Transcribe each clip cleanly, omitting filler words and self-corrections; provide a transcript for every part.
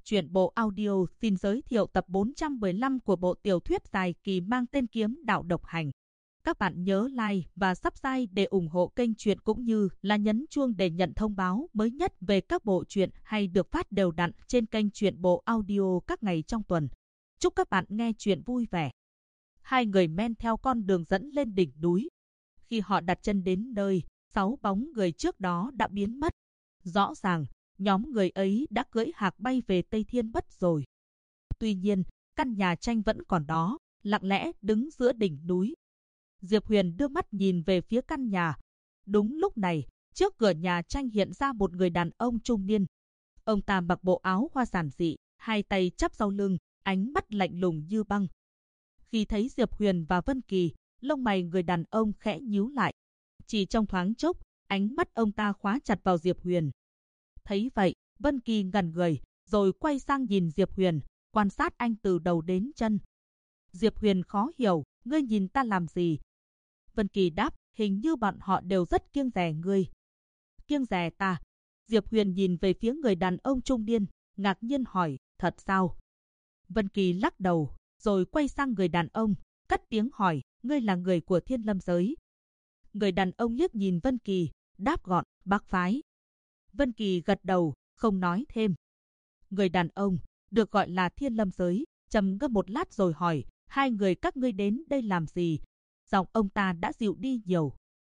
Truyện bộ audio xin giới thiệu tập 415 của bộ tiểu thuyết dài kỳ mang tên Kiếm Đạo Độc Hành. Các bạn nhớ like và subscribe để ủng hộ kênh truyện cũng như là nhấn chuông để nhận thông báo mới nhất về các bộ truyện hay được phát đều đặn trên kênh truyện bộ audio các ngày trong tuần. Chúc các bạn nghe truyện vui vẻ. Hai người men theo con đường dẫn lên đỉnh núi. Khi họ đặt chân đến nơi, 6 bóng người trước đó đã biến mất. Rõ ràng, nhóm người ấy đã cưỡi hạc bay về Tây Thiên mất rồi. Tuy nhiên, căn nhà tranh vẫn còn đó, lặng lẽ đứng giữa đỉnh núi. Diệp Huyền đưa mắt nhìn về phía căn nhà. Đúng lúc này, trước cửa nhà tranh hiện ra một người đàn ông trung niên. Ông ta mặc bộ áo hoa giản dị, hai tay chắp sau lưng, ánh mắt lạnh lùng như băng. Khi thấy Diệp Huyền và Vân Kỳ, lông mày người đàn ông khẽ nhíu lại. Chỉ trong thoáng chốc, ánh mắt ông ta khóa chặt vào Diệp Huyền. Thấy vậy, Vân Kỳ ngẩn người, rồi quay sang nhìn Diệp Huyền, quan sát anh từ đầu đến chân. Diệp Huyền khó hiểu, ngươi nhìn ta làm gì? Vân Kỳ đáp, hình như bọn họ đều rất kiêng dè ngươi. Kiêng dè ta? Diệp Huyền nhìn về phía người đàn ông trung niên, ngạc nhiên hỏi, thật sao? Vân Kỳ lắc đầu, rồi quay sang người đàn ông, cất tiếng hỏi, ngươi là người của Thiên Lâm giới? Người đàn ông liếc nhìn Vân Kỳ, đáp gọn, Bắc phái. Vân Kỳ gật đầu, không nói thêm. Người đàn ông, được gọi là Thiên Lâm giới, trầm ngâm một lát rồi hỏi, hai người các ngươi đến đây làm gì? Giọng ông ta đã dịu đi nhiều.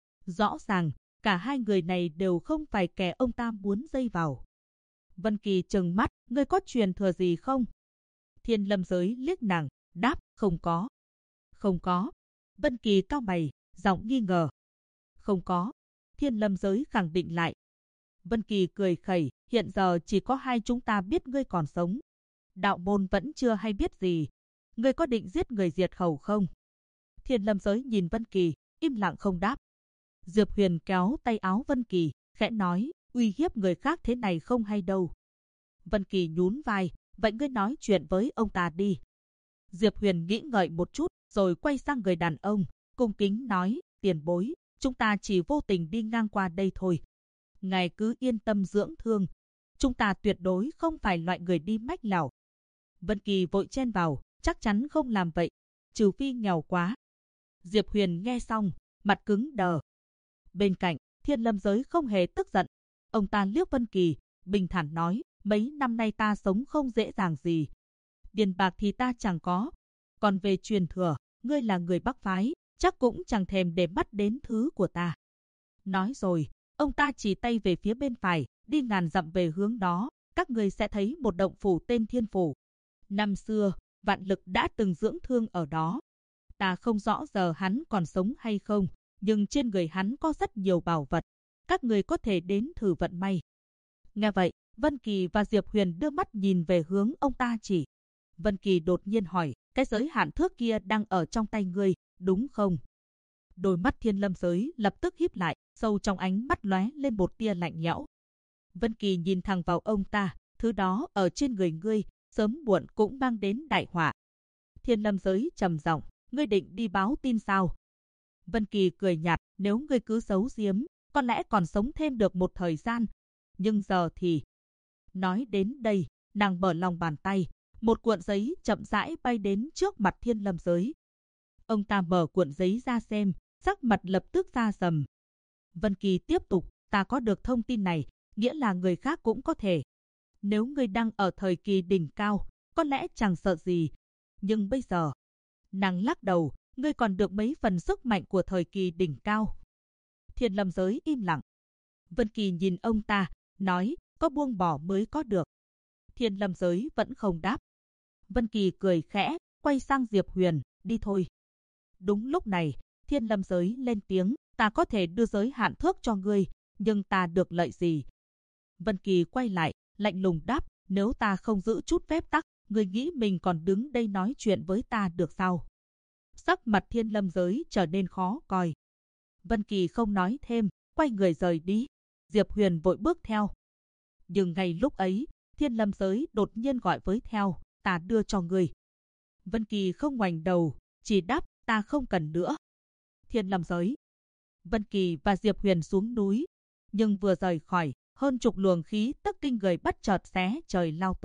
Rõ ràng, cả hai người này đều không phải kẻ ông ta muốn dây vào. Vân Kỳ trừng mắt, ngươi có truyền thừa gì không? Thiên Lâm giới liếc nàng, đáp, không có. Không có. Vân Kỳ cau mày, giọng nghi ngờ. Không có. Thiên Lâm giới khẳng định lại. Vân Kỳ cười khẩy, hiện giờ chỉ có hai chúng ta biết ngươi còn sống. Đạo môn vẫn chưa hay biết gì. Ngươi có định giết người diệt khẩu không? Thiên Lâm giới nhìn Vân Kỳ, im lặng không đáp. Diệp Huyền kéo tay áo Vân Kỳ, khẽ nói, uy hiếp người khác thế này không hay đâu. Vân Kỳ nhún vai, vậy ngươi nói chuyện với ông ta đi. Diệp Huyền nghĩ ngợi một chút, rồi quay sang người đàn ông, cung kính nói, tiền bối, chúng ta chỉ vô tình đi ngang qua đây thôi. Ngài cứ yên tâm dưỡng thương. Chúng ta tuyệt đối không phải loại người đi mách lẻo. Vân Kỳ vội chen vào, chắc chắn không làm vậy, trừ phi nghèo quá. Diệp Huyền nghe xong, mặt cứng đờ. Bên cạnh, Thiên Lâm giới không hề tức giận. Ông ta liếc Vân Kỳ, bình thản nói, mấy năm nay ta sống không dễ dàng gì. Tiền bạc thì ta chẳng có. Còn về truyền thừa, ngươi là người Bắc phái, chắc cũng chẳng thèm để mắt đến thứ của ta. Nói rồi, ông ta chỉ tay về phía bên phải, đi ngàn dặm về hướng đó, các người sẽ thấy một động phủ tên Thiên Phủ. Năm xưa, Vạn Lực đã từng dưỡng thương ở đó. Ta không rõ giờ hắn còn sống hay không, nhưng trên người hắn có rất nhiều bảo vật. Các người có thể đến thử vận may. Nghe vậy, Vân Kỳ và Diệp Huyền đưa mắt nhìn về hướng ông ta chỉ. Vân Kỳ đột nhiên hỏi, cái giới hạn thước kia đang ở trong tay ngươi, đúng không? Đôi mắt Thiên Lâm giới lập tức híp lại, sâu trong ánh mắt lóe lên một tia lạnh lẽo. Vân Kỳ nhìn thẳng vào ông ta, thứ đó ở trên người ngươi, sớm muộn cũng mang đến đại họa. Thiên Lâm giới trầm giọng, ngươi định đi báo tin sao? Vân Kỳ cười nhạt, nếu ngươi cứ giấu giếm, có lẽ còn sống thêm được một thời gian. Nhưng giờ thì... Nói đến đây, nàng mở lòng bàn tay, một cuộn giấy chậm rãi bay đến trước mặt Thiên Lâm giới. Ông ta mở cuộn giấy ra xem, sắc mặt lập tức xa sầm. Vân Kỳ tiếp tục, ta có được thông tin này, nghĩa là người khác cũng có thể. Nếu ngươi đang ở thời kỳ đỉnh cao, có lẽ chẳng sợ gì. Nhưng bây giờ, nàng lắc đầu, ngươi còn được mấy phần sức mạnh của thời kỳ đỉnh cao. Thiên Lâm giới im lặng. Vân Kỳ nhìn ông ta, nói, có buông bỏ mới có được. Thiên Lâm giới vẫn không đáp. Vân Kỳ cười khẽ, quay sang Diệp Huyền, đi thôi. Đúng lúc này, Thiên Lâm giới lên tiếng, ta có thể đưa giới hạn thước cho ngươi, nhưng ta được lợi gì? Vân Kỳ quay lại, lạnh lùng đáp, nếu ta không giữ chút phép tắc, ngươi nghĩ mình còn đứng đây nói chuyện với ta được sao? Sắc mặt Thiên Lâm giới trở nên khó coi. Vân Kỳ không nói thêm, quay người rời đi. Diệp Huyền vội bước theo. Nhưng ngay lúc ấy, Thiên Lâm giới đột nhiên gọi với theo, ta đưa cho ngươi. Vân Kỳ không ngoảnh đầu, chỉ đáp, ta không cần nữa. Thiên Lâm giới. Vân Kỳ và Diệp Huyền xuống núi, nhưng vừa rời khỏi, hơn chục luồng khí tức kinh người bất chợt xé trời lao tới,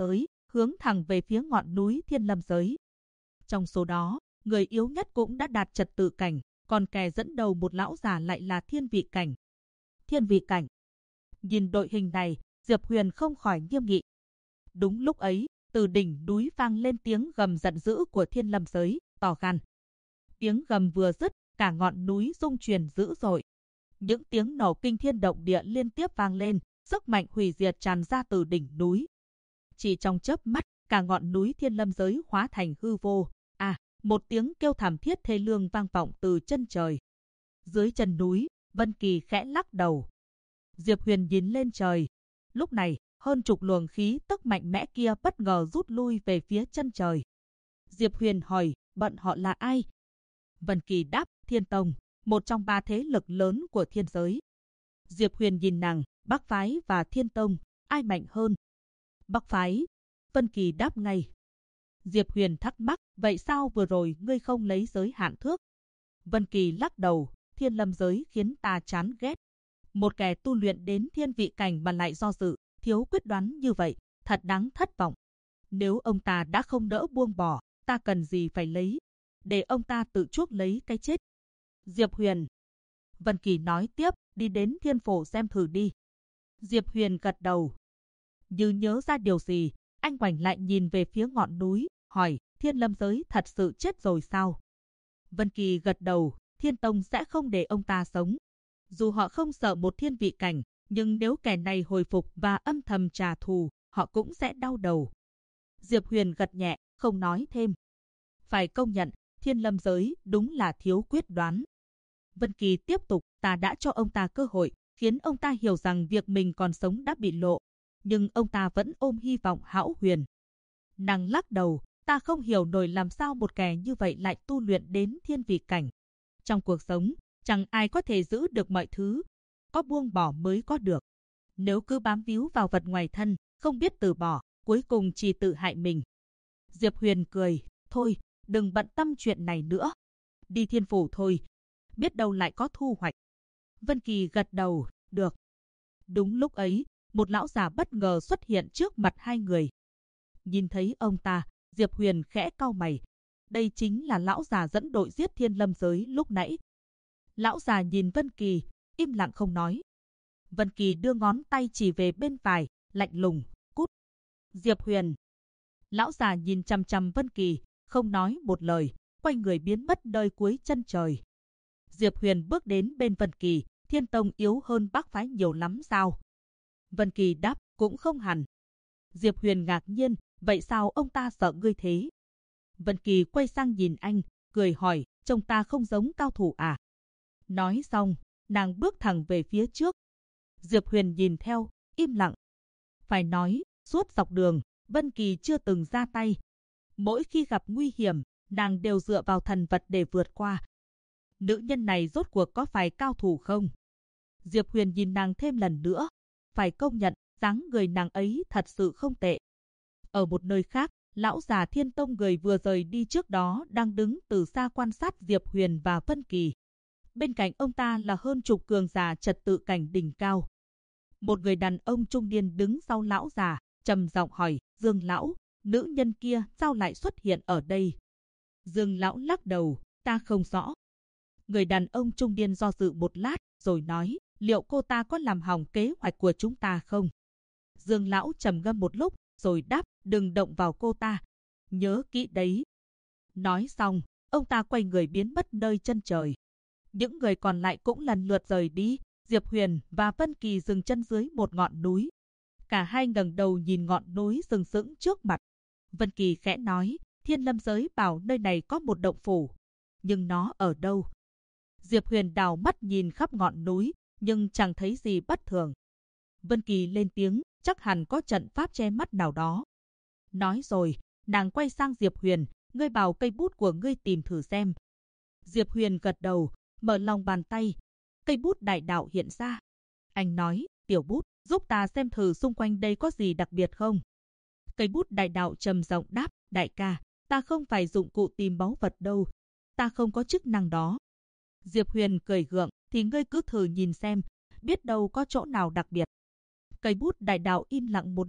hướng thẳng về phía ngọn núi Thiên Lâm Giới. Trong số đó, người yếu nhất cũng đã đạt trật tự cảnh, còn kẻ dẫn đầu một lão già lại là thiên vị cảnh. Thiên vị cảnh. Nhìn đội hình này, Diệp Huyền không khỏi nghiêm nghị. Đúng lúc ấy, từ đỉnh núi vang lên tiếng gầm giận dữ của Thiên Lâm Giới, to gan. Tiếng gầm vừa dứt, cả ngọn núi rung chuyển dữ dội. Những tiếng nổ kinh thiên động địa liên tiếp vang lên, sức mạnh hủy diệt tràn ra từ đỉnh núi. Chỉ trong chớp mắt, cả ngọn núi Thiên Lâm Giới hóa thành hư vô. Một tiếng kêu thảm thiết thê lương vang vọng từ chân trời. Dưới chân núi, Vân Kỳ khẽ lắc đầu. Diệp Huyền nhìn lên trời. Lúc này, hơn chục luồng khí tức mạnh mẽ kia bất ngờ rút lui về phía chân trời. Diệp Huyền hỏi, bọn họ là ai? Vân Kỳ đáp, Thiên Tông, một trong 3 thế lực lớn của thiên giới. Diệp Huyền nhìn nàng, Bắc Phái và Thiên Tông, ai mạnh hơn? Bắc Phái. Vân Kỳ đáp ngay. Diệp Huyền thắc mắc, vậy sao vừa rồi ngươi không lấy giới hạn thước? Vân Kỳ lắc đầu, Thiên Lâm Giới khiến ta chán ghét. Một kẻ tu luyện đến thiên vị cảnh mà lại do dự, thiếu quyết đoán như vậy, thật đáng thất vọng. Nếu ông ta đã không đỡ buông bỏ, ta cần gì phải lấy? Để ông ta tự chuốc lấy cái chết. Diệp Huyền. Vân Kỳ nói tiếp, đi đến Thiên Phổ xem thử đi. Diệp Huyền gật đầu. Như nhớ ra điều gì, anh ngoảnh lại nhìn về phía ngọn núi, hỏi, Thiên Lâm Giới thật sự chết rồi sao? Vân Kỳ gật đầu, Thiên Tông sẽ không để ông ta sống. Dù họ không sợ một thiên vị cảnh, nhưng nếu kẻ này hồi phục và âm thầm trả thù, họ cũng sẽ đau đầu. Diệp Huyền gật nhẹ, không nói thêm. Phải công nhận, Thiên Lâm Giới đúng là thiếu quyết đoán. Vân Kỳ tiếp tục, ta đã cho ông ta cơ hội, khiến ông ta hiểu rằng việc mình còn sống đã bị lộ. Nhưng ông ta vẫn ôm hy vọng hão huyền. Nàng lắc đầu, ta không hiểu nổi làm sao một kẻ như vậy lại tu luyện đến thiên vị cảnh. Trong cuộc sống, chẳng ai có thể giữ được mọi thứ, có buông bỏ mới có được. Nếu cứ bám víu vào vật ngoài thân, không biết từ bỏ, cuối cùng chỉ tự hại mình. Diệp Huyền cười, thôi, đừng bận tâm chuyện này nữa. Đi Thiên Phủ thôi, biết đâu lại có thu hoạch. Vân Kỳ gật đầu, được. Đúng lúc ấy, một lão già bất ngờ xuất hiện trước mặt hai người. Nhìn thấy ông ta, Diệp Huyền khẽ cau mày. Đây chính là lão già dẫn đội giết Thiên Lâm Giới lúc nãy. Lão già nhìn Vân Kỳ, im lặng không nói. Vân Kỳ đưa ngón tay chỉ về bên phải, lạnh lùng, cút. Diệp Huyền. Lão già nhìn chằm chằm Vân Kỳ, không nói một lời, quay người biến mất nơi cuối chân trời. Diệp Huyền bước đến bên Vân Kỳ, Thiên Tông yếu hơn Bắc Phái nhiều lắm sao? Vân Kỳ đáp, cũng không hẳn. Diệp Huyền ngạc nhiên, vậy sao ông ta sợ ngươi thế? Vân Kỳ quay sang nhìn anh, cười hỏi, trông ta không giống cao thủ à? Nói xong, nàng bước thẳng về phía trước. Diệp Huyền nhìn theo, im lặng. Phải nói, suốt dọc đường, Vân Kỳ chưa từng ra tay. Mỗi khi gặp nguy hiểm, nàng đều dựa vào thần vật để vượt qua. Nữ nhân này rốt cuộc có phải cao thủ không? Diệp Huyền nhìn nàng thêm lần nữa. Phải công nhận, dáng người nàng ấy thật sự không tệ. Ở một nơi khác, lão già Thiên Tông người vừa rời đi trước đó đang đứng từ xa quan sát Diệp Huyền và Vân Kỳ. Bên cạnh ông ta là hơn chục cường giả trật tự cảnh đỉnh cao. Một người đàn ông trung niên đứng sau lão già, trầm giọng hỏi, Dương lão, nữ nhân kia sao lại xuất hiện ở đây? Dương lão lắc đầu, ta không rõ. Người đàn ông trung niên do dự một lát, rồi nói, liệu cô ta có làm hỏng kế hoạch của chúng ta không? Dương lão trầm ngâm một lúc, rồi đáp, đừng động vào cô ta. Nhớ kỹ đấy. Nói xong, ông ta quay người biến mất nơi chân trời. Những người còn lại cũng lần lượt rời đi. Diệp Huyền và Vân Kỳ dừng chân dưới một ngọn núi. Cả hai ngẩng đầu nhìn ngọn núi sừng sững trước mặt. Vân Kỳ khẽ nói, Thiên Lâm Giới bảo nơi này có một động phủ. Nhưng nó ở đâu? Diệp Huyền đảo mắt nhìn khắp ngọn núi, nhưng chẳng thấy gì bất thường. Vân Kỳ lên tiếng, chắc hẳn có trận pháp che mắt nào đó. Nói rồi, nàng quay sang Diệp Huyền, ngươi bảo cây bút của ngươi tìm thử xem. Diệp Huyền gật đầu, mở lòng bàn tay. Cây bút đại đạo hiện ra. Anh nói, tiểu bút, giúp ta xem thử xung quanh đây có gì đặc biệt không? Cây bút đại đạo trầm giọng đáp, đại ca, ta không phải dụng cụ tìm báu vật đâu. Ta không có chức năng đó. Diệp Huyền cười gượng, thì ngươi cứ thử nhìn xem, biết đâu có chỗ nào đặc biệt. Cây bút đại đạo im lặng một lúc,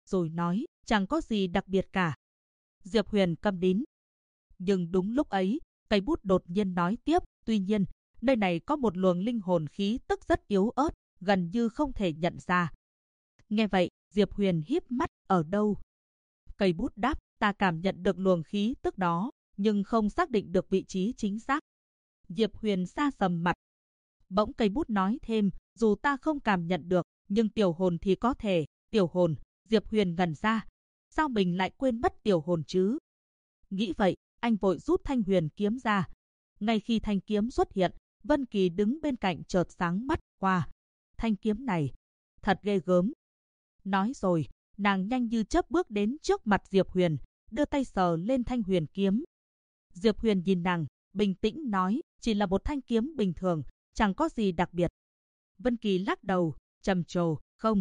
rồi nói, chẳng có gì đặc biệt cả. Diệp Huyền câm nín. Nhưng đúng lúc ấy, cây bút đột nhiên nói tiếp, tuy nhiên, nơi này có một luồng linh hồn khí tức rất yếu ớt, gần như không thể nhận ra. Nghe vậy, Diệp Huyền híp mắt, ở đâu? Cây bút đáp, ta cảm nhận được luồng khí tức đó, nhưng không xác định được vị trí chính xác. Diệp Huyền sa sầm mặt. Bỗng cây bút nói thêm, dù ta không cảm nhận được, nhưng tiểu hồn thì có thể. Tiểu hồn? Diệp Huyền ngẩn ra. Sao mình lại quên mất tiểu hồn chứ? Nghĩ vậy, anh vội rút thanh huyền kiếm ra. Ngay khi thanh kiếm xuất hiện, Vân Kỳ đứng bên cạnh chợt sáng mắt qua. Thanh kiếm này, thật ghê gớm. Nói rồi, nàng nhanh như chớp bước đến trước mặt Diệp Huyền, đưa tay sờ lên thanh huyền kiếm. Diệp Huyền nhìn nàng, bình tĩnh nói, chỉ là một thanh kiếm bình thường, chẳng có gì đặc biệt. Vân Kỳ lắc đầu, trầm trồ, không,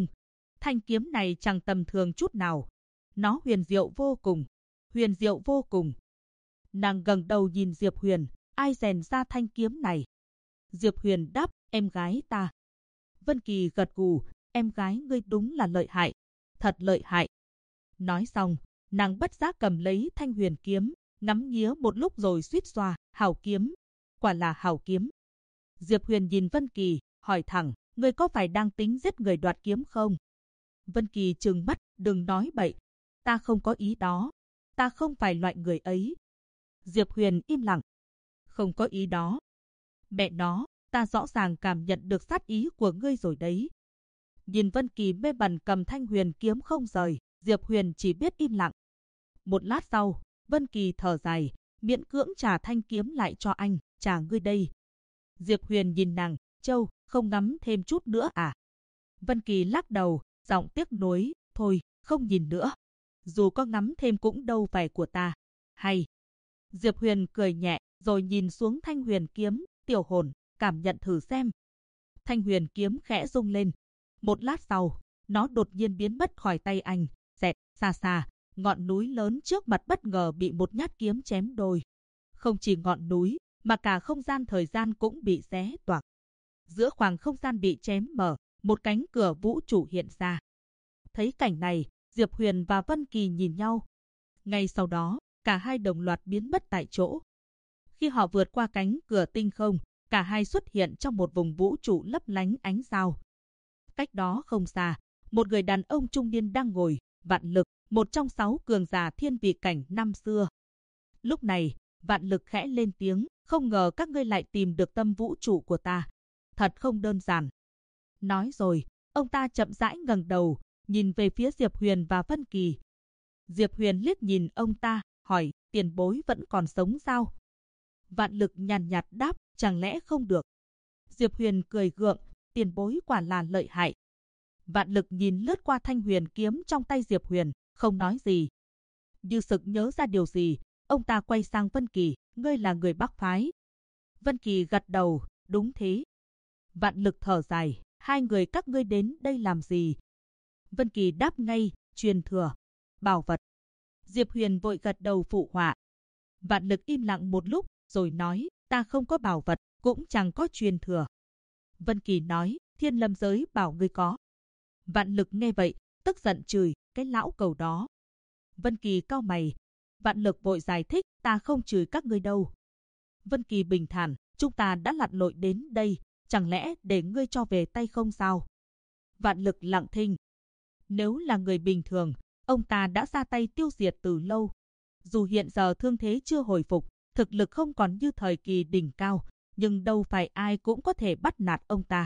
thanh kiếm này chẳng tầm thường chút nào. Nó huyền diệu vô cùng, huyền diệu vô cùng. Nàng ngẩng đầu nhìn Diệp Huyền, ai rèn ra thanh kiếm này? Diệp Huyền đáp, em gái ta. Vân Kỳ gật gù, em gái ngươi đúng là lợi hại, thật lợi hại. Nói xong, nàng bất giác cầm lấy thanh huyền kiếm, ngắm nghía một lúc rồi suýt xoa, hảo kiếm, quả là hảo kiếm. Diệp Huyền nhìn Vân Kỳ, hỏi thẳng, ngươi có phải đang tính giết người đoạt kiếm không? Vân Kỳ trừng mắt, đừng nói bậy, ta không có ý đó, ta không phải loại người ấy. Diệp Huyền im lặng, không có ý đó. Mẹ nó, ta rõ ràng cảm nhận được sát ý của ngươi rồi đấy. Nhìn Vân Kỳ mê bẩn cầm thanh huyền kiếm không rời, Diệp Huyền chỉ biết im lặng. Một lát sau, Vân Kỳ thở dài, miễn cưỡng trả thanh kiếm lại cho anh, trả ngươi đây. Diệp Huyền nhìn nàng, Châu, không ngắm thêm chút nữa à? Vân Kỳ lắc đầu, giọng tiếc nuối, thôi, không nhìn nữa. Dù có ngắm thêm cũng đâu phải của ta. Hay. Diệp Huyền cười nhẹ, rồi nhìn xuống thanh huyền kiếm, tiểu hồn, cảm nhận thử xem. Thanh huyền kiếm khẽ rung lên. Một lát sau, nó đột nhiên biến mất khỏi tay anh, xẹt, xa xa, ngọn núi lớn trước mặt bất ngờ bị một nhát kiếm chém đôi. Không chỉ ngọn núi, mà cả không gian thời gian cũng bị xé toạc. Giữa khoảng không gian bị chém mở, một cánh cửa vũ trụ hiện ra. Thấy cảnh này, Diệp Huyền và Vân Kỳ nhìn nhau. Ngay sau đó, cả hai đồng loạt biến mất tại chỗ. Khi họ vượt qua cánh cửa tinh không, cả hai xuất hiện trong một vùng vũ trụ lấp lánh ánh sao. Cách đó không xa, một người đàn ông trung niên đang ngồi, Vạn Lực, một trong 6 cường giả thiên vị cảnh năm xưa. Lúc này, Vạn Lực khẽ lên tiếng, không ngờ các ngươi lại tìm được tâm vũ trụ của ta. Thật không đơn giản. Nói rồi, ông ta chậm rãi ngẩng đầu, nhìn về phía Diệp Huyền và Vân Kỳ. Diệp Huyền liếc nhìn ông ta, hỏi, tiền bối vẫn còn sống sao? Vạn Lực nhàn nhạt đáp, chẳng lẽ không được? Diệp Huyền cười gượng, tiền bối quả là lợi hại. Vạn Lực nhìn lướt qua thanh huyền kiếm trong tay Diệp Huyền, không nói gì. Như sực nhớ ra điều gì, ông ta quay sang Vân Kỳ, ngươi là người Bắc phái. Vân Kỳ gật đầu, đúng thế. Vạn Lực thở dài, hai người các ngươi đến đây làm gì? Vân Kỳ đáp ngay, truyền thừa, bảo vật. Diệp Huyền vội gật đầu phụ họa. Vạn Lực im lặng một lúc, rồi nói, ta không có bảo vật, cũng chẳng có truyền thừa. Vân Kỳ nói, Thiên Lâm giới bảo ngươi có. Vạn Lực nghe vậy, tức giận chửi, cái lão cẩu đó. Vân Kỳ cau mày. Vạn Lực vội giải thích, ta không chửi các ngươi đâu. Vân Kỳ bình thản, chúng ta đã lặn lội đến đây, chẳng lẽ để ngươi cho về tay không sao? Vạn Lực lặng thinh. Nếu là người bình thường, ông ta đã ra tay tiêu diệt từ lâu. Dù hiện giờ thương thế chưa hồi phục, thực lực không còn như thời kỳ đỉnh cao, nhưng đâu phải ai cũng có thể bắt nạt ông ta.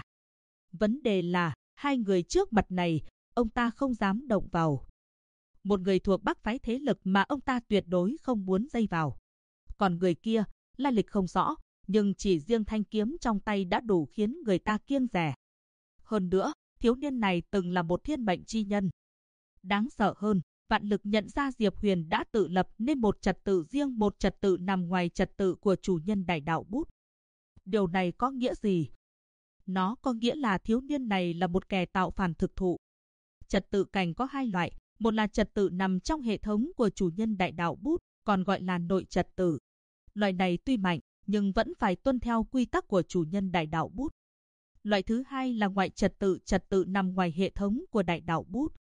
Vấn đề là, hai người trước mặt này, ông ta không dám động vào. Một người thuộc Bắc phái thế lực mà ông ta tuyệt đối không muốn dây vào. Còn người kia, lai lịch không rõ, nhưng chỉ riêng thanh kiếm trong tay đã đủ khiến người ta kiêng dè. Hơn nữa, thiếu niên này từng là một thiên mệnh chi nhân. Đáng sợ hơn, Vạn Lực nhận ra Diệp Huyền đã tự lập nên một trật tự riêng, một trật tự nằm ngoài trật tự của chủ nhân Đại Đạo Bút. Điều này có nghĩa gì? Nó có nghĩa là thiếu niên này là một kẻ tạo phản thực thụ. Trật tự cảnh có hai loại, một là trật tự nằm trong hệ thống của chủ nhân Đại Đạo Bút, còn gọi là nội trật tự. Loại này tuy mạnh, nhưng vẫn phải tuân theo quy tắc của chủ nhân Đại Đạo Bút. Loại thứ hai là ngoại trật tự nằm ngoài hệ thống của Đại Đạo Bút.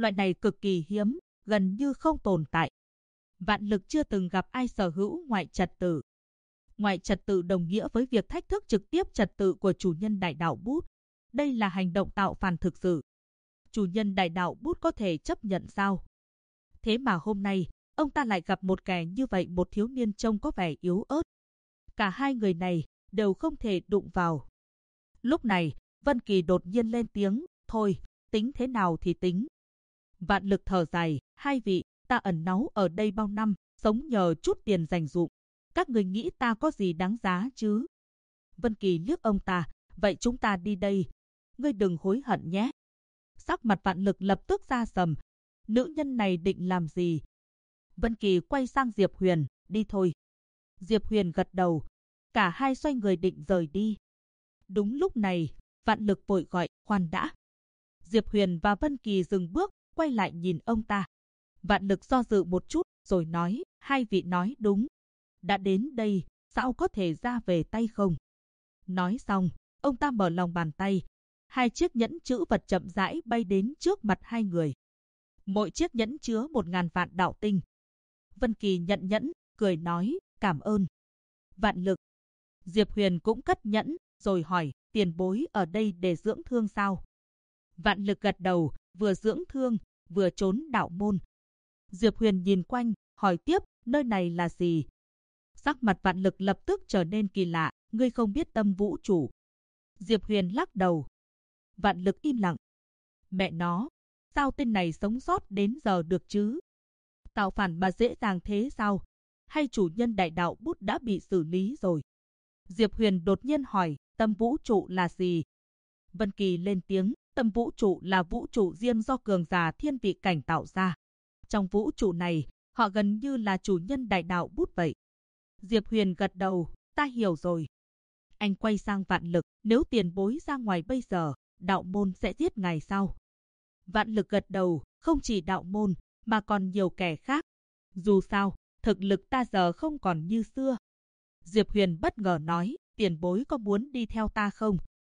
Loại này cực kỳ hiếm, gần như không tồn tại. Vạn Lực chưa từng gặp ai sở hữu ngoại trật tự. Ngoại trật tự đồng nghĩa với việc thách thức trực tiếp trật tự của chủ nhân đại đạo bút. Đây là hành động tạo phản thực sự. Chủ nhân đại đạo bút có thể chấp nhận sao? Thế mà hôm nay, ông ta lại gặp một kẻ như vậy, một thiếu niên trông có vẻ yếu ớt. Cả hai người này đều không thể đụng vào. Lúc này, Vân Kỳ đột nhiên lên tiếng, thôi, tính thế nào thì tính. Vạn Lực thở dài, hai vị, ta ẩn náu ở đây bao năm, sống nhờ chút tiền dành dụm. Các người nghĩ ta có gì đáng giá chứ? Vân Kỳ liếc ông ta, vậy chúng ta đi đây. Ngươi đừng hối hận nhé. Sắc mặt Vạn Lực lập tức ra sầm. Nữ nhân này định làm gì? Vân Kỳ quay sang Diệp Huyền, đi thôi. Diệp Huyền gật đầu. Cả hai xoay người định rời đi. Đúng lúc này, Vạn Lực vội gọi, khoan đã. Diệp Huyền và Vân Kỳ dừng bước, quay lại nhìn ông ta. Vạn Lực do dự một chút, rồi nói, hai vị nói đúng. Đã đến đây, sao có thể ra về tay không? Nói xong, ông ta mở lòng bàn tay. Hai chiếc nhẫn chữ vật chậm rãi bay đến trước mặt hai người. Mỗi chiếc nhẫn chứa 1000 vạn đạo tinh. Vân Kỳ nhận nhẫn, cười nói, cảm ơn. Vạn Lực. Diệp Huyền cũng cất nhẫn, rồi hỏi, tiền bối ở đây để dưỡng thương sao? Vạn Lực gật đầu, vừa dưỡng thương, vừa trốn đạo môn. Diệp Huyền nhìn quanh, hỏi tiếp, nơi này là gì? Sắc mặt Vạn Lực lập tức trở nên kỳ lạ, ngươi không biết tâm vũ trụ. Diệp Huyền lắc đầu. Vạn Lực im lặng. Mẹ nó, sao tên này sống sót đến giờ được chứ? Tạo phản mà dễ dàng thế sao? Hay chủ nhân đại đạo bút đã bị xử lý rồi? Diệp Huyền đột nhiên hỏi, tâm vũ trụ là gì? Vân Kỳ lên tiếng, tâm vũ trụ là vũ trụ riêng do cường giả thiên vị cảnh tạo ra. Trong vũ trụ này, họ gần như là chủ nhân đại đạo bút vậy. Diệp Huyền gật đầu, ta hiểu rồi. Anh quay sang Vạn Lực, nếu tiền bối ra ngoài bây giờ, đạo môn sẽ giết ngài sao? Vạn Lực gật đầu, không chỉ đạo môn, mà còn nhiều kẻ khác. Dù sao, thực lực ta giờ không còn như xưa. Diệp Huyền bất ngờ nói, tiền bối có muốn đi theo ta không?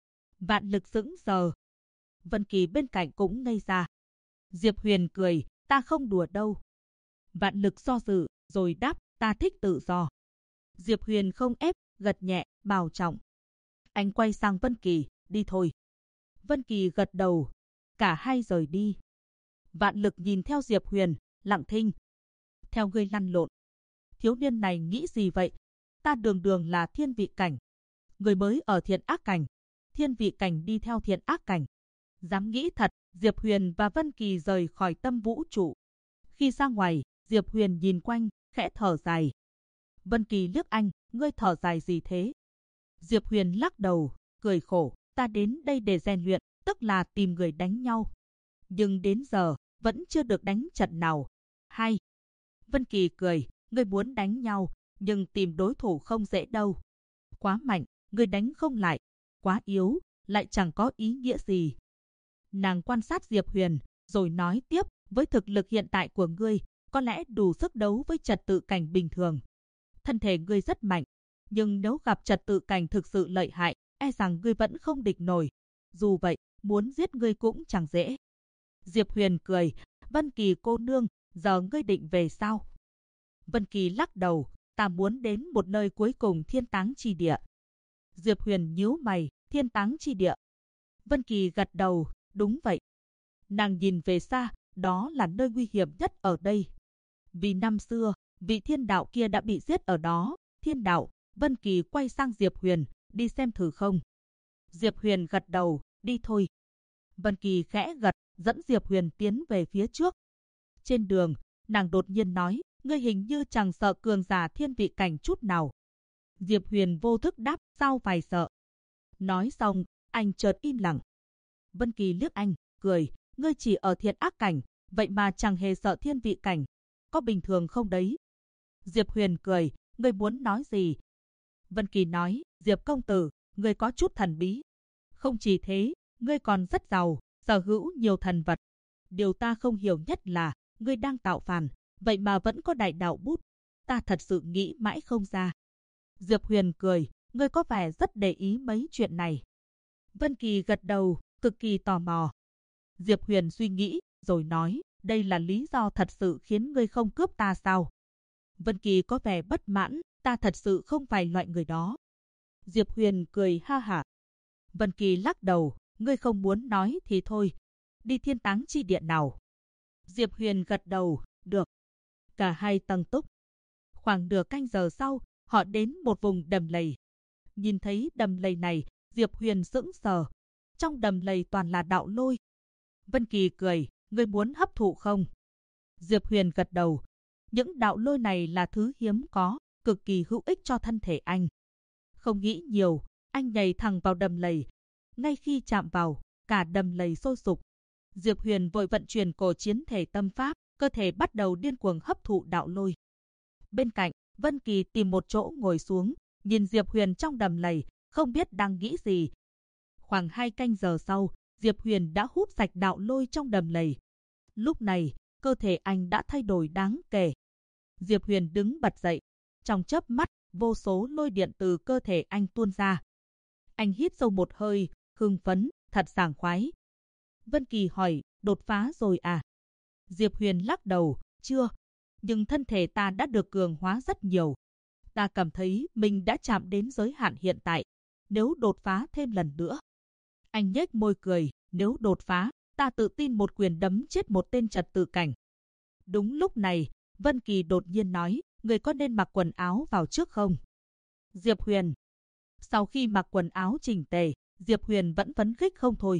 Vạn Lực sững sờ. Vân Kỳ bên cạnh cũng ngây ra. Diệp Huyền cười, ta không đùa đâu. Vạn Lực do dự, rồi đáp, ta thích tự do. Diệp Huyền không ép, gật nhẹ, bảo trọng. Anh quay sang Vân Kỳ, đi thôi. Vân Kỳ gật đầu. Cả hai rời đi. Vạn Lực nhìn theo Diệp Huyền, lặng thinh. Theo ngươi lăn lộn. Thiếu niên này nghĩ gì vậy? Ta đường đường là thiên vị cảnh. Người mới ở thiện ác cảnh. Thiên vị cảnh đi theo thiện ác cảnh. Dám nghĩ thật, Diệp Huyền và Vân Kỳ rời khỏi tâm vũ trụ. Khi ra ngoài, Diệp Huyền nhìn quanh, khẽ thở dài. Vân Kỳ liếc anh, ngươi thở dài gì thế? Diệp Huyền lắc đầu, cười khổ, ta đến đây để rèn luyện, tức là tìm người đánh nhau. Nhưng đến giờ, vẫn chưa được đánh trận nào. Hay. Vân Kỳ cười, ngươi muốn đánh nhau, nhưng tìm đối thủ không dễ đâu. Quá mạnh, ngươi đánh không lại. Quá yếu, lại chẳng có ý nghĩa gì. Nàng quan sát Diệp Huyền, rồi nói tiếp, với thực lực hiện tại của ngươi, có lẽ đủ sức đấu với trật tự cảnh bình thường. Thân thể ngươi rất mạnh, nhưng nếu gặp trật tự cảnh thực sự lợi hại, e rằng ngươi vẫn không địch nổi. Dù vậy, muốn giết ngươi cũng chẳng dễ. Diệp Huyền cười, Vân Kỳ cô nương, giờ ngươi định về sao? Vân Kỳ lắc đầu, ta muốn đến một nơi cuối cùng, thiên táng chi địa. Diệp Huyền nhíu mày, thiên táng chi địa. Vân Kỳ gật đầu, đúng vậy. Nàng nhìn về xa, đó là nơi nguy hiểm nhất ở đây. Vì năm xưa, vị thiên đạo kia đã bị giết ở đó. Thiên đạo. Vân Kỳ quay sang Diệp Huyền, đi xem thử không? Diệp Huyền gật đầu, đi thôi. Vân Kỳ khẽ gật, dẫn Diệp Huyền tiến về phía trước. Trên đường, nàng đột nhiên nói, ngươi hình như chẳng sợ cường giả thiên vị cảnh chút nào. Diệp Huyền vô thức đáp, sao phải sợ? Nói xong, anh chợt im lặng. Vân Kỳ liếc anh, cười, ngươi chỉ ở thiện ác cảnh, vậy mà chẳng hề sợ thiên vị cảnh. Có bình thường không đấy? Diệp Huyền cười, ngươi muốn nói gì? Vân Kỳ nói, Diệp công tử, ngươi có chút thần bí. Không chỉ thế, ngươi còn rất giàu, sở hữu nhiều thần vật. Điều ta không hiểu nhất là, ngươi đang tạo phản, vậy mà vẫn có đại đạo bút. Ta thật sự nghĩ mãi không ra. Diệp Huyền cười, ngươi có vẻ rất để ý mấy chuyện này. Vân Kỳ gật đầu, cực kỳ tò mò. Diệp Huyền suy nghĩ, rồi nói, đây là lý do thật sự khiến ngươi không cướp ta sao? Vân Kỳ có vẻ bất mãn, ta thật sự không phải loại người đó. Diệp Huyền cười ha hả. Vân Kỳ lắc đầu, ngươi không muốn nói thì thôi, đi thiên táng chi địa nào. Diệp Huyền gật đầu, được. Cả hai tăng tốc. Khoảng nửa canh giờ sau, họ đến một vùng đầm lầy. Nhìn thấy đầm lầy này, Diệp Huyền sững sờ. Trong đầm lầy toàn là đạo lôi. Vân Kỳ cười, ngươi muốn hấp thụ không? Diệp Huyền gật đầu. Những đạo lôi này là thứ hiếm có, cực kỳ hữu ích cho thân thể anh. Không nghĩ nhiều, anh nhảy thẳng vào đầm lầy. Ngay khi chạm vào, cả đầm lầy sôi sục. Diệp Huyền vội vận chuyển cổ chiến thể tâm pháp, cơ thể bắt đầu điên cuồng hấp thụ đạo lôi. Bên cạnh, Vân Kỳ tìm một chỗ ngồi xuống, nhìn Diệp Huyền trong đầm lầy, không biết đang nghĩ gì. Khoảng 2 canh giờ sau, Diệp Huyền đã hút sạch đạo lôi trong đầm lầy. Lúc này, cơ thể anh đã thay đổi đáng kể. Diệp Huyền đứng bật dậy. Trong chớp mắt, vô số lôi điện từ cơ thể anh tuôn ra. Anh hít sâu một hơi, hưng phấn, thật sảng khoái. Vân Kỳ hỏi, đột phá rồi à? Diệp Huyền lắc đầu, chưa. Nhưng thân thể ta đã được cường hóa rất nhiều. Ta cảm thấy mình đã chạm đến giới hạn hiện tại. Nếu đột phá thêm lần nữa. Anh nhếch môi cười, nếu đột phá, ta tự tin một quyền đấm chết một tên trật tự cảnh. Đúng lúc này, Vân Kỳ đột nhiên nói, người có nên mặc quần áo vào trước không? Diệp Huyền. Sau khi mặc quần áo chỉnh tề, Diệp Huyền vẫn phấn khích không thôi.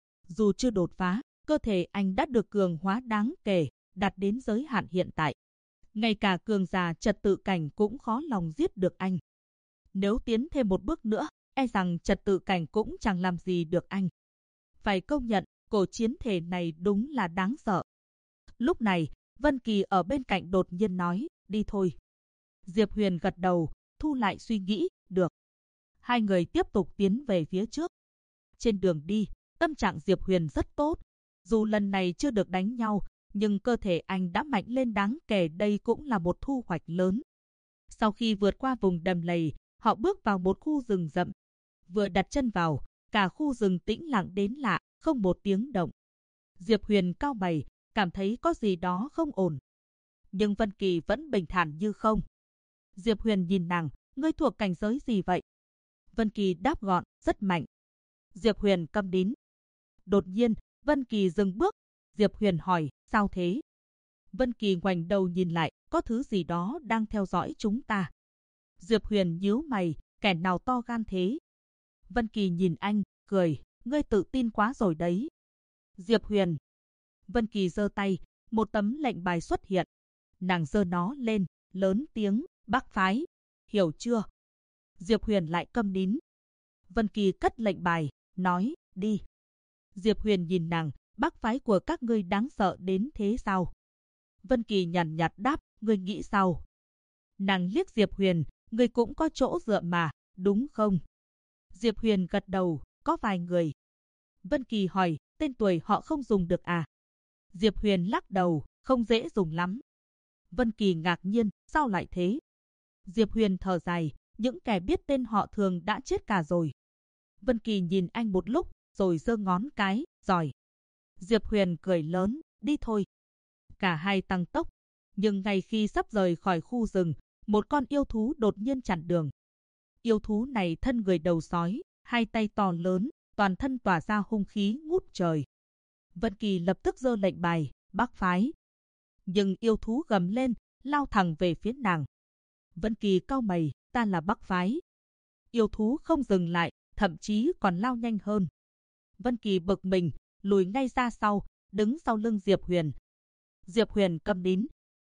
Dù chưa đột phá, cơ thể anh đã được cường hóa đáng kể, đạt đến giới hạn hiện tại. Ngay cả cường giả trật tự cảnh cũng khó lòng giết được anh. Nếu tiến thêm một bước nữa, e rằng trật tự cảnh cũng chẳng làm gì được anh. Phải công nhận, cổ chiến thể này đúng là đáng sợ. Lúc này, Vân Kỳ ở bên cạnh đột nhiên nói, đi thôi. Diệp Huyền gật đầu, thu lại suy nghĩ, được. Hai người tiếp tục tiến về phía trước. Trên đường đi, tâm trạng Diệp Huyền rất tốt. Dù lần này chưa được đánh nhau, nhưng cơ thể anh đã mạnh lên đáng kể, đây cũng là một thu hoạch lớn. Sau khi vượt qua vùng đầm lầy, họ bước vào một khu rừng rậm. Vừa đặt chân vào, cả khu rừng tĩnh lặng đến lạ, không một tiếng động. Diệp Huyền cau mày, cảm thấy có gì đó không ổn. Nhưng Vân Kỳ vẫn bình thản như không. Diệp Huyền nhìn nàng, ngươi thuộc cảnh giới gì vậy? Vân Kỳ đáp gọn, rất mạnh. Diệp Huyền câm nín. Đột nhiên, Vân Kỳ dừng bước. Diệp Huyền hỏi, sao thế? Vân Kỳ ngoảnh đầu nhìn lại, có thứ gì đó đang theo dõi chúng ta. Diệp Huyền nhíu mày, kẻ nào to gan thế? Vân Kỳ nhìn anh, cười, ngươi tự tin quá rồi đấy. Diệp Huyền. Vân Kỳ giơ tay, một tấm lệnh bài xuất hiện. Nàng giơ nó lên, lớn tiếng, Bắc phái, hiểu chưa? Diệp Huyền lại câm nín. Vân Kỳ cất lệnh bài, nói, đi. Diệp Huyền nhìn nàng, Bắc phái của các ngươi đáng sợ đến thế sao? Vân Kỳ nhàn nhạt đáp, ngươi nghĩ sao? Nàng liếc Diệp Huyền, ngươi cũng có chỗ dựa mà, đúng không? Diệp Huyền gật đầu, có vài người. Vân Kỳ hỏi, tên tuổi họ không dùng được à? Diệp Huyền lắc đầu, không dễ dùng lắm. Vân Kỳ ngạc nhiên, sao lại thế? Diệp Huyền thở dài, những kẻ biết tên họ thường đã chết cả rồi. Vân Kỳ nhìn anh một lúc, rồi giơ ngón cái, giỏi. Diệp Huyền cười lớn, đi thôi. Cả hai tăng tốc. Nhưng ngay khi sắp rời khỏi khu rừng, một con yêu thú đột nhiên chặn đường. Yêu thú này thân người đầu sói, hai tay to lớn, toàn thân tỏa ra hung khí ngút trời. Vân Kỳ lập tức giơ lệnh bài, Bắc phái. Nhưng yêu thú gầm lên, lao thẳng về phía nàng. Vân Kỳ cau mày, ta là Bắc phái. Yêu thú không dừng lại, thậm chí còn lao nhanh hơn. Vân Kỳ bực mình, lùi ngay ra sau, đứng sau lưng Diệp Huyền. Diệp Huyền câm nín.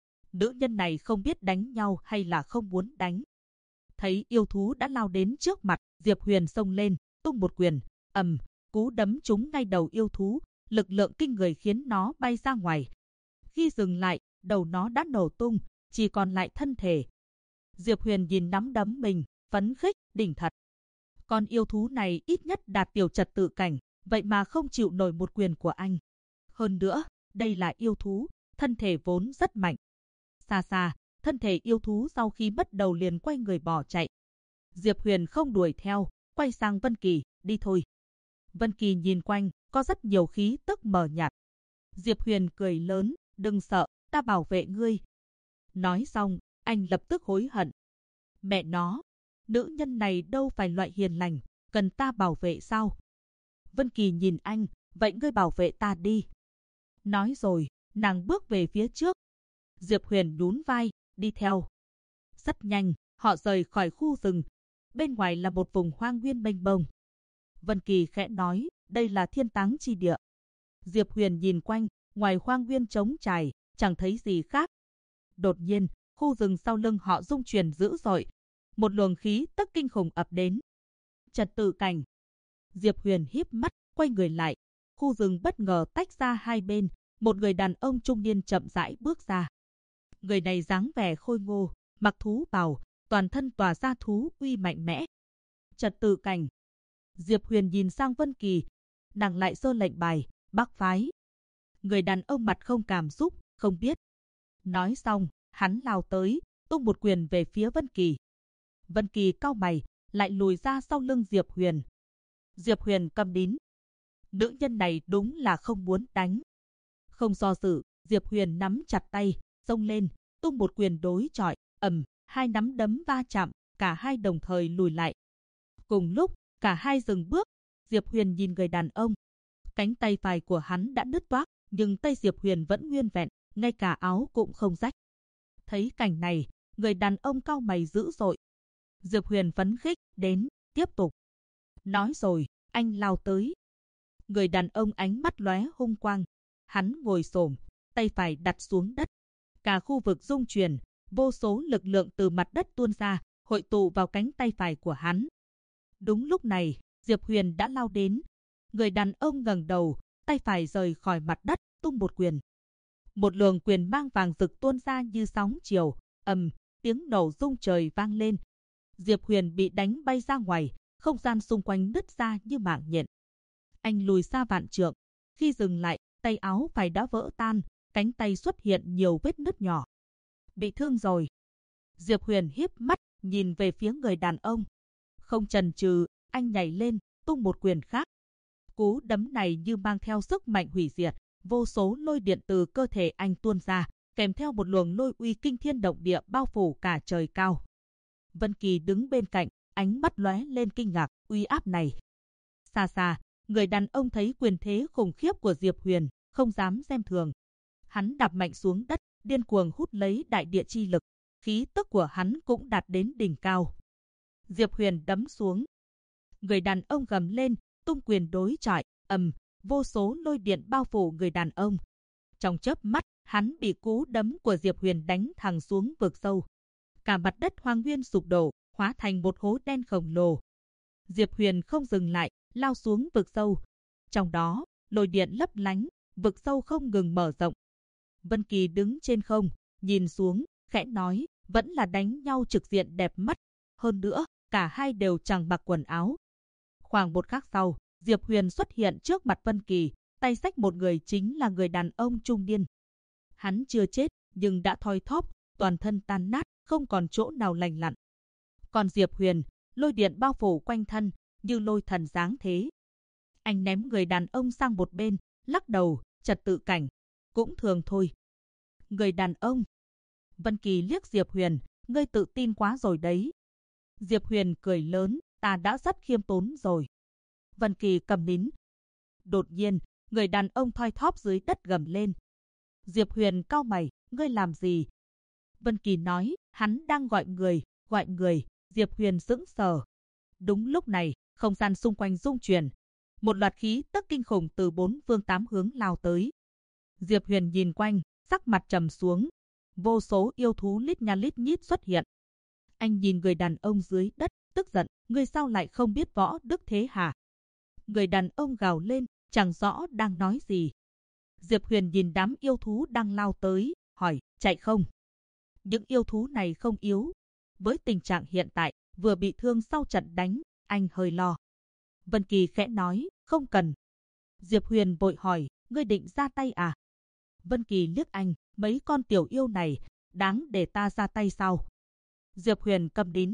Nữ nhân này không biết đánh nhau hay là không muốn đánh. Thấy yêu thú đã lao đến trước mặt, Diệp Huyền xông lên, tung một quyền, cú đấm trúng ngay đầu yêu thú, lực lượng kinh người khiến nó bay ra ngoài. Khi dừng lại, đầu nó đã nổ tung, chỉ còn lại thân thể. Diệp Huyền nhìn nắm đấm mình, phấn khích, đỉnh thật. Con yêu thú này ít nhất đạt tiểu trật tự cảnh, vậy mà không chịu nổi một quyền của anh. Hơn nữa, đây là yêu thú, thân thể vốn rất mạnh. Xa xa, thân thể yêu thú sau khi mất đầu liền quay người bỏ chạy. Diệp Huyền không đuổi theo, quay sang Vân Kỳ, đi thôi. Vân Kỳ nhìn quanh, có rất nhiều khí tức mờ nhạt. Diệp Huyền cười lớn, đừng sợ, ta bảo vệ ngươi. Nói xong, anh lập tức hối hận. Mẹ nó, nữ nhân này đâu phải loại hiền lành, cần ta bảo vệ sao? Vân Kỳ nhìn anh, vậy ngươi bảo vệ ta đi. Nói rồi, nàng bước về phía trước. Diệp Huyền nhún vai, đi theo. Rất nhanh, họ rời khỏi khu rừng. Bên ngoài là một vùng hoang nguyên mênh mông. Vân Kỳ khẽ nói, đây là thiên táng chi địa. Diệp Huyền nhìn quanh, ngoài hoang nguyên trống trải, chẳng thấy gì khác. Đột nhiên, khu rừng sau lưng họ rung chuyển dữ dội. Một luồng khí tức kinh khủng ập đến. Trật tự cảnh. Diệp Huyền híp mắt, quay người lại. Khu rừng bất ngờ tách ra hai bên. Một người đàn ông trung niên chậm rãi bước ra. Người này dáng vẻ khôi ngô, mặc thú bào, toàn thân tỏa ra thú uy mạnh mẽ. Trật tự cảnh. Diệp Huyền nhìn sang Vân Kỳ, nàng lại giơ lệnh bài, Bắc phái. Người đàn ông mặt không cảm xúc, không biết. Nói xong, hắn lao tới, tung một quyền về phía Vân Kỳ. Vân Kỳ cau mày, lại lùi ra sau lưng Diệp Huyền. Diệp Huyền câm nín. Nữ nhân này đúng là không muốn đánh. Không do dự, Diệp Huyền nắm chặt tay, xông lên, tung một quyền đối chọi, hai nắm đấm va chạm, cả hai đồng thời lùi lại. Cùng lúc, cả hai dừng bước. Diệp Huyền nhìn người đàn ông. Cánh tay phải của hắn đã nứt toác, nhưng tay Diệp Huyền vẫn nguyên vẹn, ngay cả áo cũng không rách. Thấy cảnh này, người đàn ông cau mày dữ dội. Diệp Huyền phấn khích, đến, tiếp tục. Nói rồi, anh lao tới. Người đàn ông ánh mắt lóe hung quang. Hắn ngồi xổm, tay phải đặt xuống đất. Cả khu vực rung chuyển, vô số lực lượng từ mặt đất tuôn ra, hội tụ vào cánh tay phải của hắn. Đúng lúc này, Diệp Huyền đã lao đến. Người đàn ông ngẩng đầu, tay phải rời khỏi mặt đất, tung một quyền. Một luồng quyền mang vàng rực tuôn ra như sóng chiều, tiếng nổ rung trời vang lên. Diệp Huyền bị đánh bay ra ngoài, không gian xung quanh nứt ra như mạng nhện. Anh lùi xa vạn trượng, khi dừng lại, tay áo phải đã vỡ tan, cánh tay xuất hiện nhiều vết nứt nhỏ. Bị thương rồi. Diệp Huyền híp mắt, nhìn về phía người đàn ông. Không chần chừ, anh nhảy lên, tung một quyền khác. Cú đấm này như mang theo sức mạnh hủy diệt, vô số lôi điện từ cơ thể anh tuôn ra, kèm theo một luồng lôi uy kinh thiên động địa bao phủ cả trời cao. Vân Kỳ đứng bên cạnh, ánh mắt lóe lên kinh ngạc, uy áp này. Xa xa, người đàn ông thấy quyền thế khủng khiếp của Diệp Huyền, không dám xem thường. Hắn đạp mạnh xuống đất, điên cuồng hút lấy đại địa chi lực, khí tức của hắn cũng đạt đến đỉnh cao. Diệp Huyền đấm xuống. Người đàn ông gầm lên, tung quyền đối chọi, vô số lôi điện bao phủ người đàn ông. Trong chớp mắt, hắn bị cú đấm của Diệp Huyền đánh thẳng xuống vực sâu. Cả mặt đất hoang nguyên sụp đổ, hóa thành một hố đen khổng lồ. Diệp Huyền không dừng lại, lao xuống vực sâu. Trong đó, lôi điện lấp lánh, vực sâu không ngừng mở rộng. Vân Kỳ đứng trên không, nhìn xuống, khẽ nói, vẫn là đánh nhau trực diện đẹp mắt. Hơn nữa, cả hai đều chẳng mặc quần áo. Khoảng một khắc sau, Diệp Huyền xuất hiện trước mặt Vân Kỳ, tay xách một người, chính là người đàn ông trung niên. Hắn chưa chết, nhưng đã thoi thóp, toàn thân tan nát, không còn chỗ nào lành lặn. Còn Diệp Huyền, lôi điện bao phủ quanh thân, như lôi thần giáng thế. Anh ném người đàn ông sang một bên, lắc đầu, trật tự cảnh. Cũng thường thôi. Người đàn ông. Vân Kỳ liếc Diệp Huyền, ngươi tự tin quá rồi đấy. Diệp Huyền cười lớn, ta đã rất khiêm tốn rồi. Vân Kỳ cầm nín. Đột nhiên, người đàn ông thoi thóp dưới đất gầm lên. Diệp Huyền cau mày, ngươi làm gì? Vân Kỳ nói, hắn đang gọi người, Diệp Huyền sững sờ. Đúng lúc này, không gian xung quanh rung chuyển. Một loạt khí tức kinh khủng từ bốn phương tám hướng lao tới. Diệp Huyền nhìn quanh, sắc mặt trầm xuống. Vô số yêu thú lít nha lít nhít xuất hiện. Anh nhìn người đàn ông dưới đất, tức giận, ngươi sao lại không biết võ đức thế hả? Người đàn ông gào lên, chẳng rõ đang nói gì. Diệp Huyền nhìn đám yêu thú đang lao tới, hỏi, chạy không? Những yêu thú này không yếu. Với tình trạng hiện tại, vừa bị thương sau trận đánh, anh hơi lo. Vân Kỳ khẽ nói, không cần. Diệp Huyền vội hỏi, ngươi định ra tay à? Vân Kỳ liếc anh, mấy con tiểu yêu này, đáng để ta ra tay sao? Diệp Huyền câm nín.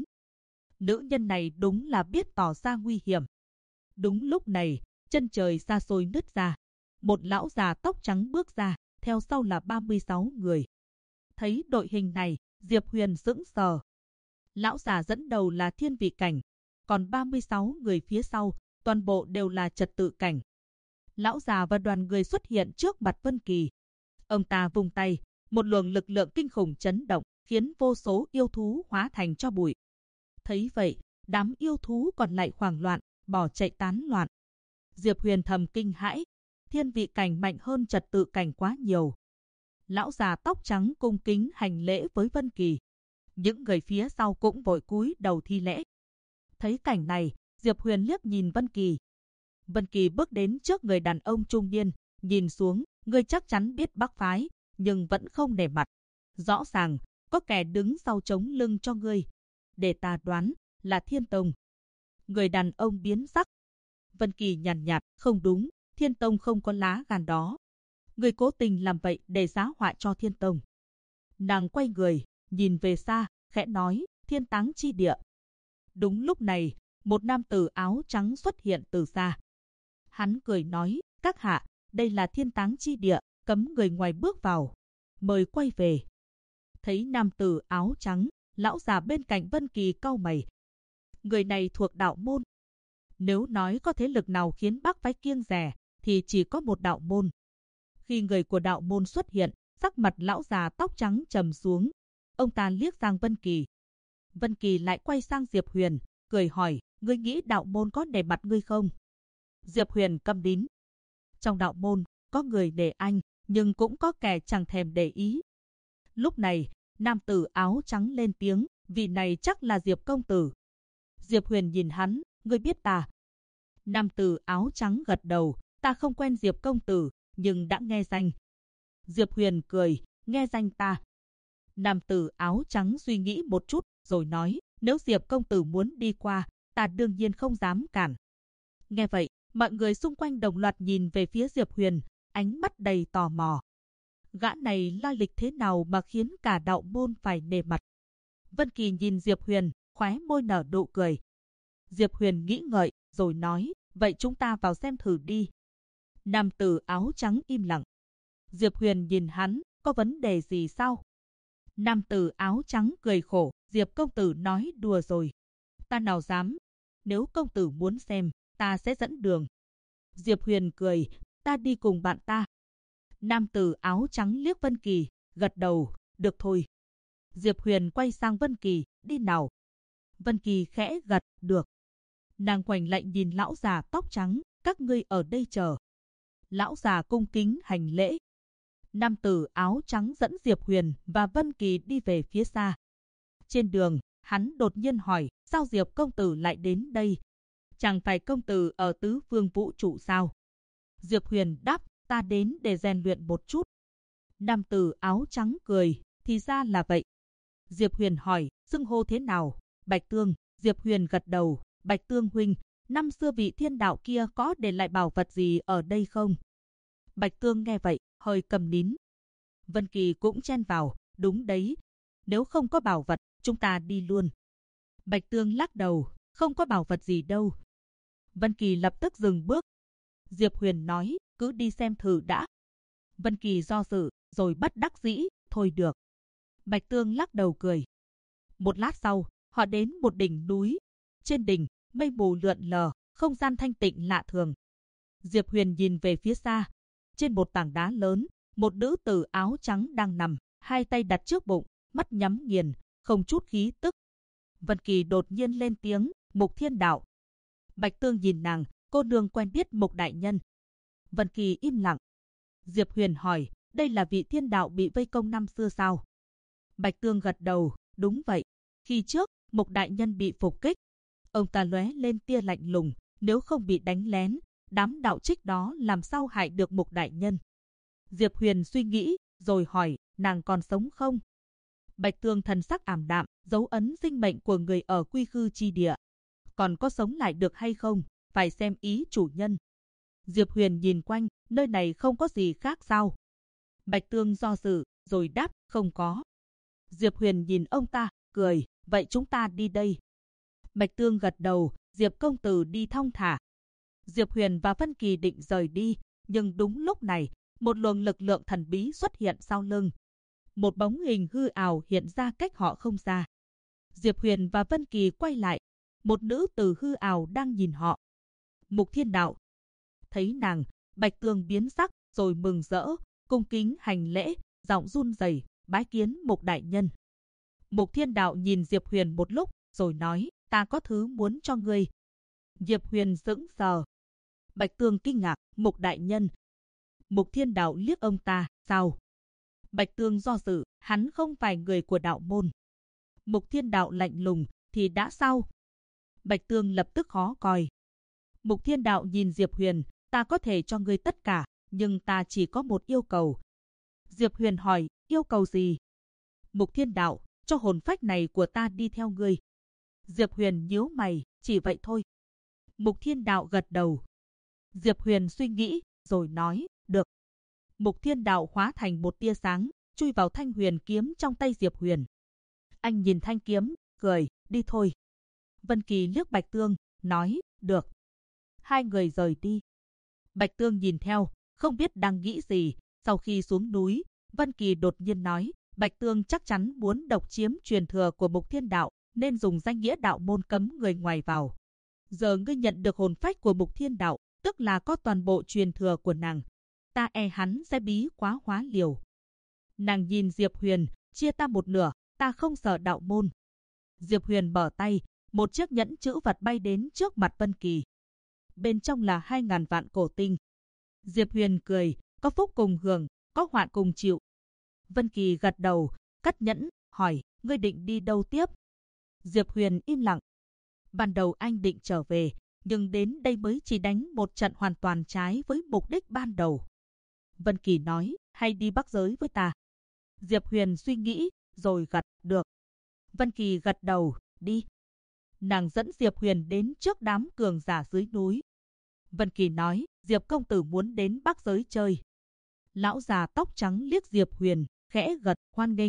Nữ nhân này đúng là biết tỏ ra nguy hiểm. Đúng lúc này, chân trời xa xôi nứt ra. một lão già tóc trắng bước ra, theo sau là 36 người. Thấy đội hình này, Diệp Huyền sững sờ. Lão già dẫn đầu là thiên vị cảnh, còn 36 người phía sau, toàn bộ đều là trật tự cảnh. Lão già và đoàn người xuất hiện trước mặt Vân Kỳ. Ông ta vung tay, một luồng lực lượng kinh khủng chấn động, khiến vô số yêu thú hóa thành tro bụi. Thấy vậy, đám yêu thú còn lại hoảng loạn, bỏ chạy tán loạn. Diệp Huyền thầm kinh hãi, thiên vị cảnh mạnh hơn trật tự cảnh quá nhiều. Lão già tóc trắng cung kính hành lễ với Vân Kỳ. Những người phía sau cũng vội cúi đầu thi lễ. Thấy cảnh này, Diệp Huyền liếc nhìn Vân Kỳ. Vân Kỳ bước đến trước người đàn ông trung niên, nhìn xuống, ngươi chắc chắn biết Bắc phái, nhưng vẫn không nể mặt. Rõ ràng, có kẻ đứng sau chống lưng cho ngươi. Để ta đoán, là Thiên Tông. Người đàn ông biến sắc. Vân Kỳ nhàn nhạt, không đúng, Thiên Tông không có lá gan đó. Ngươi cố tình làm vậy để giá họa cho Thiên Tông. Nàng quay người, nhìn về xa, khẽ nói, Thiên Táng chi địa. Đúng lúc này, một nam tử áo trắng xuất hiện từ xa. Hắn cười nói, các hạ, đây là Thiên Táng chi địa, cấm người ngoài bước vào. Mời quay về. Thấy nam tử áo trắng, lão già bên cạnh Vân Kỳ cau mày. Người này thuộc đạo môn. Nếu nói có thế lực nào khiến Bắc phái kiêng dè, thì chỉ có một đạo môn. Khi người của đạo môn xuất hiện, sắc mặt lão già tóc trắng trầm xuống. Ông ta liếc sang Vân Kỳ. Vân Kỳ lại quay sang Diệp Huyền, cười hỏi, ngươi nghĩ đạo môn có nể mặt ngươi không? Diệp Huyền câm nín. Trong đạo môn, có người nể anh, nhưng cũng có kẻ chẳng thèm để ý. Lúc này, nam tử áo trắng lên tiếng, vị này chắc là Diệp công tử. Diệp Huyền nhìn hắn, ngươi biết ta? Nam tử áo trắng gật đầu, ta không quen Diệp công tử, nhưng đã nghe danh. Diệp Huyền cười, nghe danh ta. Nam tử áo trắng suy nghĩ một chút, rồi nói, nếu Diệp công tử muốn đi qua, ta đương nhiên không dám cản. Nghe vậy, mọi người xung quanh đồng loạt nhìn về phía Diệp Huyền, ánh mắt đầy tò mò. Gã này lai lịch thế nào mà khiến cả đạo môn phải nể mặt? Vân Kỳ nhìn Diệp Huyền, khóe môi nở nụ cười. Diệp Huyền nghĩ ngợi, rồi nói, vậy chúng ta vào xem thử đi. Nam tử áo trắng im lặng. Diệp Huyền nhìn hắn, có vấn đề gì sao? Nam tử áo trắng cười khổ, Diệp công tử nói đùa rồi. Ta nào dám, nếu công tử muốn xem, ta sẽ dẫn đường. Diệp Huyền cười, ta đi cùng bạn ta. Nam tử áo trắng liếc Vân Kỳ, gật đầu, được thôi. Diệp Huyền quay sang Vân Kỳ, đi nào. Vân Kỳ khẽ gật, được. Nàng khoảnh lạnh nhìn lão già tóc trắng, các ngươi ở đây chờ. Lão già cung kính hành lễ. Nam tử áo trắng dẫn Diệp Huyền và Vân Kỳ đi về phía xa. Trên đường, hắn đột nhiên hỏi, sao Diệp công tử lại đến đây? Chẳng phải công tử ở tứ phương vũ trụ sao? Diệp Huyền đáp, ta đến để rèn luyện một chút. Nam tử áo trắng cười, thì ra là vậy. Diệp Huyền hỏi, xưng hô thế nào? Bạch Tương. Diệp Huyền gật đầu, Bạch Tương huynh, năm xưa vị thiên đạo kia có để lại bảo vật gì ở đây không? Bạch Tương nghe vậy, hơi cầm nín. Vân Kỳ cũng chen vào, đúng đấy. Nếu không có bảo vật, chúng ta đi luôn. Bạch Tương lắc đầu, không có bảo vật gì đâu. Vân Kỳ lập tức dừng bước. Diệp Huyền nói, cứ đi xem thử đã. Vân Kỳ do dự, rồi bất đắc dĩ, thôi được. Bạch Tương lắc đầu cười. Một lát sau, họ đến một đỉnh núi. Trên đỉnh, mây mù lượn lờ, không gian thanh tịnh lạ thường. Diệp Huyền nhìn về phía xa. Trên một tảng đá lớn, một nữ tử áo trắng đang nằm, hai tay đặt trước bụng, mắt nhắm nghiền, không chút khí tức. Vân Kỳ đột nhiên lên tiếng, Mục Thiên Đạo. Bạch Tương nhìn nàng, cô nương quen biết Mục đại nhân. Vân Kỳ im lặng. Diệp Huyền hỏi, đây là vị thiên đạo bị vây công năm xưa sao? Bạch Tương gật đầu, đúng vậy. Khi trước, Mục đại nhân bị phục kích. Ông ta lóe lên tia lạnh lùng, nếu không bị đánh lén, đám đạo trích đó làm sao hại được Mục đại nhân? Diệp Huyền suy nghĩ, rồi hỏi, nàng còn sống không? Bạch Tương thần sắc ảm đạm, dấu ấn sinh mệnh của người ở quy khư chi địa. Còn có sống lại được hay không, phải xem ý chủ nhân. Diệp Huyền nhìn quanh, nơi này không có gì khác sao? Bạch Tương do dự, rồi đáp, không có. Diệp Huyền nhìn ông ta, cười, vậy chúng ta đi đây. Bạch Tương gật đầu, Diệp công tử đi thong thả. Diệp Huyền và Vân Kỳ định rời đi, Nhưng đúng lúc này, một luồng lực lượng thần bí xuất hiện sau lưng. Một bóng hình hư ảo hiện ra cách họ không xa. Diệp Huyền và Vân Kỳ quay lại, một nữ tử hư ảo đang nhìn họ. Mục Thiên Đạo. Thấy nàng, Bạch Tường biến sắc rồi mừng rỡ, cung kính hành lễ, giọng run rẩy, bái kiến Mục đại nhân. Mục Thiên Đạo nhìn Diệp Huyền một lúc rồi nói, ta có thứ muốn cho ngươi. Diệp Huyền sững sờ. Bạch Tường kinh ngạc, Mục đại nhân. Mục Thiên Đạo liếc ông ta, sao? Bạch Tường do dự, hắn không phải người của đạo môn. Mục Thiên Đạo lạnh lùng, thì đã sao? Bạch Tường lập tức khó coi. Mục Thiên Đạo nhìn Diệp Huyền, ta có thể cho ngươi tất cả, nhưng ta chỉ có một yêu cầu. Diệp Huyền hỏi, yêu cầu gì? Mục Thiên Đạo, cho hồn phách này của ta đi theo ngươi. Diệp Huyền nhíu mày, chỉ vậy thôi. Mục Thiên Đạo gật đầu. Diệp Huyền suy nghĩ, rồi nói, được. Mục Thiên Đạo hóa thành một tia sáng, chui vào thanh huyền kiếm trong tay Diệp Huyền. Anh nhìn thanh kiếm, cười, đi thôi. Vân Kỳ liếc Bạch Tường, nói, được. Hai người rời đi. Bạch Tường nhìn theo, không biết đang nghĩ gì. Sau khi xuống núi, Vân Kỳ đột nhiên nói, Bạch Tường chắc chắn muốn độc chiếm truyền thừa của Mục Thiên Đạo, nên dùng danh nghĩa đạo môn cấm người ngoài vào. Giờ ngươi nhận được hồn phách của Mục Thiên Đạo, tức là có toàn bộ truyền thừa của nàng. Ta e hắn sẽ bí quá hóa liều. Nàng nhìn Diệp Huyền, chia ta một nửa, ta không sợ đạo môn. Diệp Huyền mở tay, một chiếc nhẫn chữ vật bay đến trước mặt Vân Kỳ. Bên trong là 2.000 vạn cổ tinh. Diệp Huyền cười, có phúc cùng hưởng, có họa cùng chịu. Vân Kỳ gật đầu, cất nhẫn, hỏi, ngươi định đi đâu tiếp? Diệp Huyền im lặng. Ban đầu anh định trở về, nhưng đến đây mới chỉ đánh một trận hoàn toàn trái với mục đích ban đầu. Vân Kỳ nói, hay đi Bắc Giới với ta? Diệp Huyền suy nghĩ, rồi gật, được. Vân Kỳ gật đầu, đi. Nàng dẫn Diệp Huyền đến trước đám cường giả dưới núi. Vân Kỳ nói, Diệp công tử muốn đến Bắc Giới chơi. Lão già tóc trắng liếc Diệp Huyền, khẽ gật, hoan nghênh.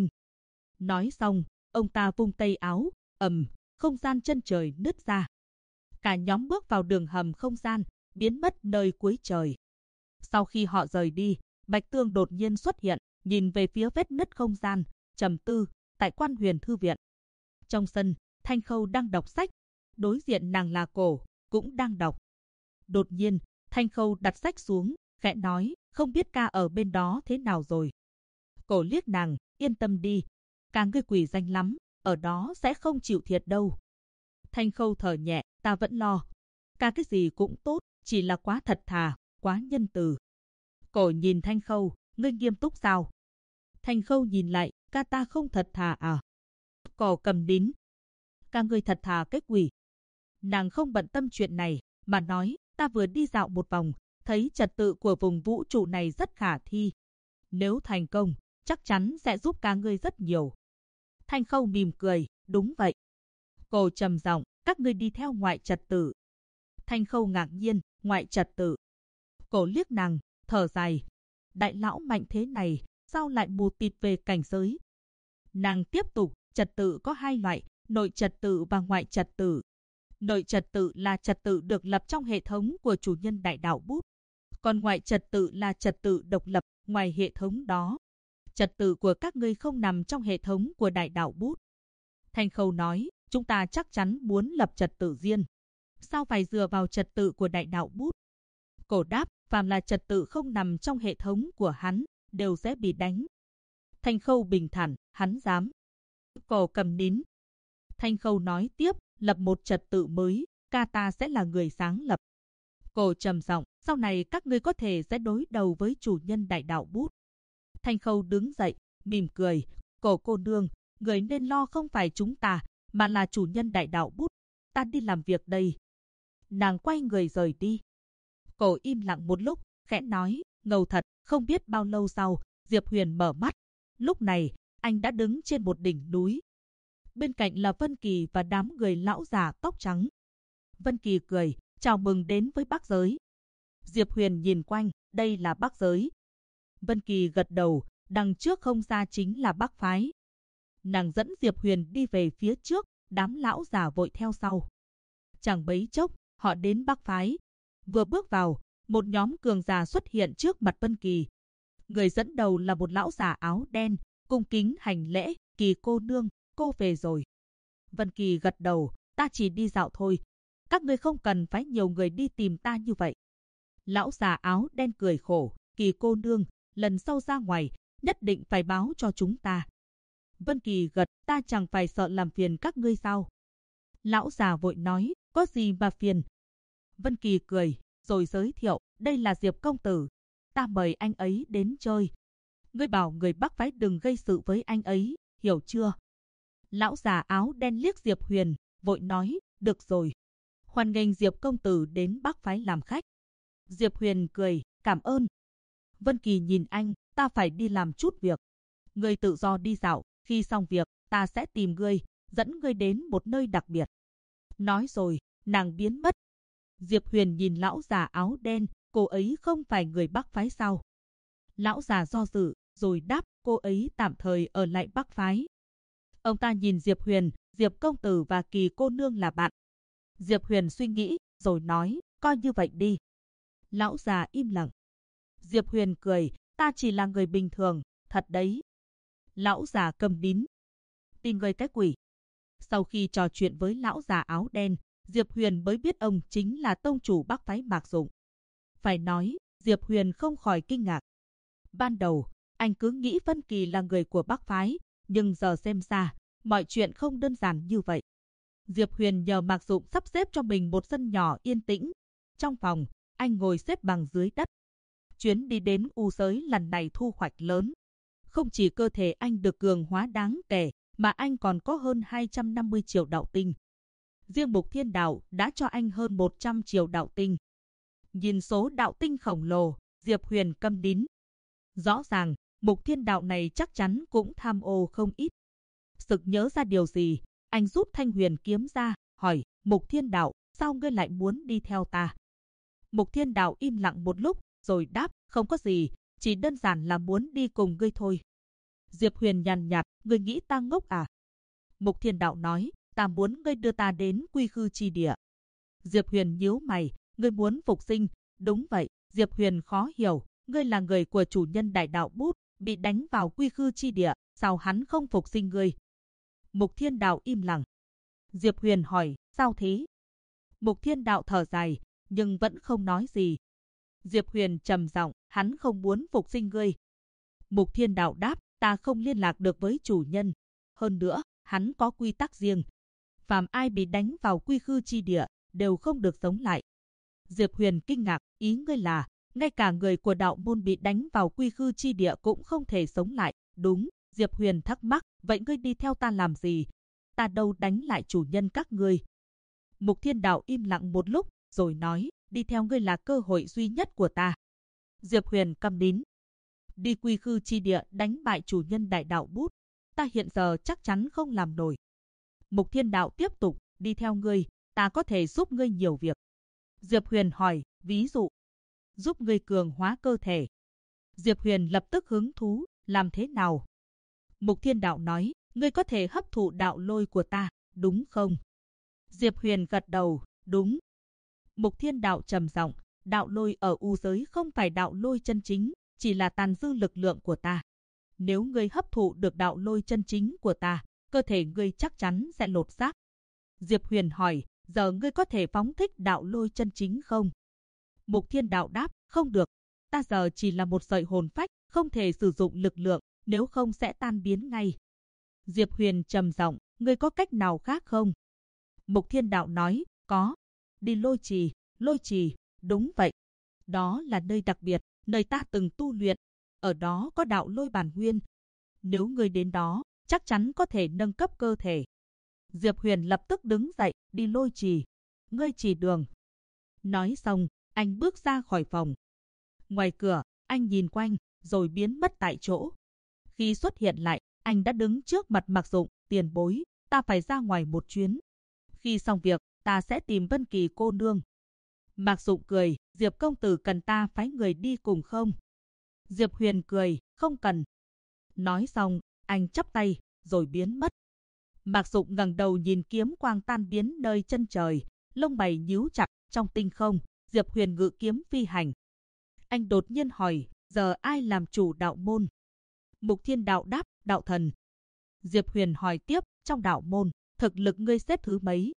Nói xong, ông ta vung tay áo, không gian chân trời nứt ra. Cả nhóm bước vào đường hầm không gian, biến mất nơi cuối trời. Sau khi họ rời đi, Bạch Tường đột nhiên xuất hiện, nhìn về phía vết nứt không gian, trầm tư, tại Quan Huyền thư viện. Trong sân, Thanh Khâu đang đọc sách, đối diện nàng là Cổ, cũng đang đọc. Đột nhiên, Thanh Khâu đặt sách xuống, khẽ nói, không biết ca ở bên đó thế nào rồi. Cổ liếc nàng, yên tâm đi, ca ngươi quỷ danh lắm, ở đó sẽ không chịu thiệt đâu. Thanh Khâu thở nhẹ, ta vẫn lo. Ca cái gì cũng tốt, chỉ là quá thật thà, quá nhân từ. Cổ nhìn Thanh Khâu, ngươi nghiêm túc sao? Thanh Khâu nhìn lại, ca ta không thật thà à? Cổ cầm nín. Ca ngươi thật thà cái quỷ. Nàng không bận tâm chuyện này, mà nói, ta vừa đi dạo một vòng, thấy trật tự của vùng vũ trụ này rất khả thi. Nếu thành công, chắc chắn sẽ giúp ca ngươi rất nhiều. Thanh Khâu mỉm cười, đúng vậy. Cổ trầm giọng, các ngươi đi theo ngoại trật tự. Thanh Khâu ngạc nhiên, ngoại trật tự. Cổ liếc nàng, thở dài. Đại lão mạnh thế này, sao lại mù tịt về cảnh giới? Nàng tiếp tục, trật tự có hai loại, nội trật tự và ngoại trật tự. Nội trật tự là trật tự được lập trong hệ thống của chủ nhân đại đạo bút. Còn ngoại trật tự là trật tự độc lập ngoài hệ thống đó. Trật tự của các ngươi không nằm trong hệ thống của đại đạo bút. Thanh Khâu nói, chúng ta chắc chắn muốn lập trật tự riêng. Sao phải dựa vào trật tự của đại đạo bút? Cổ đáp, phàm là trật tự không nằm trong hệ thống của hắn, đều sẽ bị đánh. Thanh Khâu bình thản, hắn dám. Cổ cầm nín. Thanh Khâu nói tiếp, lập một trật tự mới, ca ta sẽ là người sáng lập. Cổ trầm giọng, sau này các ngươi có thể sẽ đối đầu với chủ nhân đại đạo bút. Thanh Khâu đứng dậy, mỉm cười, Cổ cô nương, người nên lo không phải chúng ta, mà là chủ nhân đại đạo bút. Ta đi làm việc đây. Nàng quay người rời đi. Cổ im lặng một lúc, khẽ nói, ngầu thật. Không biết bao lâu sau, Diệp Huyền mở mắt. Lúc này, anh đã đứng trên một đỉnh núi. Bên cạnh là Vân Kỳ và đám người lão già tóc trắng. Vân Kỳ cười, chào mừng đến với Bắc Giới. Diệp Huyền nhìn quanh, đây là Bắc Giới. Vân Kỳ gật đầu, đằng trước không xa chính là Bắc Phái. Nàng dẫn Diệp Huyền đi về phía trước, đám lão già vội theo sau. Chẳng bấy chốc, họ đến Bắc Phái. Vừa bước vào, một nhóm cường giả xuất hiện trước mặt Vân Kỳ. Người dẫn đầu là một lão già áo đen, cung kính hành lễ, Kỳ cô nương, cô về rồi. Vân Kỳ gật đầu, ta chỉ đi dạo thôi. Các ngươi không cần phải nhiều người đi tìm ta như vậy. Lão già áo đen cười khổ, Kỳ cô nương, lần sau ra ngoài, nhất định phải báo cho chúng ta. Vân Kỳ gật, ta chẳng phải sợ làm phiền các ngươi sao? Lão già vội nói, có gì mà phiền? Vân Kỳ cười, rồi giới thiệu, đây là Diệp công tử. Ta mời anh ấy đến chơi. Ngươi bảo người Bắc phái đừng gây sự với anh ấy, hiểu chưa? Lão già áo đen liếc Diệp Huyền, vội nói, được rồi. Hoan nghênh Diệp công tử đến Bắc phái làm khách. Diệp Huyền cười, cảm ơn. Vân Kỳ nhìn anh, ta phải đi làm chút việc. Ngươi tự do đi dạo, khi xong việc, ta sẽ tìm ngươi, dẫn ngươi đến một nơi đặc biệt. Nói rồi, nàng biến mất. Diệp Huyền nhìn lão già áo đen, cô ấy không phải người Bắc phái sao? Lão già do dự, rồi đáp, cô ấy tạm thời ở lại Bắc phái. Ông ta nhìn Diệp Huyền, Diệp công tử và Kỳ cô nương là bạn. Diệp Huyền suy nghĩ, rồi nói, coi như vậy đi. Lão già im lặng. Diệp Huyền cười, ta chỉ là người bình thường, thật đấy. Lão già câm nín. Tin ngươi cái quỷ. Sau khi trò chuyện với lão già áo đen, Diệp Huyền mới biết ông chính là tông chủ Bắc phái Mạc Dụng. Phải nói, Diệp Huyền không khỏi kinh ngạc. Ban đầu, anh cứ nghĩ Vân Kỳ là người của Bắc phái, nhưng giờ xem ra, mọi chuyện không đơn giản như vậy. Diệp Huyền nhờ Mạc Dụng sắp xếp cho mình một sân nhỏ yên tĩnh. Trong phòng, anh ngồi xếp bằng dưới đất. Chuyến đi đến U giới lần này thu hoạch lớn. Không chỉ cơ thể anh được cường hóa đáng kể, mà anh còn có hơn 250 triệu đạo tinh. Riêng Mục Thiên Đạo đã cho anh hơn 100 triệu đạo tinh. Nhìn số đạo tinh khổng lồ, Diệp Huyền câm nín. Rõ ràng, Mục Thiên Đạo này chắc chắn cũng tham ô không ít. Sực nhớ ra điều gì, anh rút Thanh Huyền kiếm ra, hỏi, Mục Thiên Đạo, sao ngươi lại muốn đi theo ta? Mục Thiên Đạo im lặng một lúc, rồi đáp, không có gì, chỉ đơn giản là muốn đi cùng ngươi thôi. Diệp Huyền nhàn nhạt, ngươi nghĩ ta ngốc à? Mục Thiên Đạo nói, ta muốn ngươi đưa ta đến Quy Khư chi địa. Diệp Huyền nhíu mày, ngươi muốn phục sinh? Đúng vậy. Diệp Huyền khó hiểu, ngươi là người của chủ nhân Đại Đạo Bút, bị đánh vào Quy Khư chi địa, sao hắn không phục sinh ngươi? Mục Thiên Đạo im lặng. Diệp Huyền hỏi, sao thế? Mục Thiên Đạo thở dài, nhưng vẫn không nói gì. Diệp Huyền trầm giọng, hắn không muốn phục sinh ngươi. Mục Thiên Đạo đáp, ta không liên lạc được với chủ nhân. Hơn nữa, hắn có quy tắc riêng. Phàm ai bị đánh vào Quy Khư chi địa, đều không được sống lại. Diệp Huyền kinh ngạc, ý ngươi là, ngay cả người của đạo môn bị đánh vào Quy Khư chi địa cũng không thể sống lại. Đúng, Diệp Huyền thắc mắc, vậy ngươi đi theo ta làm gì? Ta đâu đánh lại chủ nhân các ngươi. Mục Thiên Đạo im lặng một lúc, rồi nói, đi theo ngươi là cơ hội duy nhất của ta. Diệp Huyền câm nín. Đi Quy Khư chi địa đánh bại chủ nhân Đại Đạo Bút, ta hiện giờ chắc chắn không làm nổi. Mục Thiên Đạo tiếp tục, đi theo ngươi, ta có thể giúp ngươi nhiều việc. Diệp Huyền hỏi, ví dụ, giúp ngươi cường hóa cơ thể. Diệp Huyền lập tức hứng thú, làm thế nào? Mục Thiên Đạo nói, ngươi có thể hấp thụ đạo lôi của ta, đúng không? Diệp Huyền gật đầu, đúng. Mục Thiên Đạo trầm giọng, đạo lôi ở U giới không phải đạo lôi chân chính, chỉ là tàn dư lực lượng của ta. Nếu ngươi hấp thụ được đạo lôi chân chính của ta, cơ thể ngươi chắc chắn sẽ lột xác. Diệp Huyền hỏi, giờ ngươi có thể phóng thích đạo lôi chân chính không? Mục Thiên Đạo đáp, không được. Ta giờ chỉ là một sợi hồn phách, không thể sử dụng lực lượng, nếu không sẽ tan biến ngay. Diệp Huyền trầm giọng, ngươi có cách nào khác không? Mục Thiên Đạo nói, có. Đi lôi trì, đúng vậy. Đó là nơi đặc biệt, nơi ta từng tu luyện. Ở đó có đạo lôi bản nguyên. Nếu ngươi đến đó, chắc chắn có thể nâng cấp cơ thể. Diệp Huyền lập tức đứng dậy, đi lôi trì. Ngươi chỉ đường. Nói xong, anh bước ra khỏi phòng. Ngoài cửa, anh nhìn quanh, rồi biến mất tại chỗ. Khi xuất hiện lại, anh đã đứng trước mặt Mạc Dụng, tiền bối, ta phải ra ngoài một chuyến. Khi xong việc, ta sẽ tìm Vân Kỳ cô nương. Mạc Dụng cười, Diệp công tử cần ta phái người đi cùng không? Diệp Huyền cười, không cần. Nói xong, anh chắp tay, rồi biến mất. Mạc Dụng ngẩng đầu nhìn kiếm quang tan biến nơi chân trời, lông mày nhíu chặt trong tinh không, Diệp Huyền ngự kiếm phi hành. Anh đột nhiên hỏi, giờ ai làm chủ đạo môn? Mục Thiên Đạo đáp, đạo thần. Diệp Huyền hỏi tiếp, trong đạo môn, thực lực ngươi xếp thứ mấy?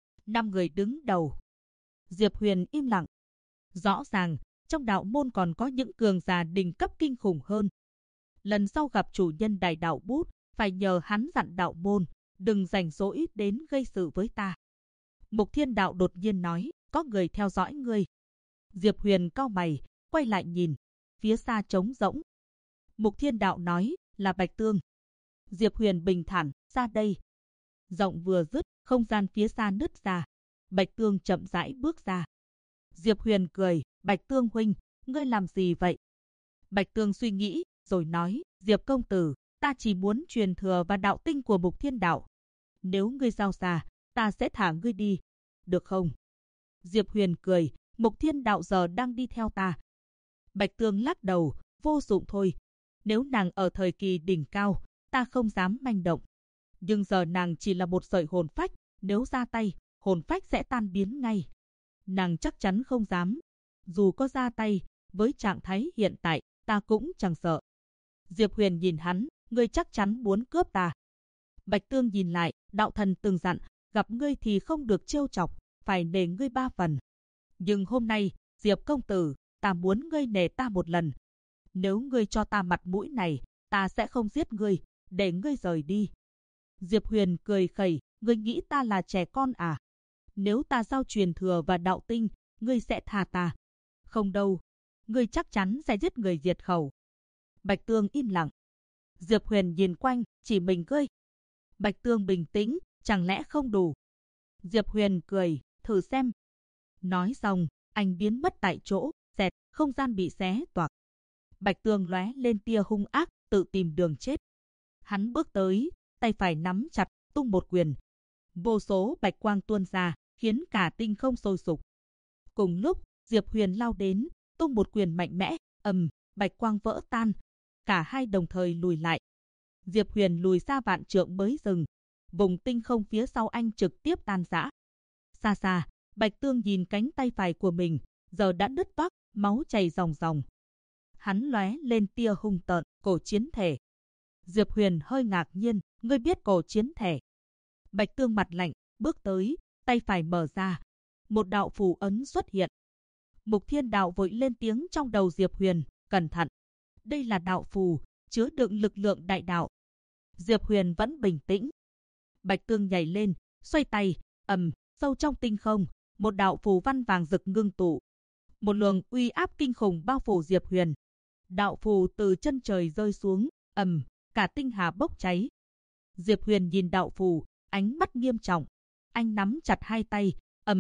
5 người đứng đầu. Diệp Huyền im lặng. Rõ ràng, trong đạo môn còn có những cường giả đỉnh cấp kinh khủng hơn. Lần sau gặp chủ nhân Đại Đạo Bút, phải nhờ hắn dặn đạo môn, đừng rảnh rỗi đến gây sự với ta. Mục Thiên Đạo đột nhiên nói, có người theo dõi ngươi. Diệp Huyền cau mày, quay lại nhìn, phía xa trống rỗng. Mục Thiên Đạo nói, là Bạch Tương. Diệp Huyền bình thản, ra đây. Giọng vừa dứt, không gian phía xa nứt ra. Bạch Tương chậm rãi bước ra. Diệp Huyền cười, Bạch Tương huynh, ngươi làm gì vậy? Bạch Tương suy nghĩ, rồi nói, Diệp công tử, ta chỉ muốn truyền thừa và đạo tinh của Mục Thiên Đạo. Nếu ngươi giao ra, ta sẽ thả ngươi đi. Được không? Diệp Huyền cười, Mục Thiên Đạo giờ đang đi theo ta. Bạch Tương lắc đầu, vô dụng thôi. Nếu nàng ở thời kỳ đỉnh cao, ta không dám manh động. Nhưng giờ nàng chỉ là một sợi hồn phách, nếu ra tay, hồn phách sẽ tan biến ngay. Nàng chắc chắn không dám. Dù có ra tay, với trạng thái hiện tại, ta cũng chẳng sợ. Diệp Huyền nhìn hắn, ngươi chắc chắn muốn cướp ta. Bạch Tương nhìn lại, đạo thần từng dặn, gặp ngươi thì không được trêu chọc, phải nể ngươi 3 phần. Nhưng hôm nay, Diệp công tử, ta muốn ngươi nể ta một lần. Nếu ngươi cho ta mặt mũi này, ta sẽ không giết ngươi, để ngươi rời đi. Diệp Huyền cười khẩy, ngươi nghĩ ta là trẻ con à? Nếu ta giao truyền thừa và đạo tinh, ngươi sẽ tha ta. Không đâu, ngươi chắc chắn sẽ giết người diệt khẩu. Bạch Tương im lặng. Diệp Huyền nhìn quanh, chỉ mình ngươi. Bạch Tương bình tĩnh, chẳng lẽ không đủ? Diệp Huyền cười, thử xem. Nói xong, anh biến mất tại chỗ, xẹt, không gian bị xé toạc. Bạch Tương lóe lên tia hung ác, tự tìm đường chết. Hắn bước tới, tay phải nắm chặt, tung một quyền. Vô số bạch quang tuôn ra, khiến cả tinh không sôi sục. Cùng lúc, Diệp Huyền lao đến, tung một quyền mạnh mẽ, bạch quang vỡ tan. Cả hai đồng thời lùi lại. Diệp Huyền lùi ra vạn trượng mới dừng. Vùng tinh không phía sau anh trực tiếp tan rã. Xa xa, Bạch Tương nhìn cánh tay phải của mình, giờ đã nứt toác, máu chảy ròng ròng. Hắn lóe lên tia hung tợn, cổ chiến thể. Diệp Huyền hơi ngạc nhiên, ngươi biết cổ chiến thể? Bạch Tương mặt lạnh, bước tới, tay phải mở ra. Một đạo phù ấn xuất hiện. Mục Thiên Đạo vội lên tiếng trong đầu Diệp Huyền, cẩn thận. Đây là đạo phù, chứa đựng lực lượng đại đạo. Diệp Huyền vẫn bình tĩnh. Bạch Tương nhảy lên, xoay tay, sâu trong tinh không, một đạo phù văn vàng rực ngưng tụ. Một luồng uy áp kinh khủng bao phủ Diệp Huyền. Đạo phù từ chân trời rơi xuống, cả tinh hà bốc cháy. Diệp Huyền nhìn đạo phù, ánh mắt nghiêm trọng. Anh nắm chặt hai tay,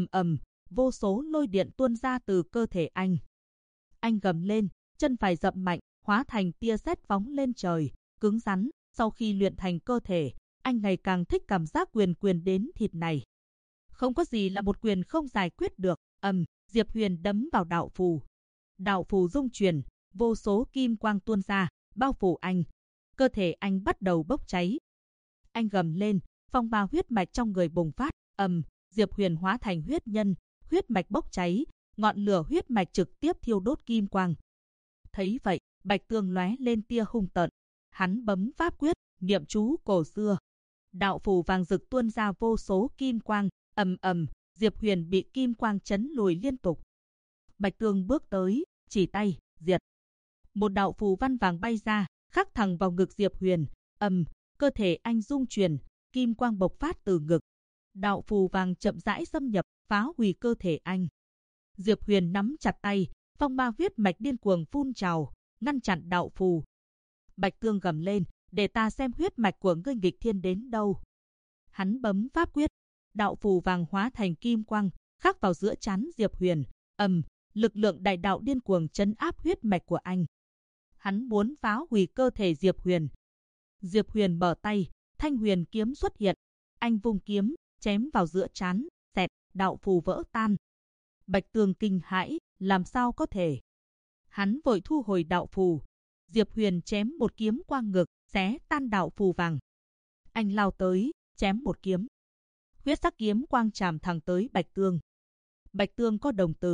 vô số lôi điện tuôn ra từ cơ thể anh. Anh gầm lên, chân phải dậm mạnh, hóa thành tia sét phóng lên trời, cứng rắn. Sau khi luyện thành cơ thể, anh ngày càng thích cảm giác quyền đến thịt này. Không có gì là một quyền không giải quyết được. Diệp Huyền đấm vào đạo phù. Đạo phù rung chuyển, vô số kim quang tuôn ra, bao phủ anh. Cơ thể anh bắt đầu bốc cháy. Anh gầm lên, phong ba huyết mạch trong người bùng phát. Diệp Huyền hóa thành huyết nhân, huyết mạch bốc cháy, ngọn lửa huyết mạch trực tiếp thiêu đốt kim quang. Thấy vậy, Bạch Tương lóe lên tia hung tợn. Hắn bấm pháp quyết, niệm chú cổ xưa. Đạo phù vàng rực tuôn ra vô số kim quang, Diệp Huyền bị kim quang chấn lùi liên tục. Bạch Tương bước tới, chỉ tay, diệt. Một đạo phù văn vàng bay ra, khắc thẳng vào ngực Diệp Huyền. Cơ thể anh rung chuyển, kim quang bộc phát từ ngực. Đạo phù vàng chậm rãi xâm nhập, phá hủy cơ thể anh. Diệp Huyền nắm chặt tay, phong ma huyết mạch điên cuồng phun trào, ngăn chặn đạo phù. Bạch Tương gầm lên, để ta xem huyết mạch của ngươi nghịch thiên đến đâu. Hắn bấm pháp quyết, đạo phù vàng hóa thành kim quang, khắc vào giữa trán Diệp Huyền. Lực lượng đại đạo điên cuồng trấn áp huyết mạch của anh. Hắn muốn phá hủy cơ thể Diệp Huyền. Diệp Huyền mở tay, thanh huyền kiếm xuất hiện. Anh vung kiếm, chém vào giữa trán, xẹt, đạo phù vỡ tan. Bạch Tương kinh hãi, làm sao có thể? Hắn vội thu hồi đạo phù. Diệp Huyền chém một kiếm qua ngực, xé tan đạo phù vàng. Anh lao tới, chém một kiếm. Huyết sắc kiếm quang chạm thẳng tới Bạch Tương. Bạch Tương có đồng tử,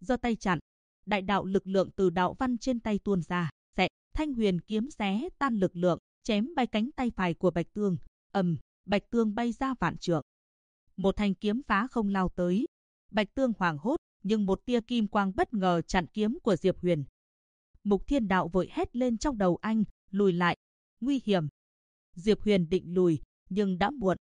giơ tay chặn. Đại đạo lực lượng từ đạo văn trên tay tuôn ra, xẹ, Thanh huyền kiếm xé tan lực lượng, chém bay cánh tay phải của Bạch Tương. Bạch Tương bay ra vạn trượng. Một thanh kiếm phá không lao tới. Bạch Tương hoảng hốt, nhưng một tia kim quang bất ngờ chặn kiếm của Diệp Huyền. Mục Thiên Đạo vội hét lên trong đầu anh, lùi lại, nguy hiểm. Diệp Huyền định lùi, nhưng đã muộn.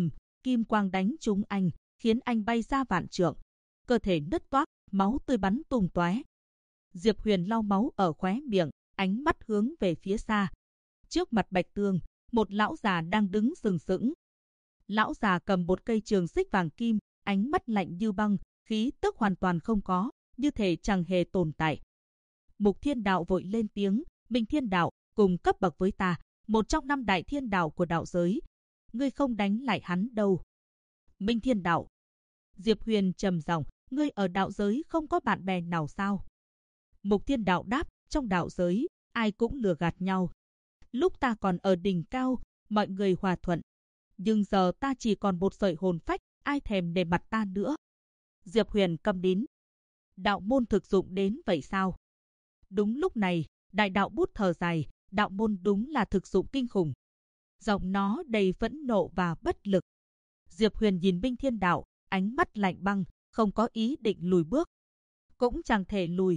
Kim quang đánh trúng anh, khiến anh bay ra vạn trượng. Cơ thể nứt toác, máu tươi bắn tung tóe. Diệp Huyền lau máu ở khóe miệng, ánh mắt hướng về phía xa. Trước mặt Bạch Tương, một lão già đang đứng sừng sững. Lão già cầm một cây trường xích vàng kim, ánh mắt lạnh như băng, khí tức hoàn toàn không có, như thể chẳng hề tồn tại. Mục Thiên Đạo vội lên tiếng, Minh Thiên Đạo, cùng cấp bậc với ta, một trong 5 đại thiên đạo của đạo giới. Ngươi không đánh lại hắn đâu. Minh Thiên Đạo. Diệp Huyền trầm giọng, ngươi ở đạo giới không có bạn bè nào sao? Mục Thiên Đạo đáp, trong đạo giới, ai cũng lừa gạt nhau. Lúc ta còn ở đỉnh cao, mọi người hòa thuận. Nhưng giờ ta chỉ còn một sợi hồn phách, ai thèm nể mặt ta nữa. Diệp Huyền câm nín. Đạo môn thực dụng đến vậy sao? Đúng lúc này, đại đạo bút thở dài, đạo môn đúng là thực dụng kinh khủng. Giọng nó đầy phẫn nộ và bất lực. Diệp Huyền nhìn Minh Thiên Đạo, ánh mắt lạnh băng, không có ý định lùi bước. Cũng chẳng thể lùi.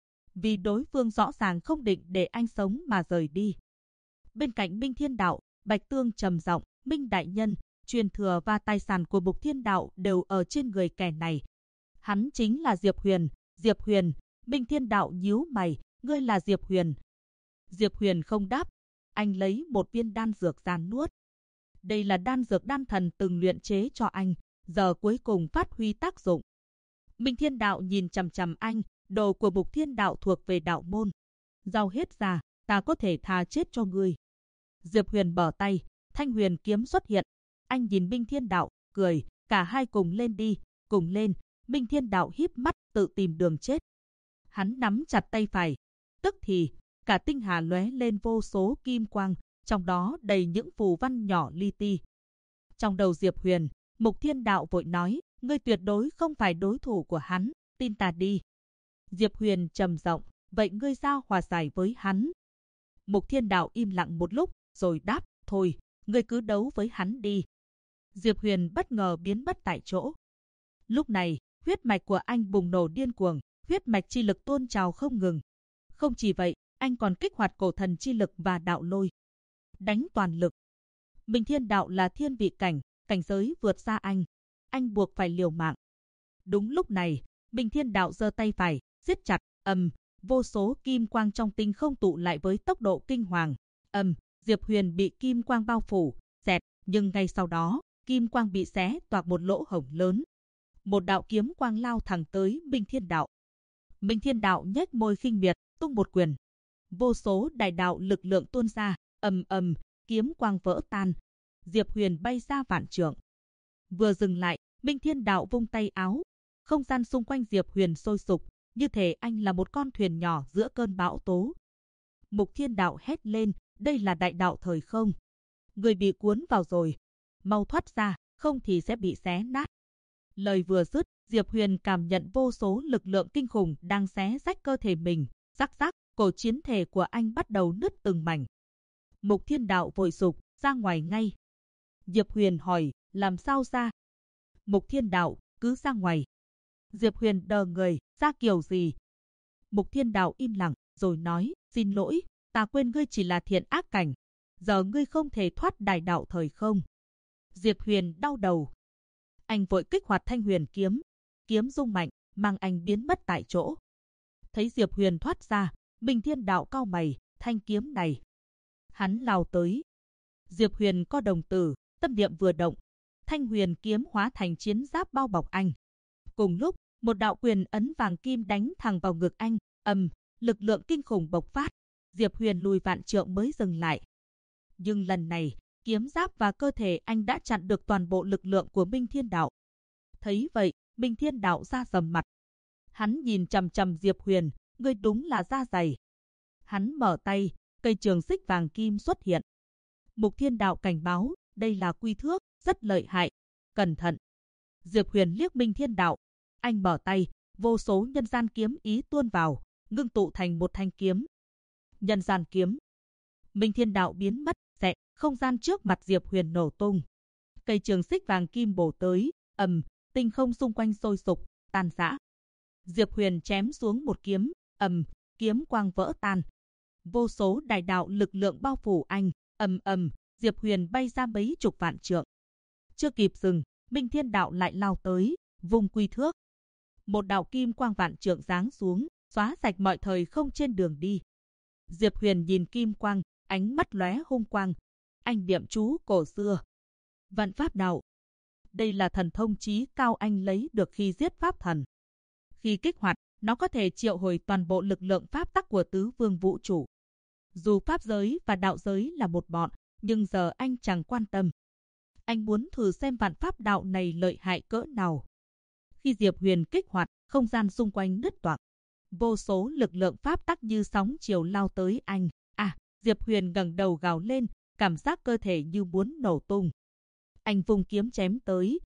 Vì đối phương rõ ràng không định để anh sống mà rời đi. Bên cạnh Minh Thiên Đạo, Bạch Tương trầm giọng, Minh đại nhân, truyền thừa và tài sản của Mục Thiên Đạo đều ở trên người kẻ này. Hắn chính là Diệp Huyền. Diệp Huyền. Minh Thiên Đạo nhíu mày, ngươi là Diệp Huyền. Diệp Huyền không đáp, anh lấy một viên đan dược ra nuốt. Đây là đan dược đan thần từng luyện chế cho anh, giờ cuối cùng phát huy tác dụng. Minh Thiên Đạo nhìn chằm chằm anh, đồ của Mục Thiên Đạo thuộc về đạo môn. Giao hết ra, ta có thể tha chết cho ngươi. Diệp Huyền bỏ tay, Thanh huyền kiếm xuất hiện. Anh nhìn Minh Thiên Đạo, cười, cả hai cùng lên đi, cùng lên. Minh Thiên Đạo híp mắt tự tìm đường chết. Hắn nắm chặt tay phải. Tức thì, cả tinh hà lóe lên vô số kim quang, trong đó đầy những phù văn nhỏ li ti. Trong đầu Diệp Huyền, Mục Thiên Đạo vội nói, ngươi tuyệt đối không phải đối thủ của hắn, tin ta đi. Diệp Huyền trầm giọng, vậy ngươi giao hòa giải với hắn. Mục Thiên Đạo im lặng một lúc, rồi đáp, thôi, ngươi cứ đấu với hắn đi. Diệp Huyền bất ngờ biến mất tại chỗ. Lúc này, huyết mạch của anh bùng nổ điên cuồng, huyết mạch chi lực tuôn trào không ngừng. Không chỉ vậy, anh còn kích hoạt cổ thần chi lực và đạo lôi. Đánh toàn lực. Minh Thiên Đạo là thiên vị cảnh, cảnh giới vượt xa anh buộc phải liều mạng. Đúng lúc này, Minh Thiên Đạo giơ tay phải, siết chặt, vô số kim quang trong tinh không tụ lại với tốc độ kinh hoàng. Diệp Huyền bị kim quang bao phủ, xẹt, nhưng ngay sau đó, kim quang bị xé toạc một lỗ hổng lớn. Một đạo kiếm quang lao thẳng tới Minh Thiên Đạo. Minh Thiên Đạo nhếch môi khinh miệt, tung một quyền. Vô số đại đạo lực lượng tuôn ra, kiếm quang vỡ tan. Diệp Huyền bay ra vạn trượng. Vừa dừng lại, Minh Thiên Đạo vung tay áo. Không gian xung quanh Diệp Huyền sôi sục, như thể anh là một con thuyền nhỏ giữa cơn bão tố. Mục Thiên Đạo hét lên, đây là đại đạo thời không. Người bị cuốn vào rồi. Mau thoát ra, không thì sẽ bị xé nát. Lời vừa dứt, Diệp Huyền cảm nhận vô số lực lượng kinh khủng đang xé rách cơ thể mình. Rắc rắc, cổ chiến thể của anh bắt đầu nứt từng mảnh. Mục Thiên Đạo vội sục, ra ngoài ngay. Diệp Huyền hỏi, làm sao ra? Mục Thiên Đạo, cứ ra ngoài. Diệp Huyền đờ người, ra kiểu gì? Mục Thiên Đạo im lặng, rồi nói, xin lỗi, ta quên ngươi chỉ là thiện ác cảnh. Giờ ngươi không thể thoát đại đạo thời không. Diệp Huyền đau đầu. Anh vội kích hoạt Thanh huyền kiếm. Kiếm rung mạnh, mang anh biến mất tại chỗ. Thấy Diệp Huyền thoát ra, Minh Thiên Đạo cau mày, thanh kiếm này. Hắn lao tới. Diệp Huyền co đồng tử, tâm niệm vừa động. Thanh huyền kiếm hóa thành chiến giáp bao bọc anh. Cùng lúc, một đạo quyền ấn vàng kim đánh thẳng vào ngực anh. Lực lượng kinh khủng bộc phát. Diệp Huyền lùi vạn trượng mới dừng lại. Nhưng lần này, kiếm giáp và cơ thể anh đã chặn được toàn bộ lực lượng của Minh Thiên Đạo. Thấy vậy, Minh Thiên Đạo ra sầm mặt. Hắn nhìn chằm chằm Diệp Huyền, ngươi đúng là da dày. Hắn mở tay, cây trường xích vàng kim xuất hiện. Mục Thiên Đạo cảnh báo, đây là quy thước, rất lợi hại. Cẩn thận. Diệp Huyền liếc Minh Thiên Đạo. Anh mở tay, vô số nhân gian kiếm ý tuôn vào, ngưng tụ thành một thanh kiếm. Nhân gian kiếm. Minh Thiên Đạo biến mất, xẹ, không gian trước mặt Diệp Huyền nổ tung. Cây trường xích vàng kim bổ tới, tinh không xung quanh sôi sục, tan rã. Diệp Huyền chém xuống một kiếm, kiếm quang vỡ tan. Vô số đại đạo lực lượng bao phủ anh, Diệp Huyền bay ra mấy chục vạn trượng. Chưa kịp dừng, Minh Thiên Đạo lại lao tới, vung quy thước. Một đạo kim quang vạn trượng giáng xuống, xóa sạch mọi thời không trên đường đi. Diệp Huyền nhìn kim quang, ánh mắt lóe hung quang. Anh niệm chú cổ xưa. Vạn pháp đạo. Đây là thần thông chí cao anh lấy được khi giết pháp thần. Khi kích hoạt, nó có thể triệu hồi toàn bộ lực lượng pháp tắc của tứ vương vũ trụ. Dù pháp giới và đạo giới là một bọn, nhưng giờ anh chẳng quan tâm. Anh muốn thử xem vạn pháp đạo này lợi hại cỡ nào. Khi Diệp Huyền kích hoạt, không gian xung quanh nứt toạc. Vô số lực lượng pháp tắc như sóng chiều lao tới anh. Diệp Huyền ngẩng đầu gào lên, cảm giác cơ thể như muốn nổ tung. Anh vung kiếm chém tới,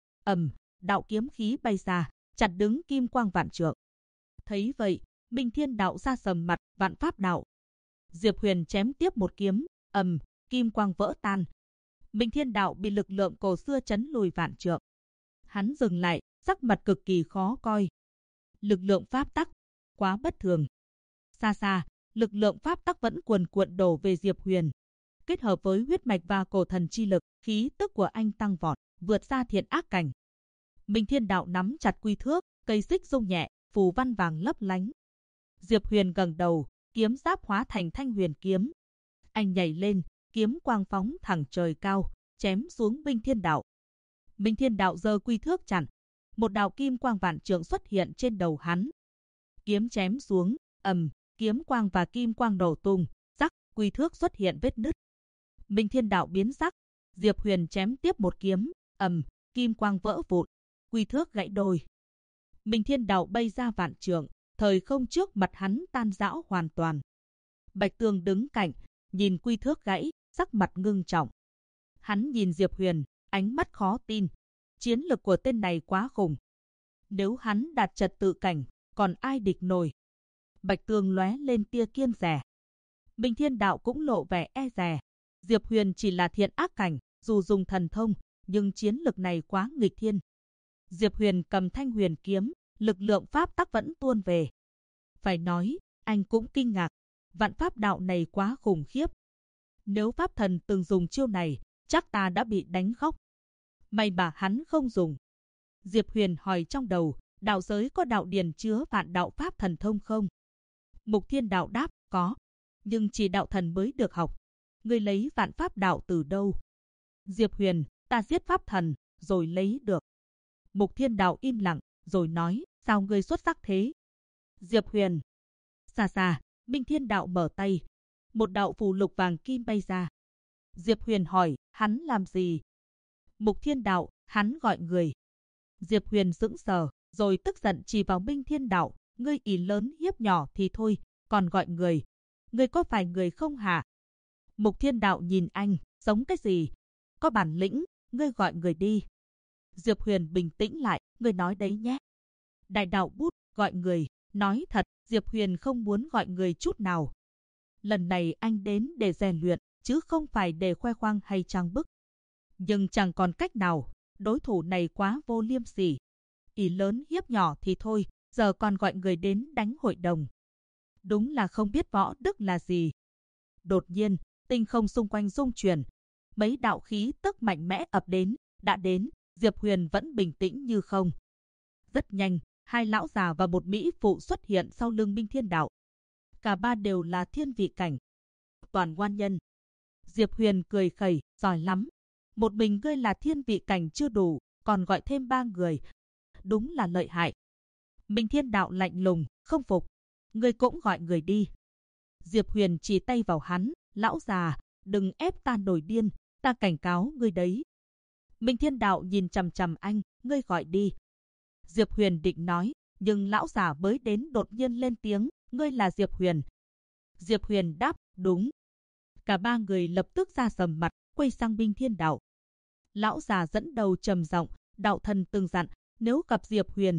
đạo kiếm khí bay ra, chặn đứng kim quang vạn trượng. Thấy vậy, Minh Thiên Đạo ra sầm mặt, vạn pháp đạo. Diệp Huyền chém tiếp một kiếm, kim quang vỡ tan. Minh Thiên Đạo bị lực lượng cổ xưa chấn lùi vạn trượng. Hắn dừng lại, sắc mặt cực kỳ khó coi. Lực lượng pháp tắc, quá bất thường. Xa xa, lực lượng pháp tắc vẫn cuồn cuộn đổ về Diệp Huyền. Kết hợp với huyết mạch và cổ thần chi lực, khí tức của anh tăng vọt, vượt ra thiện ác cảnh. Minh Thiên Đạo nắm chặt quy thước, cây xích rung nhẹ, phù văn vàng lấp lánh. Diệp Huyền ngẩng đầu, kiếm giáp hóa thành thanh huyền kiếm. Anh nhảy lên, kiếm quang phóng thẳng trời cao, chém xuống Minh Thiên Đạo. Minh Thiên Đạo giơ quy thước chặn, một đạo kim quang vạn trượng xuất hiện trên đầu hắn. Kiếm chém xuống, kiếm quang và kim quang nổ tung, rắc, quy thước xuất hiện vết nứt. Minh Thiên Đạo biến sắc, Diệp Huyền chém tiếp một kiếm, kim quang vỡ vụn, quy thước gãy đôi. Minh Thiên Đạo bay ra vạn trượng, thời không trước mặt hắn tan rã hoàn toàn. Bạch Tường đứng cạnh, nhìn quy thước gãy, sắc mặt ngưng trọng. Hắn nhìn Diệp Huyền, ánh mắt khó tin. Chiến lực của tên này quá khủng. Nếu hắn đạt trật tự cảnh, còn ai địch nổi? Bạch Tường lóe lên tia kiêng dè. Minh Thiên Đạo cũng lộ vẻ e dè. Diệp Huyền chỉ là thiện ác cảnh, dù dùng thần thông, nhưng chiến lực này quá nghịch thiên. Diệp Huyền cầm thanh huyền kiếm, lực lượng pháp tắc vẫn tuôn về. Phải nói, anh cũng kinh ngạc. Vạn pháp đạo này quá khủng khiếp. Nếu pháp thần từng dùng chiêu này, chắc ta đã bị đánh khóc. May mà hắn không dùng. Diệp Huyền hỏi trong đầu, đạo giới có đạo điển chứa vạn đạo pháp thần thông không? Mục Thiên Đạo đáp, có. Nhưng chỉ đạo thần mới được học. Ngươi lấy vạn pháp đạo từ đâu? Diệp Huyền, ta giết pháp thần, rồi lấy được. Mục Thiên Đạo im lặng, rồi nói, sao ngươi xuất sắc thế? Diệp Huyền. Xa xa, Minh Thiên Đạo mở tay. Một đạo phù lục vàng kim bay ra. Diệp Huyền hỏi, hắn làm gì? Mục Thiên Đạo, hắn gọi người. Diệp Huyền sững sờ, rồi tức giận chỉ vào Minh Thiên Đạo, ngươi ỷ lớn hiếp nhỏ thì thôi, còn gọi người. Ngươi có phải người không hả? Mục Thiên Đạo nhìn anh, giống cái gì? Có bản lĩnh, ngươi gọi người đi. Diệp Huyền bình tĩnh lại, ngươi nói đấy nhé. Đại đạo bút, gọi người, nói thật, Diệp Huyền không muốn gọi người chút nào. Lần này anh đến để rèn luyện, chứ không phải để khoe khoang hay trang bức. Nhưng chẳng còn cách nào, đối thủ này quá vô liêm sỉ. Ỷ lớn hiếp nhỏ thì thôi, giờ còn gọi người đến đánh hội đồng. Đúng là không biết võ đức là gì. Đột nhiên, tinh không xung quanh rung chuyển. Mấy đạo khí tức mạnh mẽ ập đến, đã đến, Diệp Huyền vẫn bình tĩnh như không. Rất nhanh, hai lão già và một mỹ phụ xuất hiện sau lưng Minh Thiên Đạo. Cả ba đều là thiên vị cảnh. Toàn ngoan nhân. Diệp Huyền cười khẩy, giỏi lắm. Một mình ngươi là thiên vị cảnh chưa đủ, còn gọi thêm ba người. Đúng là lợi hại. Minh Thiên Đạo lạnh lùng, không phục. Ngươi cũng gọi người đi. Diệp Huyền chỉ tay vào hắn, lão già, đừng ép ta nổi điên, ta cảnh cáo ngươi đấy. Minh Thiên Đạo nhìn chằm chằm anh, ngươi gọi đi. Diệp Huyền định nói, nhưng lão già mới đến đột nhiên lên tiếng, ngươi là Diệp Huyền. Diệp Huyền đáp, đúng. Cả ba người lập tức ra sầm mặt, quay sang Minh Thiên Đạo. Lão già dẫn đầu trầm giọng, đạo thần từng dặn, nếu gặp Diệp Huyền,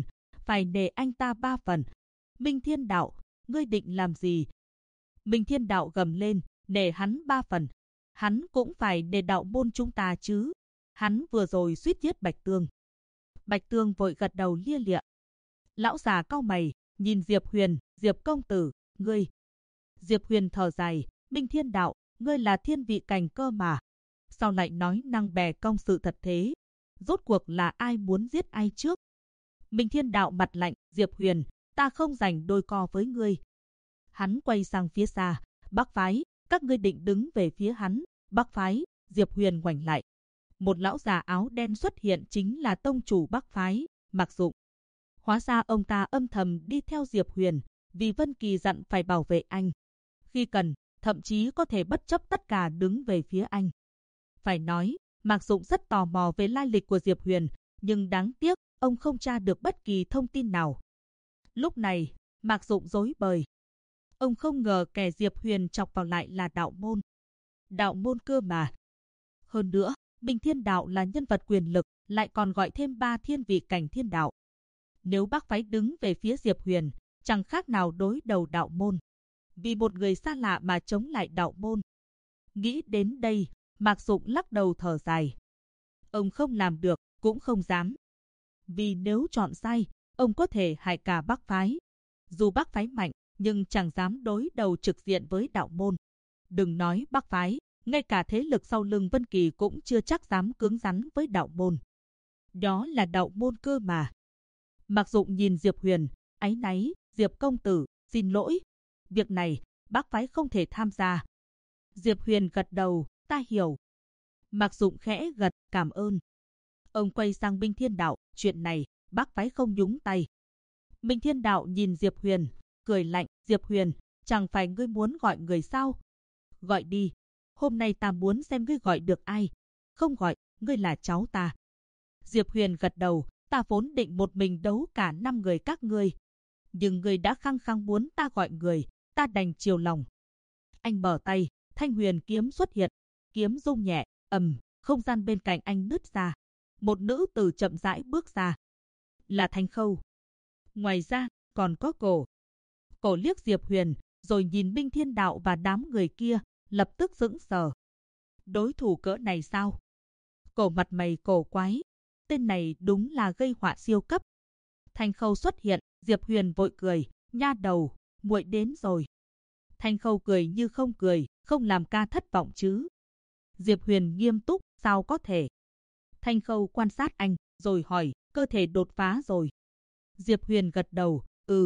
phải nể anh ta 3 phần. Minh Thiên Đạo, ngươi định làm gì? Minh Thiên Đạo gầm lên, nể hắn 3 phần. Hắn cũng phải nể đạo môn chúng ta chứ. Hắn vừa rồi suýt giết Bạch Tương. Bạch Tương vội gật đầu lia lịa. Lão già cau mày, nhìn Diệp Huyền, Diệp công tử, ngươi. Diệp Huyền thở dài, Minh Thiên Đạo, ngươi là thiên vị cảnh cơ mà. Sao lại nói năng bè công sự thật thế? Rốt cuộc là ai muốn giết ai trước? Minh Thiên Đạo mặt lạnh, Diệp Huyền, ta không rảnh đôi co với ngươi. Hắn quay sang phía xa, Bắc phái, các ngươi định đứng về phía hắn. Bắc phái, Diệp Huyền ngoảnh lại. Một lão già áo đen xuất hiện, chính là tông chủ Bắc phái, Mạc Dụng. Hóa ra ông ta âm thầm đi theo Diệp Huyền, vì Vân Kỳ dặn phải bảo vệ anh. Khi cần, thậm chí có thể bất chấp tất cả đứng về phía anh. Phải nói, Mạc Dụng rất tò mò về lai lịch của Diệp Huyền, nhưng đáng tiếc, ông không tra được bất kỳ thông tin nào. Lúc này, Mạc Dụng rối bời. Ông không ngờ kẻ Diệp Huyền chọc vào lại là đạo môn. Đạo môn cơ mà. Hơn nữa, Minh Thiên Đạo là nhân vật quyền lực, lại còn gọi thêm 3 thiên vị cảnh thiên đạo. Nếu Bắc phái đứng về phía Diệp Huyền, chẳng khác nào đối đầu đạo môn. Vì một người xa lạ mà chống lại đạo môn. Nghĩ đến đây, Mạc Dụng lắc đầu thở dài. Ông không làm được, cũng không dám. Vì nếu chọn sai, ông có thể hại cả Bắc phái. Dù Bắc phái mạnh, nhưng chẳng dám đối đầu trực diện với đạo môn. Đừng nói Bắc phái, ngay cả thế lực sau lưng Vân Kỳ cũng chưa chắc dám cứng rắn với đạo môn. Đó là đạo môn cơ mà. Mạc Dụng nhìn Diệp Huyền, áy náy, Diệp công tử, xin lỗi. Việc này, Bắc phái không thể tham gia. Diệp Huyền gật đầu, ta hiểu. Mạc Dụng khẽ gật, cảm ơn. Ông quay sang Minh Thiên Đạo, chuyện này, Bắc phái không nhúng tay. Minh Thiên Đạo nhìn Diệp Huyền, cười lạnh, Diệp Huyền, chẳng phải ngươi muốn gọi người sao? Gọi đi, hôm nay ta muốn xem ngươi gọi được ai. Không gọi, ngươi là cháu ta. Diệp Huyền gật đầu, ta vốn định một mình đấu cả 5 người các ngươi. Nhưng ngươi đã khăng khăng muốn ta gọi người, ta đành chiều lòng. Anh mở tay, thanh huyền kiếm xuất hiện. Kiếm rung nhẹ, không gian bên cạnh anh nứt ra. Một nữ tử chậm rãi bước ra. Là Thanh Khâu. Ngoài ra, còn có Cổ. Cổ liếc Diệp Huyền, rồi nhìn Minh Thiên Đạo và đám người kia, lập tức sững sờ. Đối thủ cỡ này sao? Cổ mặt mày cổ quái. Tên này đúng là gây họa siêu cấp. Thanh Khâu xuất hiện, Diệp Huyền vội cười, nha đầu, muội đến rồi. Thanh Khâu cười như không cười, không làm ca thất vọng chứ. Diệp Huyền nghiêm túc, sao có thể? Thanh Khâu quan sát anh, rồi hỏi, cơ thể đột phá rồi. Diệp Huyền gật đầu,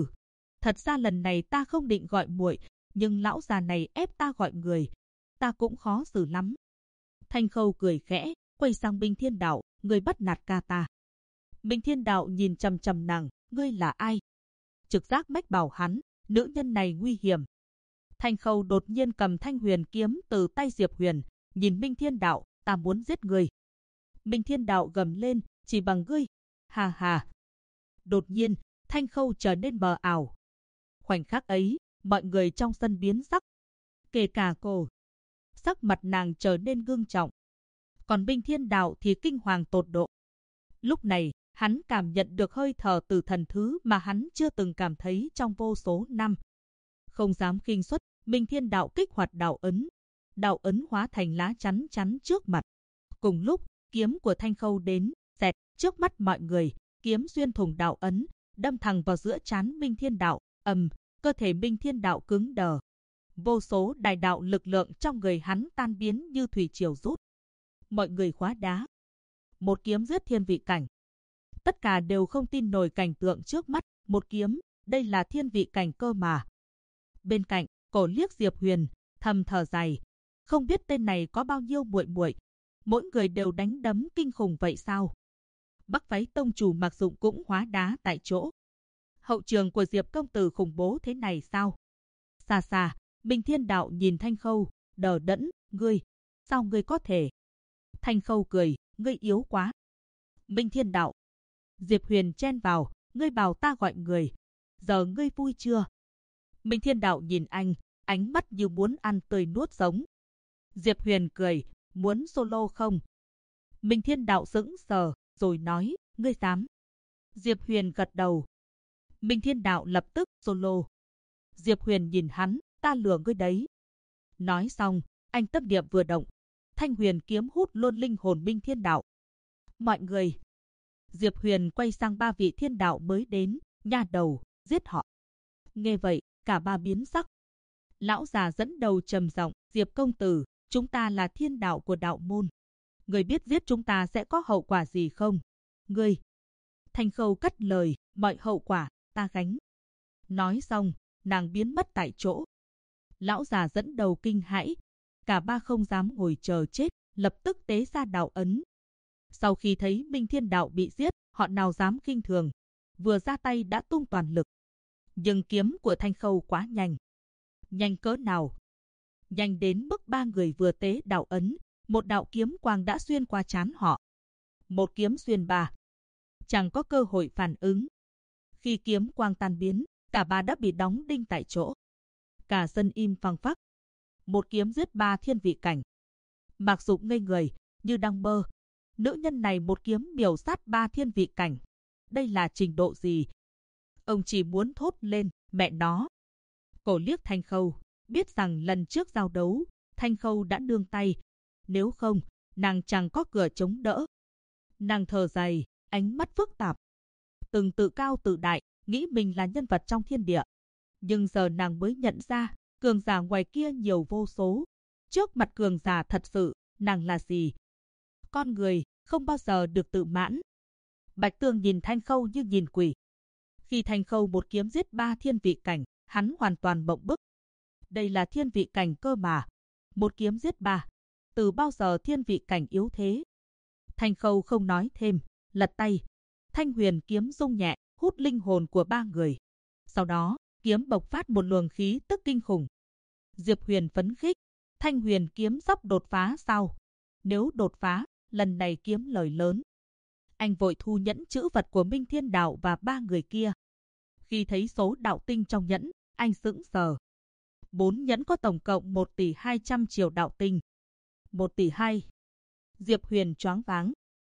thật ra lần này ta không định gọi muội, nhưng lão già này ép ta gọi người, ta cũng khó xử lắm. Thanh Khâu cười khẽ, quay sang Minh Thiên Đạo, ngươi bắt nạt ca ta. Minh Thiên Đạo nhìn chằm chằm nàng, ngươi là ai? Trực giác mách bảo hắn, nữ nhân này nguy hiểm. Thanh Khâu đột nhiên cầm thanh huyền kiếm từ tay Diệp Huyền, nhìn Minh Thiên Đạo, ta muốn giết ngươi. Minh Thiên Đạo gầm lên, chỉ bằng ngươi. Hà hà. Đột nhiên, Thanh Khâu trở nên mờ ảo. Khoảnh khắc ấy, mọi người trong sân biến sắc. Kể cả cô. Sắc mặt nàng trở nên ngưng trọng. Còn Minh Thiên Đạo thì kinh hoàng tột độ. Lúc này, hắn cảm nhận được hơi thở từ thần thứ mà hắn chưa từng cảm thấy trong vô số năm. Không dám khinh suất, Minh Thiên Đạo kích hoạt đạo ấn. Đạo ấn hóa thành lá chắn chắn trước mặt. Cùng lúc, kiếm của Thanh Khâu đến, xẹt trước mắt mọi người, kiếm xuyên thủng đạo ấn, đâm thẳng vào giữa trán Minh Thiên Đạo. Cơ thể Minh Thiên Đạo cứng đờ. Vô số đại đạo lực lượng trong người hắn tan biến như thủy triều rút. Mọi người hóa đá. Một kiếm giết thiên vị cảnh. Tất cả đều không tin nổi cảnh tượng trước mắt. Một kiếm, đây là thiên vị cảnh cơ mà. Bên cạnh, Cổ liếc Diệp Huyền, thầm thở dài. Không biết tên này có bao nhiêu muội muội, mỗi người đều đánh đấm kinh khủng vậy sao? Bắc phái tông chủ Mạc Dụng cũng hóa đá tại chỗ. Hậu trường của Diệp công tử khủng bố thế này sao? Xa xa, Minh Thiên Đạo nhìn Thanh Khâu, đờ đẫn, ngươi, sao ngươi có thể? Thanh Khâu cười, ngươi yếu quá. Minh Thiên Đạo. Diệp Huyền chen vào, ngươi bảo ta gọi người. Giờ ngươi vui chưa? Minh Thiên Đạo nhìn anh, ánh mắt như muốn ăn tươi nuốt sống. Diệp Huyền cười, muốn solo không? Minh Thiên Đạo sững sờ, rồi nói, ngươi dám. Diệp Huyền gật đầu, Minh Thiên Đạo lập tức solo. Diệp Huyền nhìn hắn, ta lừa ngươi đấy. Nói xong, anh tâm niệm vừa động, thanh huyền kiếm hút luôn linh hồn Minh Thiên Đạo. Mọi người. Diệp Huyền quay sang ba vị thiên đạo mới đến, nha đầu, giết họ. Nghe vậy, cả ba biến sắc. Lão già dẫn đầu trầm giọng, Diệp công tử, chúng ta là thiên đạo của đạo môn. Người biết giết chúng ta sẽ có hậu quả gì không? Ngươi. Thanh Khâu cắt lời, mọi hậu quả, ta gánh. Nói xong, nàng biến mất tại chỗ. Lão già dẫn đầu kinh hãi. Cả ba không dám ngồi chờ chết, lập tức tế ra đạo ấn. Sau khi thấy Minh Thiên Đạo bị giết, họ nào dám khinh thường. Vừa ra tay đã tung toàn lực. Nhưng kiếm của Thanh Khâu quá nhanh. Nhanh cỡ nào? Nhanh đến mức ba người vừa tế đạo ấn, một đạo kiếm quang đã xuyên qua trán họ. Một kiếm xuyên ba. Chẳng có cơ hội phản ứng. Khi kiếm quang tan biến, cả ba đã bị đóng đinh tại chỗ. Cả sân im phăng phắc. Một kiếm giết ba thiên vị cảnh. Mạc Dụng ngây người, như đang mơ. Nữ nhân này một kiếm miểu sát ba thiên vị cảnh. Đây là trình độ gì? Ông chỉ muốn thốt lên, mẹ nó. Cổ liếc Thanh Khâu, biết rằng lần trước giao đấu, Thanh Khâu đã nương tay. Nếu không, nàng chẳng có cửa chống đỡ. Nàng thở dài, ánh mắt phức tạp. Từng tự cao tự đại, nghĩ mình là nhân vật trong thiên địa. Nhưng giờ nàng mới nhận ra, cường giả ngoài kia nhiều vô số. Trước mặt cường giả thật sự, nàng là gì? Con người, không bao giờ được tự mãn. Bạch Tương nhìn Thanh Khâu như nhìn quỷ. Khi Thanh Khâu một kiếm giết ba thiên vị cảnh, hắn hoàn toàn bỗng bức. Đây là thiên vị cảnh cơ mà. Một kiếm giết ba. Từ bao giờ thiên vị cảnh yếu thế? Thanh Khâu không nói thêm, lật tay. Thanh huyền kiếm rung nhẹ, hút linh hồn của ba người. Sau đó, kiếm bộc phát một luồng khí tức kinh khủng. Diệp Huyền phấn khích. Thanh huyền kiếm sắp đột phá sao? Nếu đột phá, lần này kiếm lời lớn. Anh vội thu nhẫn chữ vật của Minh Thiên Đạo và ba người kia. Khi thấy số đạo tinh trong nhẫn, anh sững sờ. 4 nhẫn có tổng cộng 1 tỷ 200 triệu đạo tinh. 1 tỷ 2. Diệp Huyền choáng váng.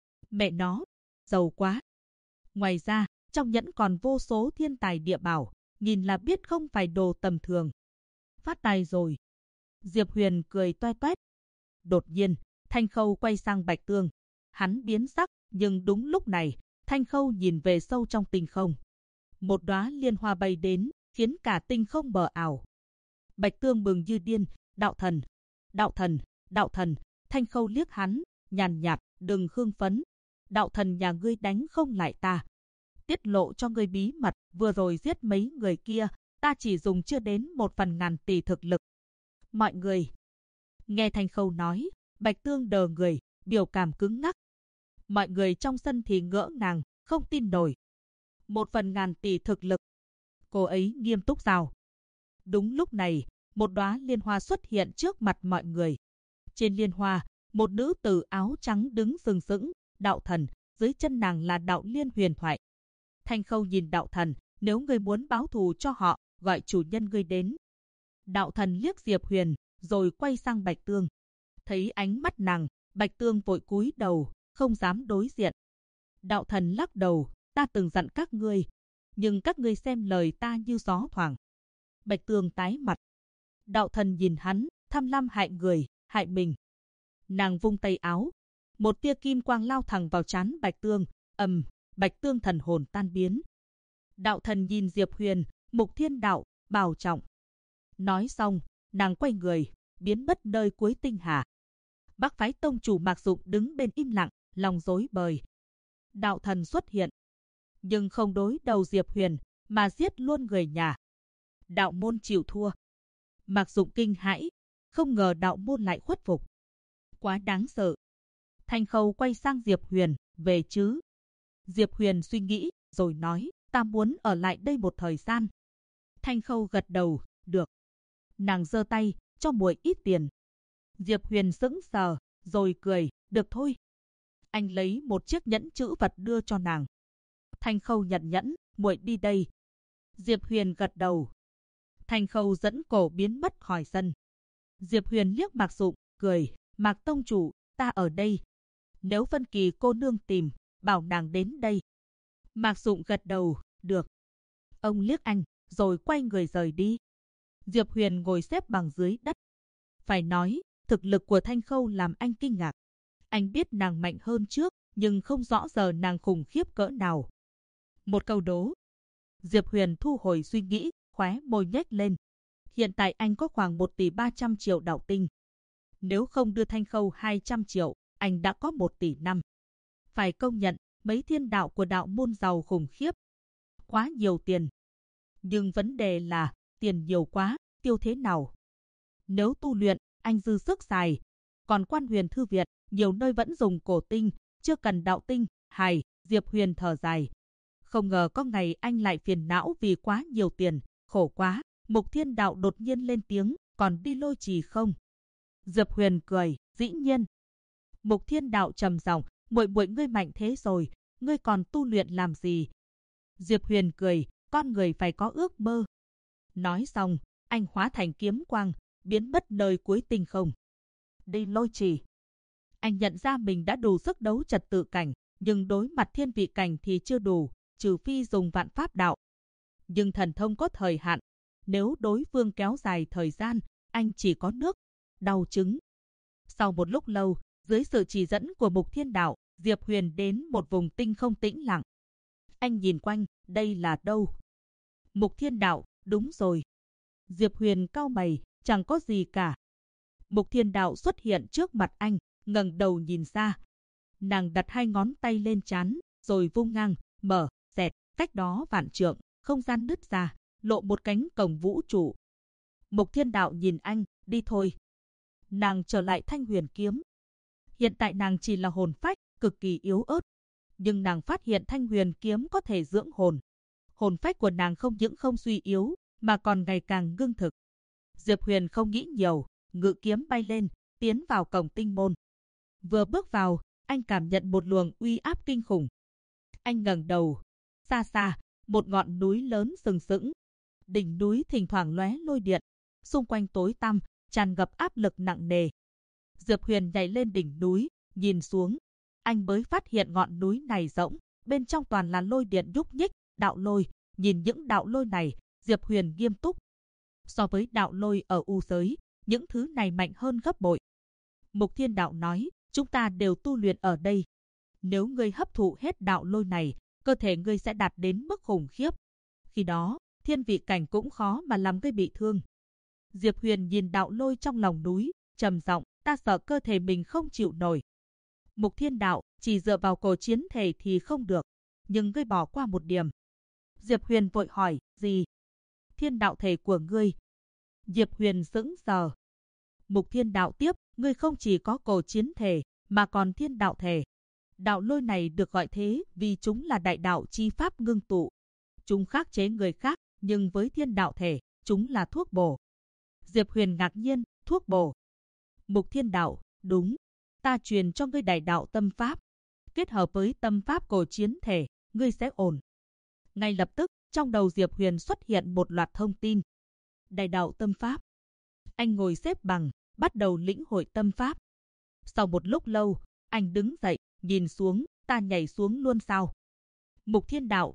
Mẹ nó, giàu quá. Ngoài ra, trong nhẫn còn vô số thiên tài địa bảo, nhìn là biết không phải đồ tầm thường. Phát tài rồi. Diệp Huyền cười toe toét. Đột nhiên, Thanh Khâu quay sang Bạch Tương. Hắn biến sắc, nhưng đúng lúc này, Thanh Khâu nhìn về sâu trong tinh không. Một đóa liên hoa bay đến, khiến cả tinh không mờ ảo. Bạch Tương mừng như điên, đạo thần, đạo thần, đạo thần. Thanh Khâu liếc hắn, nhàn nhạt, đừng hưng phấn. Đạo thần nhà ngươi đánh không lại ta. Tiết lộ cho ngươi bí mật, vừa rồi giết mấy người kia, ta chỉ dùng chưa đến 1/1000 tỷ thực lực. Mọi người. Nghe Thanh Khâu nói, Bạch Tương đờ người, biểu cảm cứng ngắc. Mọi người trong sân thì ngỡ ngàng, không tin nổi. 1/1000 tỷ thực lực. Cô ấy nghiêm túc sao? Đúng lúc này, một đóa liên hoa xuất hiện trước mặt mọi người. Trên liên hoa, một nữ tử áo trắng đứng sừng sững, đạo thần, dưới chân nàng là đạo liên huyền thoại. Thanh Khâu nhìn đạo thần, nếu ngươi muốn báo thù cho họ, gọi chủ nhân ngươi đến. Đạo thần liếc Diệp Huyền, rồi quay sang Bạch Tương. Thấy ánh mắt nàng, Bạch Tương vội cúi đầu, không dám đối diện. Đạo thần lắc đầu, ta từng dặn các ngươi, nhưng các ngươi xem lời ta như gió thoảng. Bạch Tương tái mặt. Đạo thần nhìn hắn, tham lam hại người, hại mình. Nàng vung tay áo. Một tia kim quang lao thẳng vào trán Bạch Tương, Bạch Tương thần hồn tan biến. Đạo thần nhìn Diệp Huyền, Mục Thiên Đạo, bảo trọng. Nói xong, nàng quay người, biến mất nơi cuối tinh hà. Bắc phái tông chủ Mạc Dụng đứng bên im lặng, lòng rối bời. Đạo thần xuất hiện, nhưng không đối đầu Diệp Huyền, mà giết luôn người nhà. Đạo môn chịu thua. Mạc Dụng kinh hãi, không ngờ đạo môn lại khuất phục. Quá đáng sợ. Thanh Khâu quay sang Diệp Huyền, về chứ? Diệp Huyền suy nghĩ, rồi nói, ta muốn ở lại đây một thời gian. Thanh Khâu gật đầu, được. Nàng giơ tay, cho muội ít tiền. Diệp Huyền sững sờ, rồi cười, được thôi. Anh lấy một chiếc nhẫn chữ vật đưa cho nàng. Thanh Khâu nhận nhẫn, muội đi đây. Diệp Huyền gật đầu. Thanh Khâu dẫn cổ biến mất khỏi sân. Diệp Huyền liếc Mạc Dụng, cười, Mạc tông chủ, ta ở đây. Nếu Vân Kỳ cô nương tìm, bảo nàng đến đây. Mạc Dụng gật đầu, được. Ông liếc anh, rồi quay người rời đi. Diệp Huyền ngồi xếp bằng dưới đất. Phải nói, thực lực của Thanh Khâu làm anh kinh ngạc. Anh biết nàng mạnh hơn trước, nhưng không rõ giờ nàng khủng khiếp cỡ nào. Một câu đố. Diệp Huyền thu hồi suy nghĩ, khóe môi nhếch lên. Hiện tại anh có khoảng 1 tỷ 300 triệu đạo tinh. Nếu không đưa Thanh Khâu 200 triệu, anh đã có 1 tỷ 5. Phải công nhận, mấy thiên đạo của đạo môn giàu khủng khiếp. Quá nhiều tiền. Nhưng vấn đề là, tiền nhiều quá, tiêu thế nào? Nếu tu luyện, anh dư sức xài. Còn Quan Huyền Thư Viện, nhiều nơi vẫn dùng cổ tinh, chưa cần đạo tinh. Hài, Diệp Huyền thở dài. Không ngờ có ngày anh lại phiền não vì quá nhiều tiền, khổ quá. Mục Thiên Đạo đột nhiên lên tiếng, còn đi Lôi Trì không? Diệp Huyền cười, dĩ nhiên. Mục Thiên Đạo trầm giọng, muội muội ngươi mạnh thế rồi, ngươi còn tu luyện làm gì? Diệp Huyền cười, con người phải có ước mơ. Nói xong, anh hóa thành kiếm quang, biến mất nơi cuối tinh không. Đi Lôi Trì. Anh nhận ra mình đã đủ sức đấu trật tự cảnh, nhưng đối mặt thiên vị cảnh thì chưa đủ, trừ phi dùng vạn pháp đạo. Nhưng thần thông có thời hạn, nếu đối phương kéo dài thời gian, anh chỉ có nước, đau chứng. Sau một lúc lâu, dưới sự chỉ dẫn của Mục Thiên Đạo, Diệp Huyền đến một vùng tinh không tĩnh lặng. Anh nhìn quanh, đây là đâu? Mục Thiên Đạo, đúng rồi. Diệp Huyền cau mày, chẳng có gì cả. Mục Thiên Đạo xuất hiện trước mặt anh, ngẩng đầu nhìn ra. Nàng đặt 2 ngón tay lên trán, rồi vung ngang, mở, dẹt, cách đó vạn trượng, không gian nứt ra, lộ một cánh cổng vũ trụ. Mục Thiên Đạo nhìn anh, đi thôi. Nàng trở lại Thanh Huyền kiếm. Hiện tại nàng chỉ là hồn phách, cực kỳ yếu ớt. Nhưng nàng phát hiện Thanh Huyền kiếm có thể dưỡng hồn. Hồn phách của nàng không những không suy yếu, mà còn ngày càng ngưng thực. Diệp Huyền không nghĩ nhiều, ngự kiếm bay lên, tiến vào cổng tinh môn. Vừa bước vào, anh cảm nhận một luồng uy áp kinh khủng. Anh ngẩng đầu, xa xa, một ngọn núi lớn sừng sững. Đỉnh núi thỉnh thoảng lóe lôi điện, xung quanh tối tăm, tràn ngập áp lực nặng nề. Diệp Huyền nhảy lên đỉnh núi, nhìn xuống. Anh mới phát hiện ngọn núi này rỗng, bên trong toàn là lôi điện nhúc nhích, đạo lôi. Nhìn những đạo lôi này, Diệp Huyền nghiêm túc. So với đạo lôi ở u giới, những thứ này mạnh hơn gấp bội. Mục Thiên Đạo nói, chúng ta đều tu luyện ở đây. Nếu ngươi hấp thụ hết đạo lôi này, cơ thể ngươi sẽ đạt đến mức khủng khiếp. Khi đó, thiên vị cảnh cũng khó mà làm ngươi bị thương. Diệp Huyền nhìn đạo lôi trong lòng núi, trầm giọng, ta sợ cơ thể mình không chịu nổi. Mục Thiên Đạo, chỉ dựa vào cổ chiến thể thì không được, nhưng ngươi bỏ qua một điểm. Diệp Huyền vội hỏi, gì? Thiên đạo thể của ngươi. Diệp Huyền sững sờ. Mục Thiên Đạo tiếp, ngươi không chỉ có cổ chiến thể, mà còn thiên đạo thể. Đạo lôi này được gọi thế vì chúng là đại đạo chi pháp ngưng tụ. Chúng khắc chế người khác, nhưng với thiên đạo thể, chúng là thuốc bổ. Diệp Huyền ngạc nhiên, thuốc bổ. Mục Thiên Đạo, đúng. Ta truyền cho ngươi đại đạo tâm pháp. Kết hợp với tâm pháp cổ chiến thể, ngươi sẽ ổn. Ngay lập tức, trong đầu Diệp Huyền xuất hiện một loạt thông tin. Đại đạo tâm pháp. Anh ngồi xếp bằng, bắt đầu lĩnh hội tâm pháp. Sau một lúc lâu, anh đứng dậy, nhìn xuống, ta nhảy xuống luôn sao? Mục Thiên Đạo,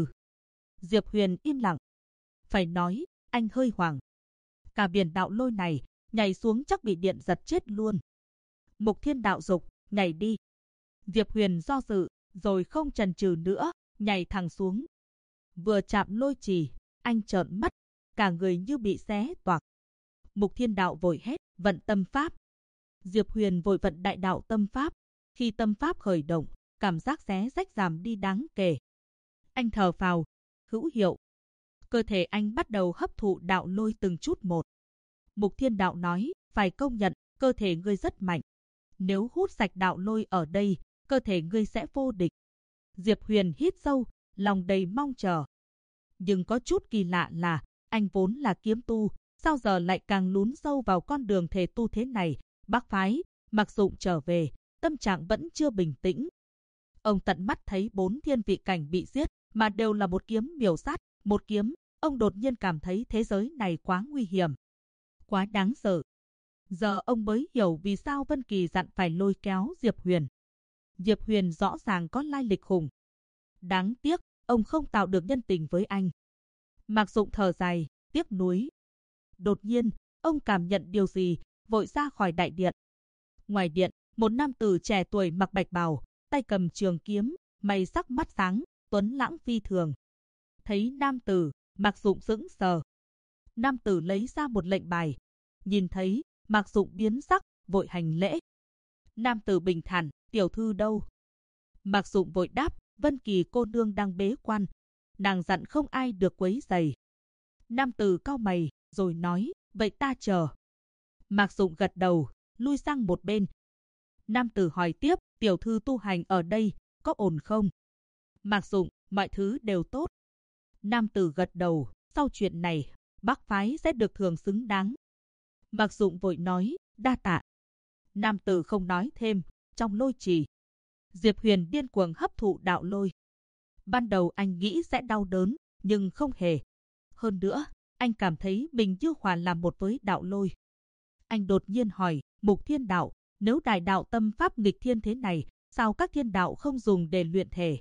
Diệp Huyền im lặng. Phải nói, anh hơi hoảng. Cả biển đạo lôi này, nhảy xuống chắc bị điện giật chết luôn. Mục Thiên Đạo dục, nhảy đi. Diệp Huyền do dự, rồi không chần chừ nữa, nhảy thẳng xuống. Vừa chạm lôi trì, anh trợn mắt, cả người như bị xé toạc. Mục Thiên Đạo vội hét, vận tâm pháp. Diệp Huyền vội vận đại đạo tâm pháp. Khi tâm pháp khởi động, cảm giác xé rách giảm đi đáng kể. Anh thở phào, hữu hiệu. Cơ thể anh bắt đầu hấp thụ đạo lôi từng chút một. Mục Thiên Đạo nói, phải công nhận, cơ thể ngươi rất mạnh. Nếu hút sạch đạo lôi ở đây, cơ thể ngươi sẽ vô địch. Diệp Huyền hít sâu, lòng đầy mong chờ. Nhưng có chút kỳ lạ là, anh vốn là kiếm tu, sao giờ lại càng lún sâu vào con đường thể tu thế này? Bác phái, Mặc Dụng trở về, tâm trạng vẫn chưa bình tĩnh. Ông tận mắt thấy 4 thiên vị cảnh bị giết, mà đều là một kiếm miểu sát, một kiếm. Ông đột nhiên cảm thấy thế giới này quá nguy hiểm, quá đáng sợ. Giờ ông mới hiểu vì sao Vân Kỳ dặn phải lôi kéo Diệp Huyền. Diệp Huyền rõ ràng có lai lịch khủng. Đáng tiếc, ông không tạo được nhân tình với anh. Mạc Dụng thở dài, tiếc nuối. Đột nhiên, ông cảm nhận điều gì, vội ra khỏi đại điện. Ngoài điện, một nam tử trẻ tuổi mặc bạch bào, tay cầm trường kiếm, mày sắc mắt sáng, tuấn lãng phi thường. Thấy nam tử, Mạc Dụng sững sờ. Nam tử lấy ra một lệnh bài. Nhìn thấy, Mạc Dụng biến sắc, vội hành lễ. Nam tử bình thản, tiểu thư đâu? Mạc Dụng vội đáp, Vân Kỳ cô nương đang bế quan. Nàng dặn không ai được quấy rầy. Nam tử cau mày, rồi nói, vậy ta chờ. Mạc Dụng gật đầu, lui sang một bên. Nam tử hỏi tiếp, tiểu thư tu hành ở đây, có ổn không? Mạc Dụng, mọi thứ đều tốt. Nam tử gật đầu, sau chuyện này, Bắc phái sẽ được thưởng xứng đáng. Mạc Dụng vội nói, đa tạ. Nam tử không nói thêm. Trong lôi trì, Diệp Huyền điên cuồng hấp thụ đạo lôi. Ban đầu anh nghĩ sẽ đau đớn, nhưng không hề. Hơn nữa, anh cảm thấy mình như hòa làm một với đạo lôi. Anh đột nhiên hỏi, Mục Thiên Đạo, nếu đại đạo tâm pháp nghịch thiên thế này, sao các thiên đạo không dùng để luyện thể?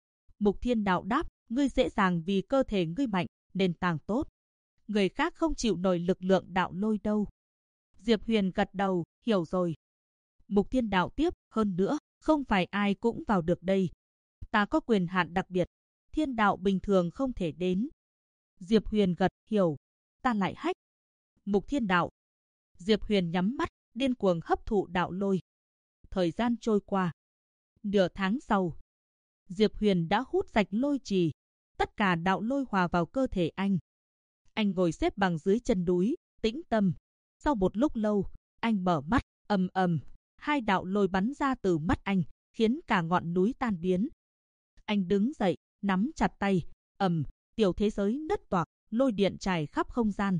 Mục Thiên Đạo đáp, ngươi dễ dàng vì cơ thể ngươi mạnh, nền tảng tốt. Người khác không chịu nổi lực lượng đạo lôi đâu. Diệp Huyền gật đầu, hiểu rồi. Mục Thiên Đạo tiếp, hơn nữa, không phải ai cũng vào được đây. Ta có quyền hạn đặc biệt, thiên đạo bình thường không thể đến. Diệp Huyền gật, hiểu. Ta lại hách. Mục Thiên Đạo. Diệp Huyền nhắm mắt, điên cuồng hấp thụ đạo lôi. Thời gian trôi qua. Nửa tháng sau, Diệp Huyền đã hút sạch lôi trì. Tất cả đạo lôi hòa vào cơ thể anh. Anh ngồi xếp bằng dưới chân núi, tĩnh tâm. Sau một lúc lâu, anh mở mắt, ầm ầm. Hai đạo lôi bắn ra từ mắt anh, khiến cả ngọn núi tan biến. Anh đứng dậy, nắm chặt tay, tiểu thế giới nứt toạc, lôi điện trải khắp không gian.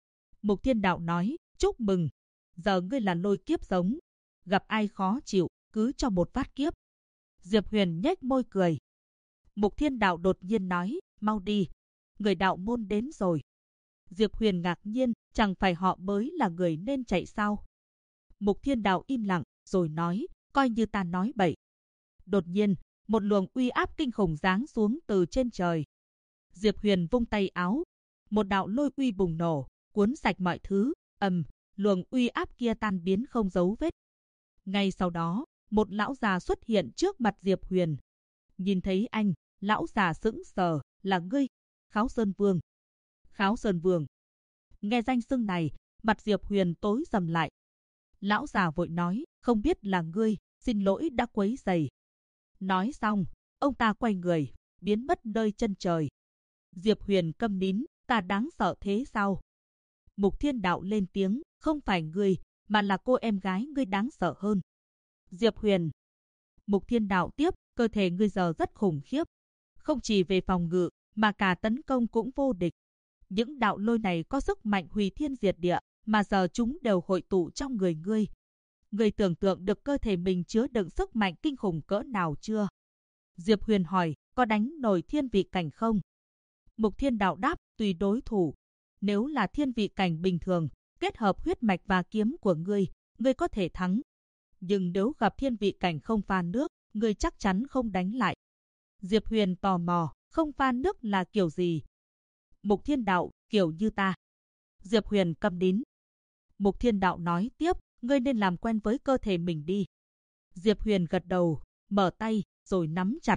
Mục Thiên Đạo nói, chúc mừng, giờ ngươi là lôi kiếp giống. Gặp ai khó chịu, cứ cho một phát kiếp. Diệp Huyền nhếch môi cười. Mục Thiên Đạo đột nhiên nói, mau đi, người đạo môn đến rồi. Diệp Huyền ngạc nhiên, chẳng phải họ mới là người nên chạy sao? Mục Thiên Đạo im lặng, rồi nói, coi như ta nói bậy. Đột nhiên, một luồng uy áp kinh khủng giáng xuống từ trên trời. Diệp Huyền vung tay áo, một đạo lôi uy bùng nổ, cuốn sạch mọi thứ, luồng uy áp kia tan biến không dấu vết. Ngay sau đó, một lão già xuất hiện trước mặt Diệp Huyền. Nhìn thấy anh, lão già sững sờ, là ngươi, Kháo Sơn Vương. Kháo Sơn Vương. Nghe danh xưng này, mặt Diệp Huyền tối sầm lại. Lão già vội nói, không biết là ngươi, xin lỗi đã quấy rầy. Nói xong, ông ta quay người, biến mất nơi chân trời. Diệp Huyền câm nín, ta đáng sợ thế sao? Mục Thiên Đạo lên tiếng, không phải ngươi, mà là cô em gái ngươi đáng sợ hơn. Diệp Huyền. Mục Thiên Đạo tiếp, cơ thể ngươi giờ rất khủng khiếp. Không chỉ về phòng ngự, mà cả tấn công cũng vô địch. Những đạo lôi này có sức mạnh hủy thiên diệt địa, mà giờ chúng đều hội tụ trong người ngươi. Ngươi tưởng tượng được cơ thể mình chứa đựng sức mạnh kinh khủng cỡ nào chưa? Diệp Huyền hỏi, có đánh nổi thiên vị cảnh không? Mục Thiên Đạo đáp, tùy đối thủ. Nếu là thiên vị cảnh bình thường, kết hợp huyết mạch và kiếm của ngươi, ngươi có thể thắng. Nhưng nếu gặp thiên vị cảnh không pha nước, ngươi chắc chắn không đánh lại. Diệp Huyền tò mò, không pha nước là kiểu gì? Mục Thiên Đạo, kiểu như ta. Diệp Huyền câm nín. Mục Thiên Đạo nói tiếp, ngươi nên làm quen với cơ thể mình đi. Diệp Huyền gật đầu, mở tay, rồi nắm chặt,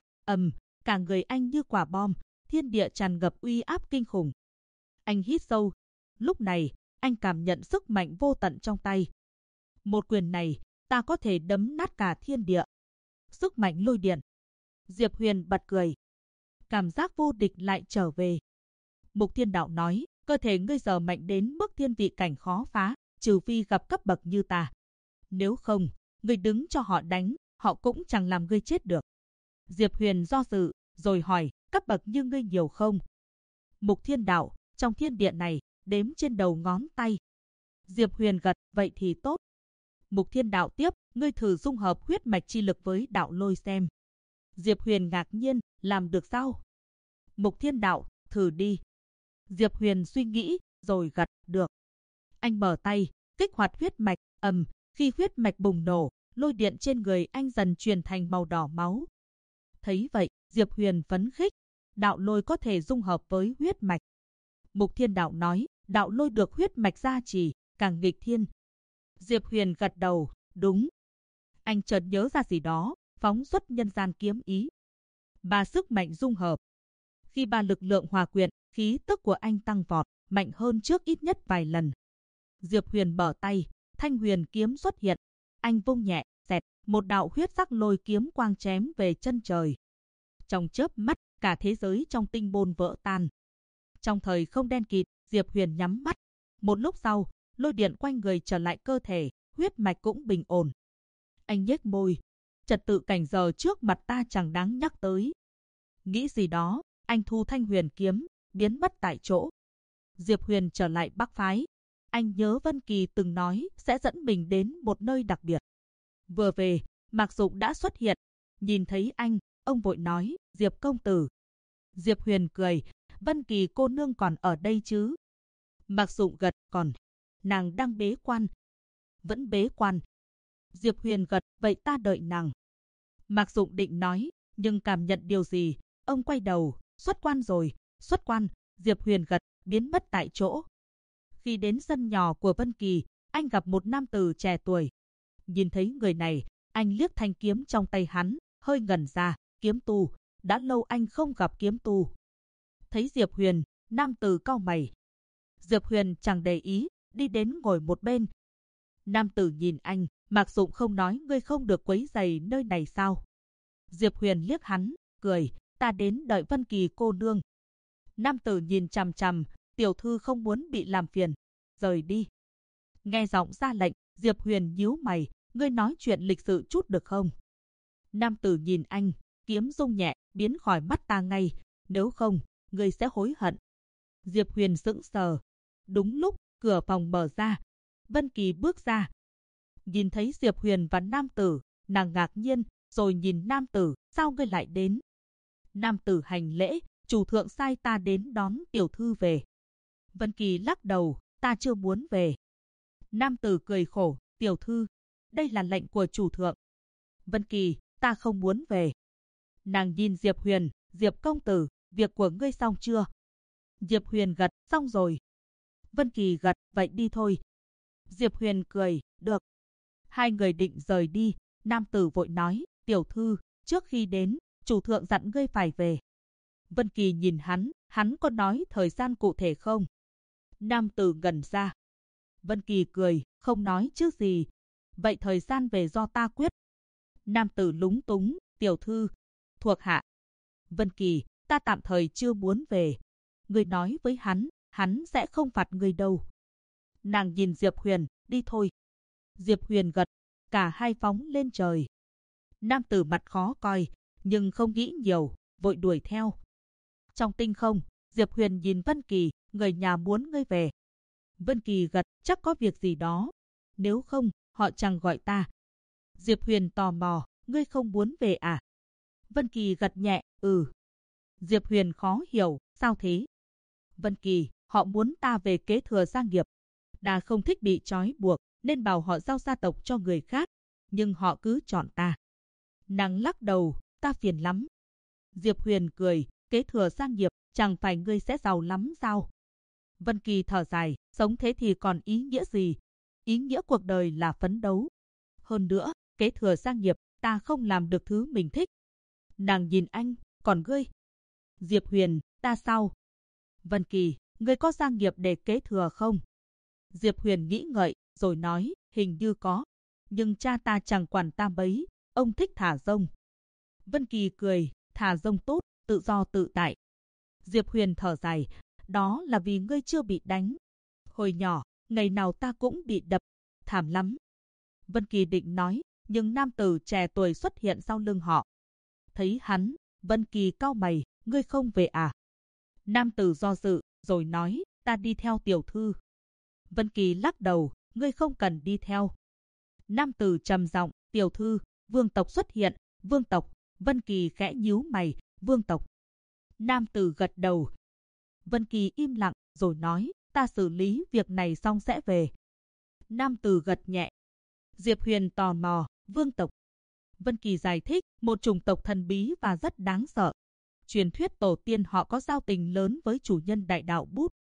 cả người anh như quả bom, thiên địa tràn ngập uy áp kinh khủng. Anh hít sâu. Lúc này, anh cảm nhận sức mạnh vô tận trong tay. Một quyền này, ta có thể đấm nát cả thiên địa. Sức mạnh lôi điện. Diệp Huyền bật cười. Cảm giác vô địch lại trở về. Mục Thiên Đạo nói, cơ thể ngươi giờ mạnh đến mức thiên vị cảnh khó phá, trừ phi gặp cấp bậc như ta. Nếu không, ngươi đứng cho họ đánh, họ cũng chẳng làm ngươi chết được. Diệp Huyền do dự, rồi hỏi, cấp bậc như ngươi nhiều không? Mục Thiên Đạo, trong thiên địa này, đếm trên đầu ngón tay. Diệp Huyền gật, vậy thì tốt. Mục Thiên Đạo tiếp, ngươi thử dung hợp huyết mạch chi lực với đạo lôi xem. Diệp Huyền ngạc nhiên, làm được sao? Mục Thiên Đạo, thử đi. Diệp Huyền suy nghĩ, rồi gật, được. Anh mở tay, kích hoạt huyết mạch, khi huyết mạch bùng nổ, lôi điện trên người anh dần chuyển thành màu đỏ máu. Thấy vậy, Diệp Huyền phấn khích, đạo lôi có thể dung hợp với huyết mạch. Mục Thiên Đạo nói, đạo lôi được huyết mạch gia trì, càng nghịch thiên. Diệp Huyền gật đầu, đúng. Anh chợt nhớ ra gì đó, phóng xuất nhân gian kiếm ý. Ba sức mạnh dung hợp. Khi ba lực lượng hòa quyện, khí tức của anh tăng vọt, mạnh hơn trước ít nhất vài lần. Diệp Huyền mở tay, thanh huyền kiếm xuất hiện. Anh vung nhẹ, xẹt, một đạo huyết sắc lôi kiếm quang chém về chân trời. Trong chớp mắt, cả thế giới trong tinh môn vỡ tan. Trong thời không đen kịt, Diệp Huyền nhắm mắt. Một lúc sau, lôi điện quanh người trở lại cơ thể, huyết mạch cũng bình ổn. Anh nhếch môi, trật tự cảnh giờ trước mặt ta chẳng đáng nhắc tới. Nghĩ gì đó, anh thu thanh huyền kiếm, biến mất tại chỗ. Diệp Huyền trở lại Bắc Phái. Anh nhớ Vân Kỳ từng nói sẽ dẫn mình đến một nơi đặc biệt. Vừa về, Mạc Dụng đã xuất hiện. Nhìn thấy anh, ông vội nói, Diệp công tử. Diệp Huyền cười, Vân Kỳ cô nương còn ở đây chứ? Mạc Dụng gật, còn. Nàng đang bế quan. Vẫn bế quan. Diệp Huyền gật, vậy ta đợi nàng. Mạc Dụng định nói, nhưng cảm nhận điều gì, ông quay đầu, xuất quan rồi, xuất quan. Diệp Huyền gật, biến mất tại chỗ. Khi đến sân nhỏ của Vân Kỳ, anh gặp một nam tử trẻ tuổi. Nhìn thấy người này, anh liếc thanh kiếm trong tay hắn, hơi ngẩn ra, kiếm tu, đã lâu anh không gặp kiếm tu. Thấy Diệp Huyền, nam tử cau mày. Diệp Huyền chẳng để ý, đi đến ngồi một bên. Nam tử nhìn anh, Mạc Dụng không nói ngươi không được quấy rầy nơi này sao? Diệp Huyền liếc hắn, cười, ta đến đợi Vân Kỳ cô nương. Nam tử nhìn chằm chằm, tiểu thư không muốn bị làm phiền, rời đi. Nghe giọng ra lệnh, Diệp Huyền nhíu mày, ngươi nói chuyện lịch sự chút được không? Nam tử nhìn anh, kiếm rung nhẹ, biến khỏi mắt ta ngay, nếu không, ngươi sẽ hối hận. Diệp Huyền sững sờ. Đúng lúc, cửa phòng mở ra. Vân Kỳ bước ra. Nhìn thấy Diệp Huyền và nam tử, nàng ngạc nhiên, rồi nhìn nam tử, sao ngươi lại đến? Nam tử hành lễ, chủ thượng sai ta đến đón tiểu thư về. Vân Kỳ lắc đầu, ta chưa muốn về. Nam tử cười khổ, tiểu thư, đây là lệnh của chủ thượng. Vân Kỳ, ta không muốn về. Nàng nhìn Diệp Huyền, Diệp công tử, việc của ngươi xong chưa? Diệp Huyền gật, xong rồi. Vân Kỳ gật, vậy đi thôi. Diệp Huyền cười, được. Hai người định rời đi, nam tử vội nói, tiểu thư, trước khi đến, chủ thượng dặn ngươi phải về. Vân Kỳ nhìn hắn có nói thời gian cụ thể không? Nam tử ngẩn ra. Vân Kỳ cười, không nói chứ gì. Vậy thời gian về do ta quyết. Nam tử lúng túng, tiểu thư, thuộc hạ. Vân Kỳ, ta tạm thời chưa muốn về. Ngươi nói với hắn sẽ không phạt ngươi đâu. Nàng nhìn Diệp Huyền, đi thôi. Diệp Huyền gật, cả hai phóng lên trời. Nam tử mặt khó coi, nhưng không nghĩ nhiều, vội đuổi theo. Trong tinh không, Diệp Huyền nhìn Vân Kỳ, người nhà muốn ngươi về. Vân Kỳ gật, chắc có việc gì đó. Nếu không, họ chẳng gọi ta. Diệp Huyền tò mò, ngươi không muốn về à? Vân Kỳ gật nhẹ, Diệp Huyền khó hiểu, sao thế? Vân Kỳ, họ muốn ta về kế thừa gia nghiệp. Ta không thích bị trói buộc, nên bảo họ giao gia tộc cho người khác, nhưng họ cứ chọn ta. Nàng lắc đầu, ta phiền lắm. Diệp Huyền cười, kế thừa gia nghiệp, chẳng phải ngươi sẽ giàu lắm sao? Vân Kỳ thở dài, sống thế thì còn ý nghĩa gì? Ý nghĩa cuộc đời là phấn đấu. Hơn nữa, kế thừa gia nghiệp, ta không làm được thứ mình thích. Nàng nhìn anh, còn ngươi? Diệp Huyền, ta sao? Vân Kỳ, ngươi có gia nghiệp để kế thừa không? Diệp Huyền nghĩ ngợi, rồi nói, hình như có. Nhưng cha ta chẳng quản ta mấy, ông thích thả rông. Vân Kỳ cười, thả rông tốt, tự do tự tại. Diệp Huyền thở dài, đó là vì ngươi chưa bị đánh. Hồi nhỏ, ngày nào ta cũng bị đập, thảm lắm. Vân Kỳ định nói, nhưng nam tử trẻ tuổi xuất hiện sau lưng họ. Thấy hắn, Vân Kỳ cau mày, ngươi không về à? Nam tử do dự, rồi nói, ta đi theo tiểu thư. Vân Kỳ lắc đầu, ngươi không cần đi theo. Nam tử trầm giọng, tiểu thư, vương tộc xuất hiện, vương tộc. Vân Kỳ khẽ nhíu mày, vương tộc. Nam tử gật đầu. Vân Kỳ im lặng, rồi nói, ta xử lý việc này xong sẽ về. Nam tử gật nhẹ. Diệp Huyền tò mò, vương tộc. Vân Kỳ giải thích, một chủng tộc thần bí và rất đáng sợ. Truyền thuyết tổ tiên họ có giao tình lớn với chủ nhân đại đạo bút,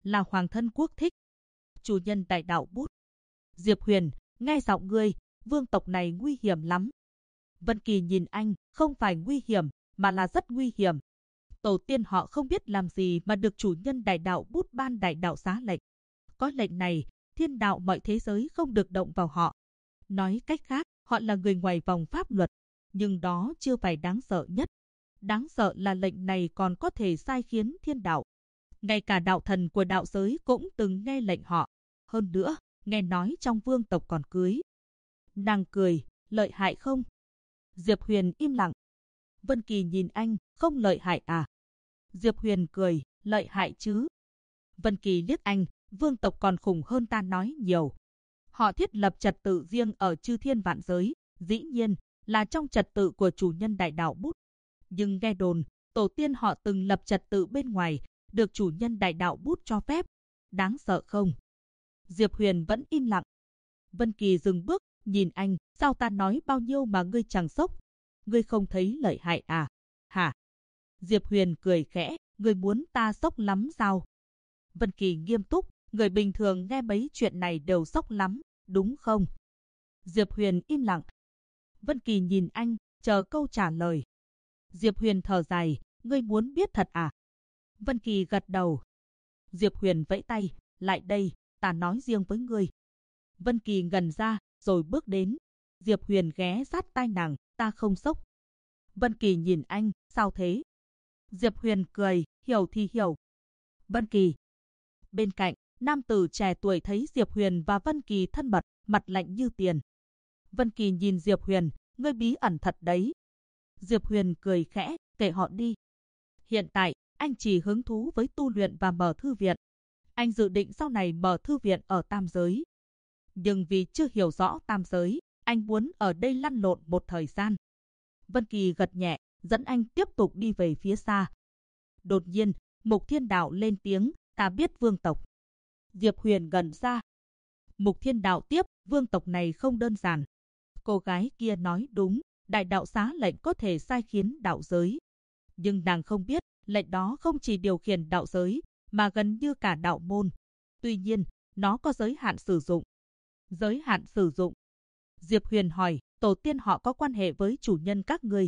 là hoàng thân quốc thích. Chủ nhân đại đạo bút. Diệp Huyền, nghe giọng ngươi, vương tộc này nguy hiểm lắm. Vân Kỳ nhìn anh, không phải nguy hiểm, mà là rất nguy hiểm. Tổ tiên họ không biết làm gì mà được chủ nhân đại đạo bút ban đại đạo xá lệnh. Có lệnh này, thiên đạo mọi thế giới không được động vào họ. Nói cách khác, họ là người ngoài vòng pháp luật, nhưng đó chưa phải đáng sợ nhất. Đáng sợ là lệnh này còn có thể sai khiến thiên đạo. Ngay cả đạo thần của đạo giới cũng từng nghe lệnh họ. Hơn nữa, nghe nói trong vương tộc còn cưới. Nàng cười, lợi hại không? Diệp Huyền im lặng. Vân Kỳ nhìn anh, không lợi hại à? Diệp Huyền cười, lợi hại chứ. Vân Kỳ liếc anh, vương tộc còn khủng hơn ta nói nhiều. Họ thiết lập trật tự riêng ở chư thiên vạn giới, dĩ nhiên là trong trật tự của chủ nhân đại đạo bút. Nhưng nghe đồn, tổ tiên họ từng lập trật tự bên ngoài, được chủ nhân đại đạo bút cho phép. Đáng sợ không? Diệp Huyền vẫn im lặng. Vân Kỳ dừng bước, nhìn anh, sao ta nói bao nhiêu mà ngươi chẳng sốc? Ngươi không thấy lợi hại à? Hả? Diệp Huyền cười khẽ, ngươi muốn ta sốc lắm sao? Vân Kỳ nghiêm túc, người bình thường nghe mấy chuyện này đều sốc lắm, đúng không? Diệp Huyền im lặng. Vân Kỳ nhìn anh, chờ câu trả lời. Diệp Huyền thở dài, ngươi muốn biết thật à? Vân Kỳ gật đầu. Diệp Huyền vẫy tay, lại đây, ta nói riêng với ngươi. Vân Kỳ ngẩn ra, rồi bước đến. Diệp Huyền ghé sát tai nàng, ta không sốc. Vân Kỳ nhìn anh, sao thế? Diệp Huyền cười, hiểu thì hiểu. Vân Kỳ. Bên cạnh, nam tử trẻ tuổi thấy Diệp Huyền và Vân Kỳ thân mật, mặt lạnh như tiền. Vân Kỳ nhìn Diệp Huyền, ngươi bí ẩn thật đấy. Diệp Huyền cười khẽ, kệ họ đi. Hiện tại, anh chỉ hứng thú với tu luyện và mở thư viện. Anh dự định sau này mở thư viện ở Tam Giới. Nhưng vì chưa hiểu rõ Tam Giới, anh muốn ở đây lăn lộn một thời gian. Vân Kỳ gật nhẹ, dẫn anh tiếp tục đi về phía xa. Đột nhiên, Mục Thiên Đạo lên tiếng, ta biết vương tộc. Diệp Huyền gần ra. Mục Thiên Đạo tiếp, vương tộc này không đơn giản. Cô gái kia nói đúng, đại đạo xá lệnh có thể sai khiến đạo giới. Nhưng nàng không biết, lệnh đó không chỉ điều khiển đạo giới, mà gần như cả đạo môn. Tuy nhiên, nó có giới hạn sử dụng. Giới hạn sử dụng. Diệp Huyền hỏi, tổ tiên họ có quan hệ với chủ nhân các ngươi?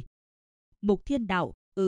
Mục Thiên Đạo,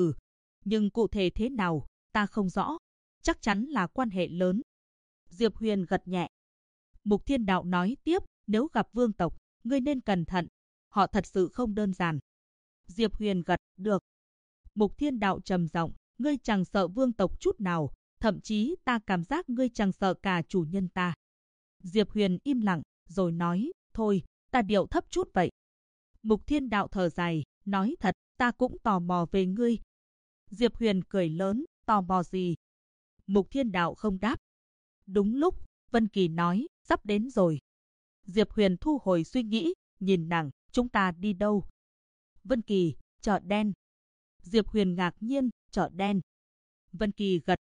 nhưng cụ thể thế nào, ta không rõ. Chắc chắn là quan hệ lớn. Diệp Huyền gật nhẹ. Mục Thiên Đạo nói tiếp, nếu gặp vương tộc, ngươi nên cẩn thận. Họ thật sự không đơn giản. Diệp Huyền gật, được. Mục Thiên Đạo trầm giọng, ngươi chẳng sợ vương tộc chút nào, thậm chí ta cảm giác ngươi chẳng sợ cả chủ nhân ta. Diệp Huyền im lặng, rồi nói, thôi, ta điệu thấp chút vậy. Mục Thiên Đạo thở dài, nói thật, ta cũng tò mò về ngươi. Diệp Huyền cười lớn, tò mò gì? Mục Thiên Đạo không đáp. Đúng lúc, Vân Kỳ nói, sắp đến rồi. Diệp Huyền thu hồi suy nghĩ, nhìn nàng, chúng ta đi đâu? Vân Kỳ, chợ đen. Diệp Huyền ngạc nhiên, chợ đen. Vân Kỳ gật,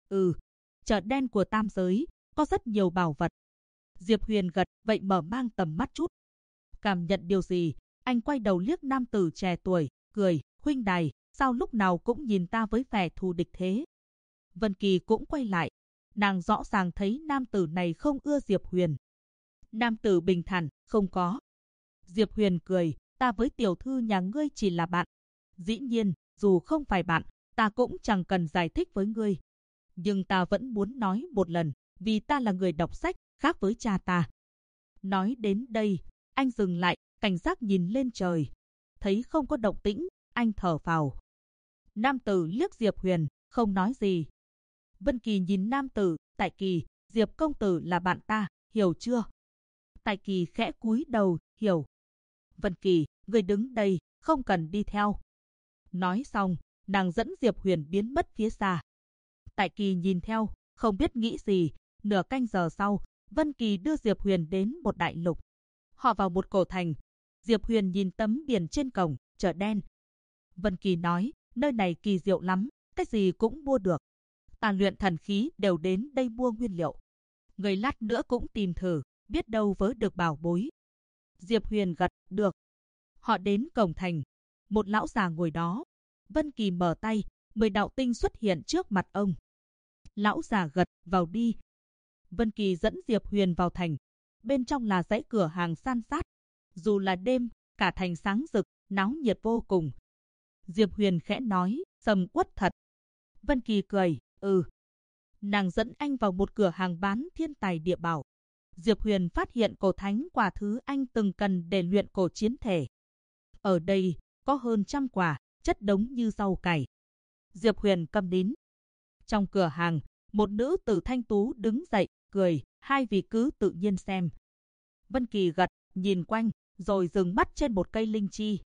chợ đen của Tam Giới, có rất nhiều bảo vật. Diệp Huyền gật, vậy mở mang tầm mắt chút. Cảm nhận điều gì, anh quay đầu liếc nam tử trẻ tuổi, cười, huynh đài, sao lúc nào cũng nhìn ta với vẻ thù địch thế? Vân Kỳ cũng quay lại, nàng rõ ràng thấy nam tử này không ưa Diệp Huyền. Nam tử bình thản, không có. Diệp Huyền cười, ta với tiểu thư nhà ngươi chỉ là bạn. Dĩ nhiên, dù không phải bạn, ta cũng chẳng cần giải thích với ngươi. Nhưng ta vẫn muốn nói một lần, vì ta là người đọc sách, khác với cha ta. Nói đến đây, anh dừng lại, cảnh giác nhìn lên trời. Thấy không có động tĩnh, anh thở phào. Nam tử liếc Diệp Huyền, không nói gì. Vân Kỳ nhìn nam tử, Tại Kỳ, Diệp công tử là bạn ta, hiểu chưa? Tại Kỳ khẽ cúi đầu, hiểu. Vân Kỳ, ngươi đứng đây, không cần đi theo. Nói xong, nàng dẫn Diệp Huyền biến mất phía xa. Tại Kỳ nhìn theo, không biết nghĩ gì. Nửa canh giờ sau, Vân Kỳ đưa Diệp Huyền đến một đại lục. Họ vào một cổ thành. Diệp Huyền nhìn tấm biển trên cổng, chợ đen. Vân Kỳ nói, nơi này kỳ diệu lắm, cái gì cũng mua được. Ta luyện thần khí đều đến đây mua nguyên liệu. Người lát nữa cũng tìm thử, biết đâu vớ được bảo bối. Diệp Huyền gật, được. Họ đến cổng thành. Một lão già ngồi đó. Vân Kỳ mở tay, 10 đạo tinh xuất hiện trước mặt ông. Lão già gật, vào đi. Vân Kỳ dẫn Diệp Huyền vào thành. Bên trong là dãy cửa hàng san sát. Dù là đêm, cả thành sáng rực, náo nhiệt vô cùng. Diệp Huyền khẽ nói, sầm uất thật. Vân Kỳ cười, Nàng dẫn anh vào một cửa hàng bán thiên tài địa bảo. Diệp Huyền phát hiện cổ thánh quả thứ anh từng cần để luyện cổ chiến thể. Ở đây có hơn 100 quả, chất đống như rau cải. Diệp Huyền câm nín. Trong cửa hàng, một nữ tử thanh tú đứng dậy, cười, hai vị cứ tự nhiên xem. Vân Kỳ gật, nhìn quanh, rồi dừng mắt trên một cây linh chi.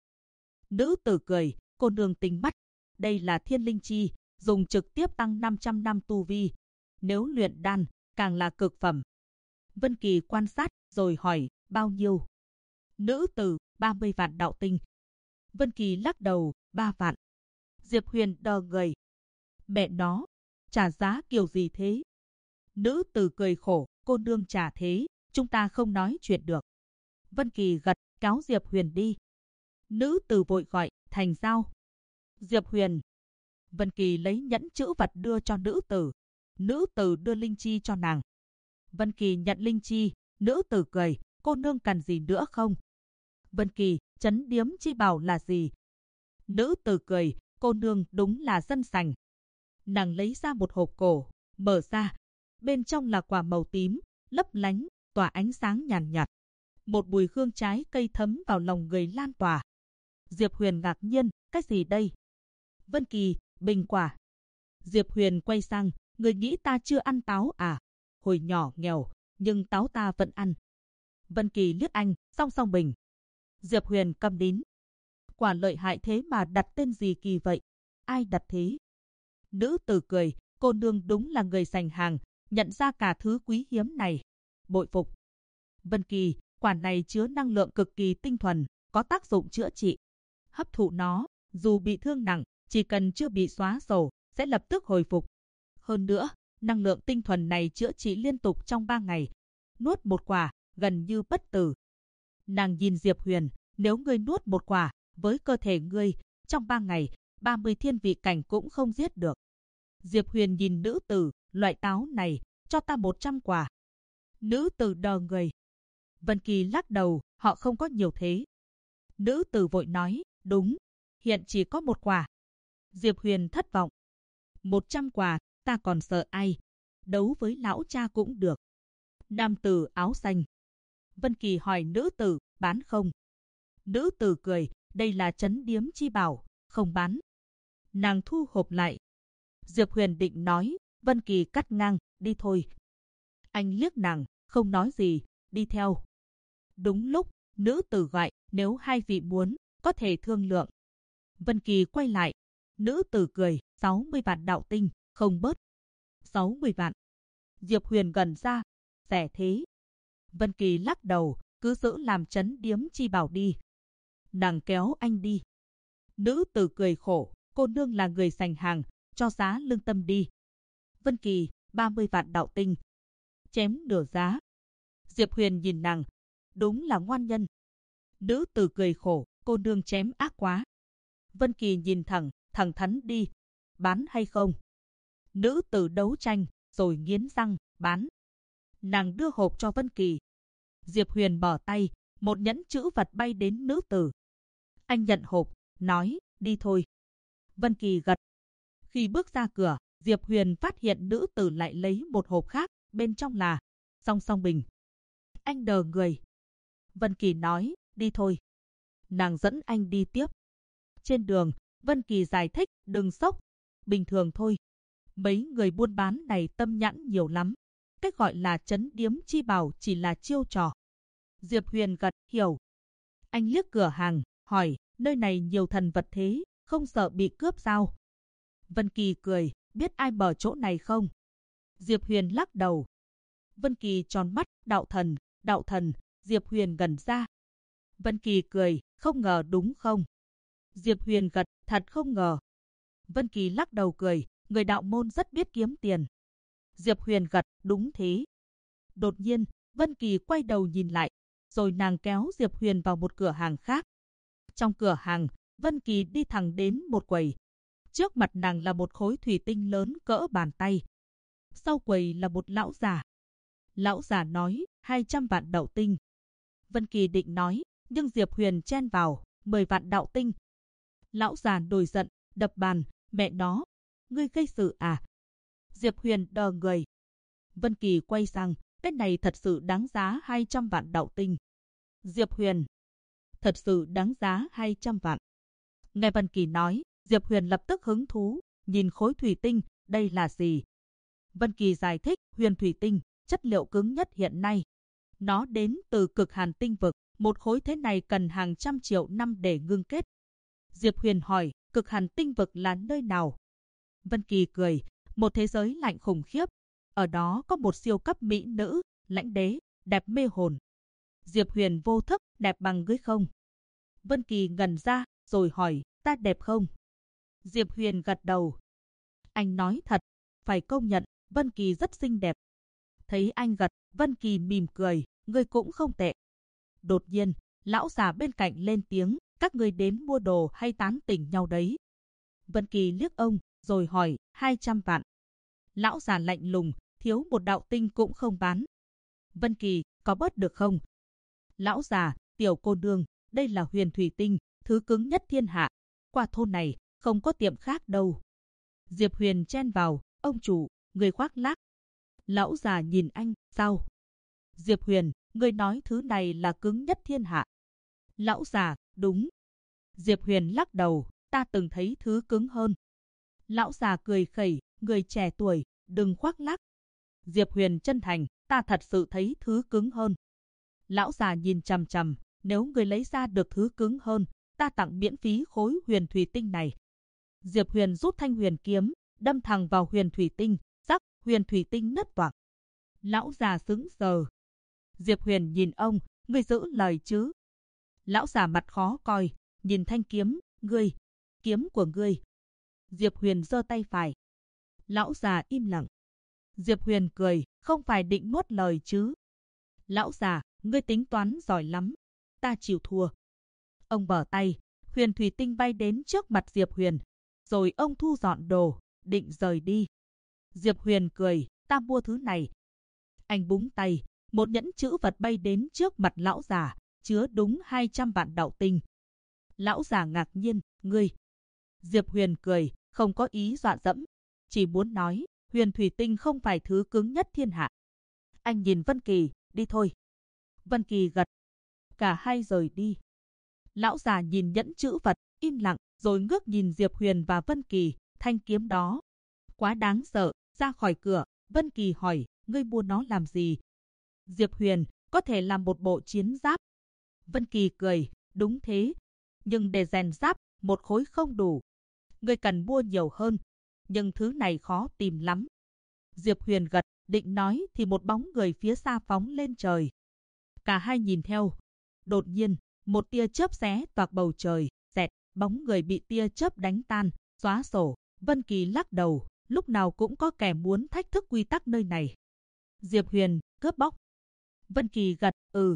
Nữ tử cười, cô nương tinh mắt. Đây là thiên linh chi, dùng trực tiếp tăng 500 năm tu vi. Nếu luyện đan, càng là cực phẩm. Vân Kỳ quan sát, rồi hỏi, bao nhiêu? Nữ tử, 30 vạn đạo tinh. Vân Kỳ lắc đầu, 3 vạn. Diệp Huyền đờ người. Mẹ nó, trả giá kiểu gì thế? Nữ tử cười khổ, cô nương trả thế, chúng ta không nói chuyện được. Vân Kỳ gật, kéo Diệp Huyền đi. Nữ tử vội gọi, thành giao. Diệp Huyền. Vân Kỳ lấy nhẫn chữ vật đưa cho nữ tử. Nữ tử đưa linh chi cho nàng. Vân Kỳ nhận linh chi, nữ tử cười, cô nương cần gì nữa không? Vân Kỳ, trấn điếm chi bảo là gì? Nữ tử cười, cô nương đúng là dân sành. Nàng lấy ra một hộp cổ, mở ra. Bên trong là quả màu tím, lấp lánh, tỏa ánh sáng nhàn nhạt. Một mùi hương trái cây thấm vào lòng người lan tỏa. Diệp Huyền ngạc nhiên, cái gì đây? Vân Kỳ, bình quả. Diệp Huyền quay sang, người nghĩ ta chưa ăn táo à? Hồi nhỏ nghèo, nhưng táo ta vẫn ăn. Vân Kỳ liếc anh, song song bình. Diệp Huyền câm nín. Quả lợi hại thế mà đặt tên gì kỳ vậy? Ai đặt thế? Nữ tử cười, cô nương đúng là người sành hàng, nhận ra cả thứ quý hiếm này. Bội phục. Vân Kỳ, quả này chứa năng lượng cực kỳ tinh thuần, có tác dụng chữa trị. Hấp thụ nó, dù bị thương nặng, chỉ cần chưa bị xóa sổ, sẽ lập tức hồi phục. Hơn nữa, năng lượng tinh thuần này chữa trị liên tục trong 3 ngày. Nuốt một quả, gần như bất tử. Nàng nhìn Diệp Huyền, nếu ngươi nuốt một quả, với cơ thể ngươi, trong 3 ngày, 30 thiên vị cảnh cũng không giết được. Diệp Huyền nhìn nữ tử, loại táo này, cho ta 100 quả. Nữ tử đờ người. Vân Kỳ lắc đầu, họ không có nhiều thế. Nữ tử vội nói, đúng, hiện chỉ có 1 quả. Diệp Huyền thất vọng. 100 quả, ta còn sợ ai? Đấu với lão cha cũng được. Nam tử áo xanh. Vân Kỳ hỏi nữ tử, bán không? Nữ tử cười, đây là trấn điếm chi bảo, không bán. Nàng thu hộp lại. Diệp Huyền định nói, Vân Kỳ cắt ngang, đi thôi. Anh liếc nàng, không nói gì, đi theo. Đúng lúc, nữ tử gọi, nếu hai vị muốn, có thể thương lượng. Vân Kỳ quay lại. Nữ tử cười, 60 vạn đạo tinh, không bớt. 60 vạn. Diệp Huyền gần ra, rẻ thế. Vân Kỳ lắc đầu, cứ giữ làm trấn điếm chi bảo đi. Nàng kéo anh đi. Nữ tử cười khổ, cô nương là người sành hàng, cho giá lương tâm đi. Vân Kỳ, 30 vạn đạo tinh. Chém nửa giá. Diệp Huyền nhìn nàng, đúng là ngoan nhân. Nữ tử cười khổ, cô nương chém ác quá. Vân Kỳ nhìn thẳng thắn đi. Bán hay không? Nữ tử đấu tranh, rồi nghiến răng, bán. Nàng đưa hộp cho Vân Kỳ. Diệp Huyền bỏ tay, một nhẫn chữ vật bay đến nữ tử. Anh nhận hộp, nói, đi thôi. Vân Kỳ gật. Khi bước ra cửa, Diệp Huyền phát hiện nữ tử lại lấy một hộp khác, bên trong là song song bình. Anh đờ người. Vân Kỳ nói, đi thôi. Nàng dẫn anh đi tiếp. Trên đường, Vân Kỳ giải thích, đừng sốc. Bình thường thôi. Mấy người buôn bán này tâm nhãn nhiều lắm. Cách gọi là trấn điếm chi bảo chỉ là chiêu trò. Diệp Huyền gật, hiểu. Anh liếc cửa hàng, hỏi, nơi này nhiều thần vật thế, không sợ bị cướp sao? Vân Kỳ cười, biết ai mở chỗ này không? Diệp Huyền lắc đầu. Vân Kỳ tròn mắt, đạo thần, Diệp Huyền gần ra. Vân Kỳ cười, không ngờ đúng không? Diệp Huyền gật, thật không ngờ. Vân Kỳ lắc đầu cười, người đạo môn rất biết kiếm tiền. Diệp Huyền gật, đúng thế. Đột nhiên, Vân Kỳ quay đầu nhìn lại, rồi nàng kéo Diệp Huyền vào một cửa hàng khác. Trong cửa hàng, Vân Kỳ đi thẳng đến một quầy. Trước mặt nàng là một khối thủy tinh lớn cỡ bàn tay. Sau quầy là một lão già. Lão già nói, 200 vạn đậu tinh. Vân Kỳ định nói, nhưng Diệp Huyền chen vào, 10 vạn đậu tinh. Lão già nổi giận, đập bàn, mẹ nó, ngươi gây sự à? Diệp Huyền đờ người. Vân Kỳ quay sang, cái này thật sự đáng giá 200 vạn đậu tinh. Diệp Huyền, thật sự đáng giá 200 vạn. Nghe Vân Kỳ nói, Diệp Huyền lập tức hứng thú, nhìn khối thủy tinh, đây là gì? Vân Kỳ giải thích, huyền thủy tinh, chất liệu cứng nhất hiện nay. Nó đến từ cực hàn tinh vực, một khối thế này cần hàng trăm triệu năm để ngưng kết. Diệp Huyền hỏi, cực hàn tinh vực là nơi nào? Vân Kỳ cười, một thế giới lạnh khủng khiếp. Ở đó có một siêu cấp mỹ nữ, lãnh đế, đẹp mê hồn. Diệp Huyền vô thức, đẹp bằng ngươi không? Vân Kỳ ngẩn ra, rồi hỏi, ta đẹp không? Diệp Huyền gật đầu. Anh nói thật, phải công nhận, Vân Kỳ rất xinh đẹp. Thấy anh gật, Vân Kỳ mỉm cười, ngươi cũng không tệ. Đột nhiên, lão già bên cạnh lên tiếng, các ngươi đến mua đồ hay tán tỉnh nhau đấy? Vân Kỳ liếc ông, rồi hỏi, 200 vạn. Lão già lạnh lùng, thiếu một đạo tinh cũng không bán. Vân Kỳ, có bớt được không? Lão già, tiểu cô nương, đây là huyền thủy tinh, thứ cứng nhất thiên hạ. Qua thôn này, không có tiệm khác đâu. Diệp Huyền chen vào, ông chủ, người khoác lác. Lão già nhìn anh, sao? Diệp Huyền, người nói thứ này là cứng nhất thiên hạ. Lão già, đúng. Diệp Huyền lắc đầu, ta từng thấy thứ cứng hơn. Lão già cười khẩy, người trẻ tuổi, đừng khoác lác. Diệp Huyền chân thành, ta thật sự thấy thứ cứng hơn. Lão già nhìn chằm chằm, nếu người lấy ra được thứ cứng hơn, ta tặng miễn phí khối huyền thủy tinh này. Diệp Huyền rút thanh huyền kiếm, đâm thẳng vào huyền thủy tinh, rắc, huyền thủy tinh nứt toạc. Lão già sững sờ. Diệp Huyền nhìn ông, ngươi giữ lời chứ? Lão già mặt khó coi, nhìn thanh kiếm, ngươi, kiếm của ngươi. Diệp Huyền giơ tay phải. Lão già im lặng. Diệp Huyền cười, không phải định nuốt lời chứ? Lão già, ngươi tính toán giỏi lắm, ta chịu thua. Ông bở tay, huyền thủy tinh bay đến trước mặt Diệp Huyền, rồi ông thu dọn đồ, định rời đi. Diệp Huyền cười, ta mua thứ này. Anh búng tay, một nhẫn chữ vật bay đến trước mặt lão già, chứa đúng 200 vạn đậu tinh. Lão già ngạc nhiên, ngươi. Diệp Huyền cười, không có ý dọa dẫm, chỉ muốn nói, huyền thủy tinh không phải thứ cứng nhất thiên hạ. Anh nhìn Vân Kỳ, đi thôi. Vân Kỳ gật. Cả hai rời đi. Lão già nhìn nhẫn chữ vật, im lặng, rồi ngước nhìn Diệp Huyền và Vân Kỳ, thanh kiếm đó. Quá đáng sợ, ra khỏi cửa, Vân Kỳ hỏi, ngươi mua nó làm gì? Diệp Huyền, có thể làm một bộ chiến giáp. Vân Kỳ cười, đúng thế. Nhưng để rèn giáp, một khối không đủ. Ngươi cần mua nhiều hơn, nhưng thứ này khó tìm lắm. Diệp Huyền gật, định nói thì một bóng người phía xa phóng lên trời. Cả hai nhìn theo. Đột nhiên, một tia chớp xé toạc bầu trời, xẹt, bóng người bị tia chớp đánh tan, xóa sổ. Vân Kỳ lắc đầu, lúc nào cũng có kẻ muốn thách thức quy tắc nơi này. Diệp Huyền, cướp bóc. Vân Kỳ gật,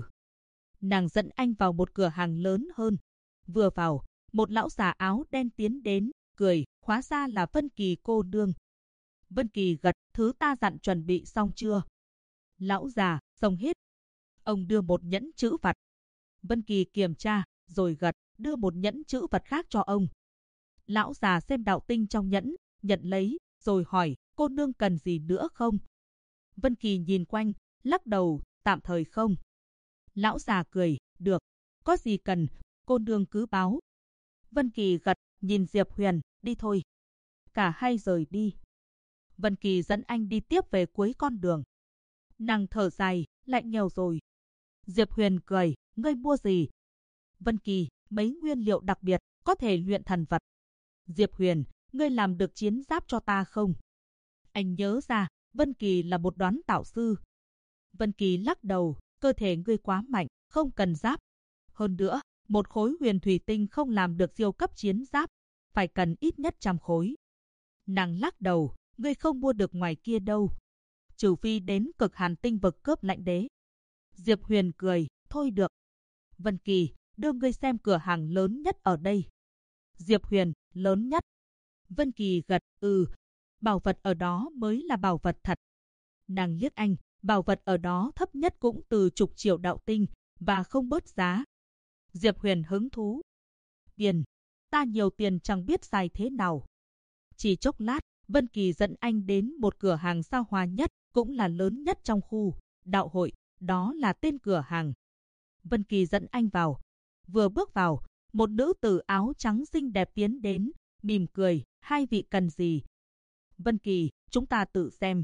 Nàng dẫn anh vào một cửa hàng lớn hơn. Vừa vào, một lão già áo đen tiến đến, cười, hóa ra là Vân Kỳ cô nương. Vân Kỳ gật, thứ ta dặn chuẩn bị xong chưa? Lão già, xong hết. Ông đưa một nhẫn chữ vật. Vân Kỳ kiểm tra, rồi gật, đưa một nhẫn chữ vật khác cho ông. Lão già xem đạo tinh trong nhẫn, nhận lấy, rồi hỏi, cô nương cần gì nữa không? Vân Kỳ nhìn quanh, lắc đầu, tạm thời không. Lão già cười, được, có gì cần, cô nương cứ báo. Vân Kỳ gật, nhìn Diệp Huyền, đi thôi. Cả hai rời đi. Vân Kỳ dẫn anh đi tiếp về cuối con đường. Nàng thở dài, lại nghèo rồi. Diệp Huyền cười, ngươi mua gì? Vân Kỳ, mấy nguyên liệu đặc biệt, có thể luyện thần vật. Diệp Huyền, ngươi làm được chiến giáp cho ta không? Anh nhớ ra, Vân Kỳ là một đoán tạo sư. Vân Kỳ lắc đầu, cơ thể ngươi quá mạnh, không cần giáp. Hơn nữa, một khối huyền thủy tinh không làm được siêu cấp chiến giáp, phải cần ít nhất 100 khối. Nàng lắc đầu, ngươi không mua được ngoài kia đâu. Trừ phi đến cực hàn tinh vực cướp lãnh đế. Diệp Huyền cười, thôi được. Vân Kỳ, đưa ngươi xem cửa hàng lớn nhất ở đây. Diệp Huyền, lớn nhất. Vân Kỳ gật, bảo vật ở đó mới là bảo vật thật. Nàng liếc anh, Bảo vật ở đó thấp nhất cũng từ chục triệu đạo tinh và không bớt giá. Diệp Huyền hứng thú. Tiền, ta nhiều tiền chẳng biết xài thế nào. Chỉ chốc lát, Vân Kỳ dẫn anh đến một cửa hàng xa hoa nhất, cũng là lớn nhất trong khu đạo hội, đó là tên cửa hàng. Vân Kỳ dẫn anh vào. Vừa bước vào, một nữ tử áo trắng xinh đẹp tiến đến, mỉm cười, hai vị cần gì? Vân Kỳ, chúng ta tự xem.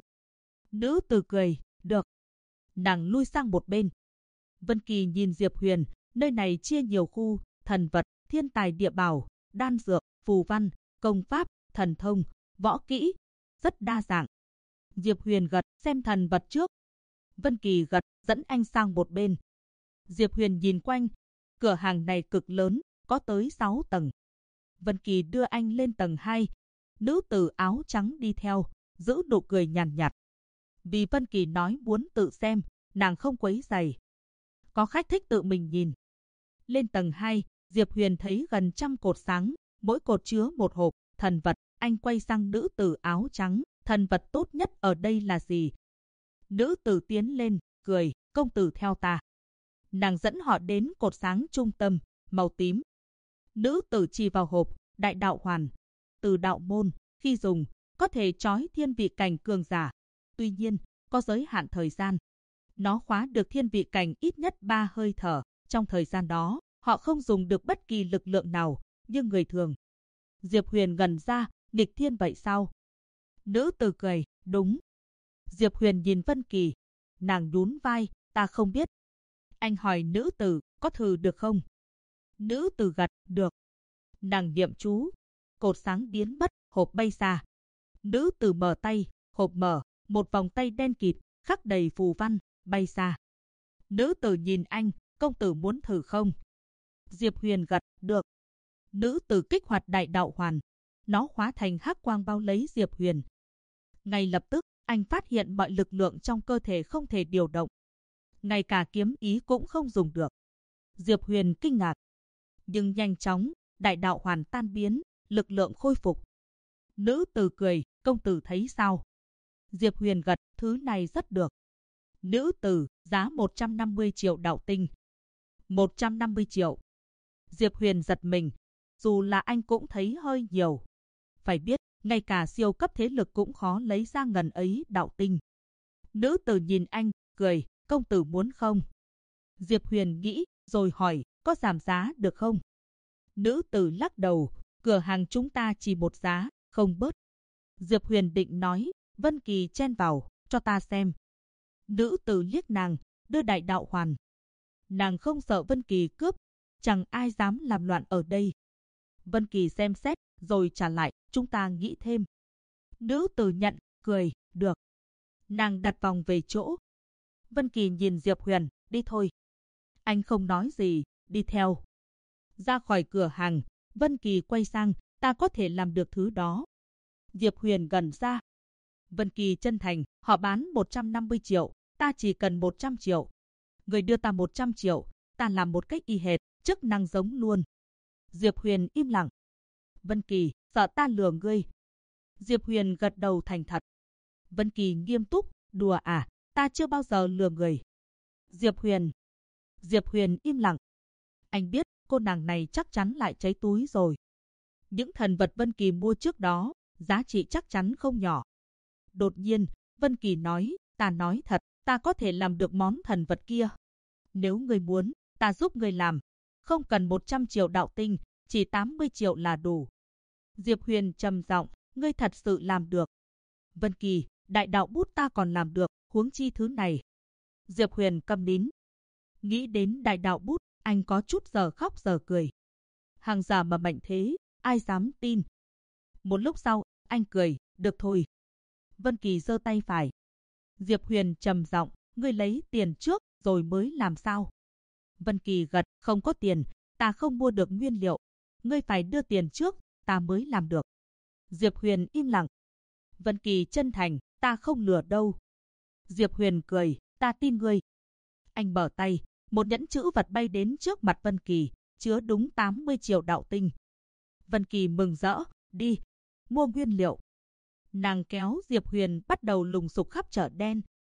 Nữ tử cười, được. Nàng lui sang một bên. Vân Kỳ nhìn Diệp Huyền, nơi này chia nhiều khu, thần vật, thiên tài địa bảo, đan dược, phù văn, công pháp, thần thông, võ kỹ, rất đa dạng. Diệp Huyền gật, xem thần vật trước. Vân Kỳ gật, dẫn anh sang một bên. Diệp Huyền nhìn quanh, cửa hàng này cực lớn, có tới 6 tầng. Vân Kỳ đưa anh lên tầng 2, nữ tử áo trắng đi theo, giữ nụ cười nhàn nhạt. Vì Vân Kỳ nói muốn tự xem, nàng không quấy rầy. Có khách thích tự mình nhìn. Lên tầng 2, Diệp Huyền thấy gần 100 cột sáng, mỗi cột chứa một hộp thần vật. Anh quay sang nữ tử áo trắng, thần vật tốt nhất ở đây là gì? Nữ tử tiến lên, cười, công tử theo ta. Nàng dẫn họ đến cột sáng trung tâm, màu tím. Nữ tử chỉ vào hộp, đại đạo hoàn. Từ đạo môn, khi dùng, có thể trói thiên vị cảnh cường giả. Tuy nhiên, có giới hạn thời gian. Nó khóa được thiên vị cảnh ít nhất 3 hơi thở. Trong thời gian đó, họ không dùng được bất kỳ lực lượng nào, như người thường. Diệp Huyền ngẩn ra, nghịch thiên vậy sao? Nữ tử cười, đúng. Diệp Huyền nhìn Vân Kỳ. Nàng nhún vai, ta không biết. Anh hỏi nữ tử, có thử được không? Nữ tử gật, được. Nàng niệm chú. Cột sáng biến mất, hộp bay xa. Nữ tử mở tay, hộp mở, một vòng tay đen kịt, khắc đầy phù văn, bay xa. Nữ tử nhìn anh, công tử muốn thử không? Diệp Huyền gật, được. Nữ tử kích hoạt đại đạo hoàn. Nó hóa thành hắc quang bao lấy Diệp Huyền. Ngay lập tức, anh phát hiện mọi lực lượng trong cơ thể không thể điều động. Ngay cả kiếm ý cũng không dùng được. Diệp Huyền kinh ngạc. Nhưng nhanh chóng, đại đạo hoàn tan biến, lực lượng khôi phục. Nữ tử cười, công tử thấy sao? Diệp Huyền gật, thứ này rất được. Nữ tử, giá 150 triệu đạo tinh. 150 triệu. Diệp Huyền giật mình. Dù là anh cũng thấy hơi nhiều. Phải biết, ngay cả siêu cấp thế lực cũng khó lấy ra ngần ấy đạo tinh. Nữ tử nhìn anh, cười, công tử muốn không? Diệp Huyền nghĩ, rồi hỏi, có giảm giá được không? Nữ tử lắc đầu, cửa hàng chúng ta chỉ một giá, không bớt. Diệp Huyền định nói, Vân Kỳ chen vào, cho ta xem. Nữ tử liếc nàng, đưa đại đạo hoàn. Nàng không sợ Vân Kỳ cướp, chẳng ai dám làm loạn ở đây. Vân Kỳ xem xét, rồi trả lại, chúng ta nghĩ thêm. Nữ tử nhận, cười, được. Nàng đặt vòng về chỗ. Vân Kỳ nhìn Diệp Huyền, đi thôi. Anh không nói gì, đi theo. Ra khỏi cửa hàng, Vân Kỳ quay sang, ta có thể làm được thứ đó. Diệp Huyền gần ra. Vân Kỳ chân thành, họ bán 150 triệu, ta chỉ cần 100 triệu. Người đưa ta 100 triệu, ta làm một cách y hệt, chức năng giống luôn. Diệp Huyền im lặng. Vân Kỳ, sợ ta lừa ngươi. Diệp Huyền gật đầu thành thật. Vân Kỳ nghiêm túc, đùa à, ta chưa bao giờ lừa người. Diệp Huyền im lặng. Anh biết, cô nàng này chắc chắn lại cháy túi rồi. Những thần vật Vân Kỳ mua trước đó, giá trị chắc chắn không nhỏ. Đột nhiên, Vân Kỳ nói, ta nói thật, ta có thể làm được món thần vật kia. Nếu ngươi muốn, ta giúp ngươi làm. Không cần 100 triệu đạo tinh, chỉ 80 triệu là đủ. Diệp Huyền trầm giọng, ngươi thật sự làm được. Vân Kỳ, đại đạo bút ta còn làm được, huống chi thứ này. Diệp Huyền câm nín. Nghĩ đến đại đạo bút, anh có chút giờ khóc giờ cười. Hàng giả mà mạnh thế, ai dám tin. Một lúc sau, anh cười, được thôi. Vân Kỳ giơ tay phải. Diệp Huyền trầm giọng, ngươi lấy tiền trước rồi mới làm sao? Vân Kỳ gật, không có tiền, ta không mua được nguyên liệu. Ngươi phải đưa tiền trước, ta mới làm được. Diệp Huyền im lặng. Vân Kỳ chân thành, ta không lừa đâu. Diệp Huyền cười, ta tin ngươi. Anh mở tay, một nhẫn chữ vật bay đến trước mặt Vân Kỳ, chứa đúng 80 triệu đạo tinh. Vân Kỳ mừng rỡ, đi, mua nguyên liệu. Nàng kéo Diệp Huyền bắt đầu lùng sục khắp chợ đen.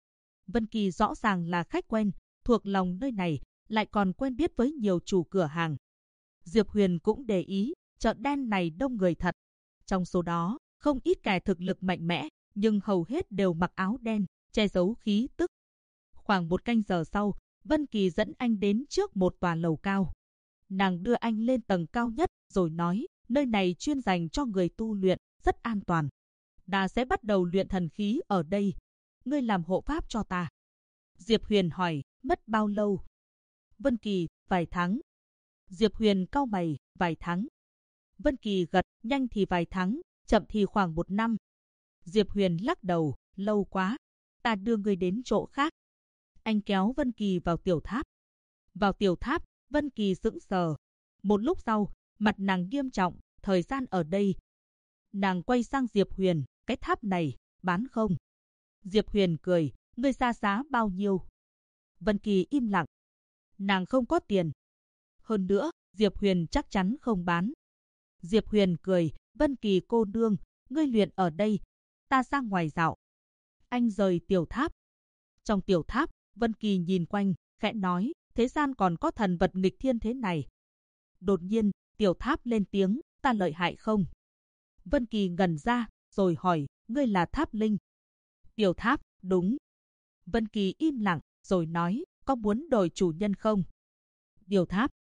Vân Kỳ rõ ràng là khách quen, thuộc lòng nơi này, lại còn quen biết với nhiều chủ cửa hàng. Diệp Huyền cũng để ý, chợ đen này đông người thật. Trong số đó, không ít kẻ thực lực mạnh mẽ, nhưng hầu hết đều mặc áo đen, che giấu khí tức. Khoảng 1 canh giờ sau, Vân Kỳ dẫn anh đến trước một tòa lầu cao. Nàng đưa anh lên tầng cao nhất, rồi nói, nơi này chuyên dành cho người tu luyện, rất an toàn. Ta sẽ bắt đầu luyện thần khí ở đây. Ngươi làm hộ pháp cho ta. Diệp Huyền hỏi, mất bao lâu? Vân Kỳ, vài tháng. Diệp Huyền cau mày, vài tháng. Vân Kỳ gật, nhanh thì vài tháng, chậm thì khoảng 1 năm. Diệp Huyền lắc đầu, lâu quá. Ta đưa ngươi đến chỗ khác. Anh kéo Vân Kỳ vào tiểu tháp. Vào tiểu tháp, Vân Kỳ sững sờ. Một lúc sau, mặt nàng nghiêm trọng, thời gian ở đây. Nàng quay sang Diệp Huyền, cái tháp này, bán không? Diệp Huyền cười, ngươi ra giá bao nhiêu? Vân Kỳ im lặng. Nàng không có tiền. Hơn nữa, Diệp Huyền chắc chắn không bán. Diệp Huyền cười, Vân Kỳ cô nương, ngươi luyện ở đây, ta ra ngoài dạo. Anh rời tiểu tháp. Trong tiểu tháp, Vân Kỳ nhìn quanh, khẽ nói, thế gian còn có thần vật nghịch thiên thế này. Đột nhiên, tiểu tháp lên tiếng, ta lợi hại không? Vân Kỳ ngẩn ra, rồi hỏi, ngươi là Tháp Linh? Tiểu tháp, đúng. Vân Kỳ im lặng, rồi nói, có muốn đổi chủ nhân không? Tiểu tháp,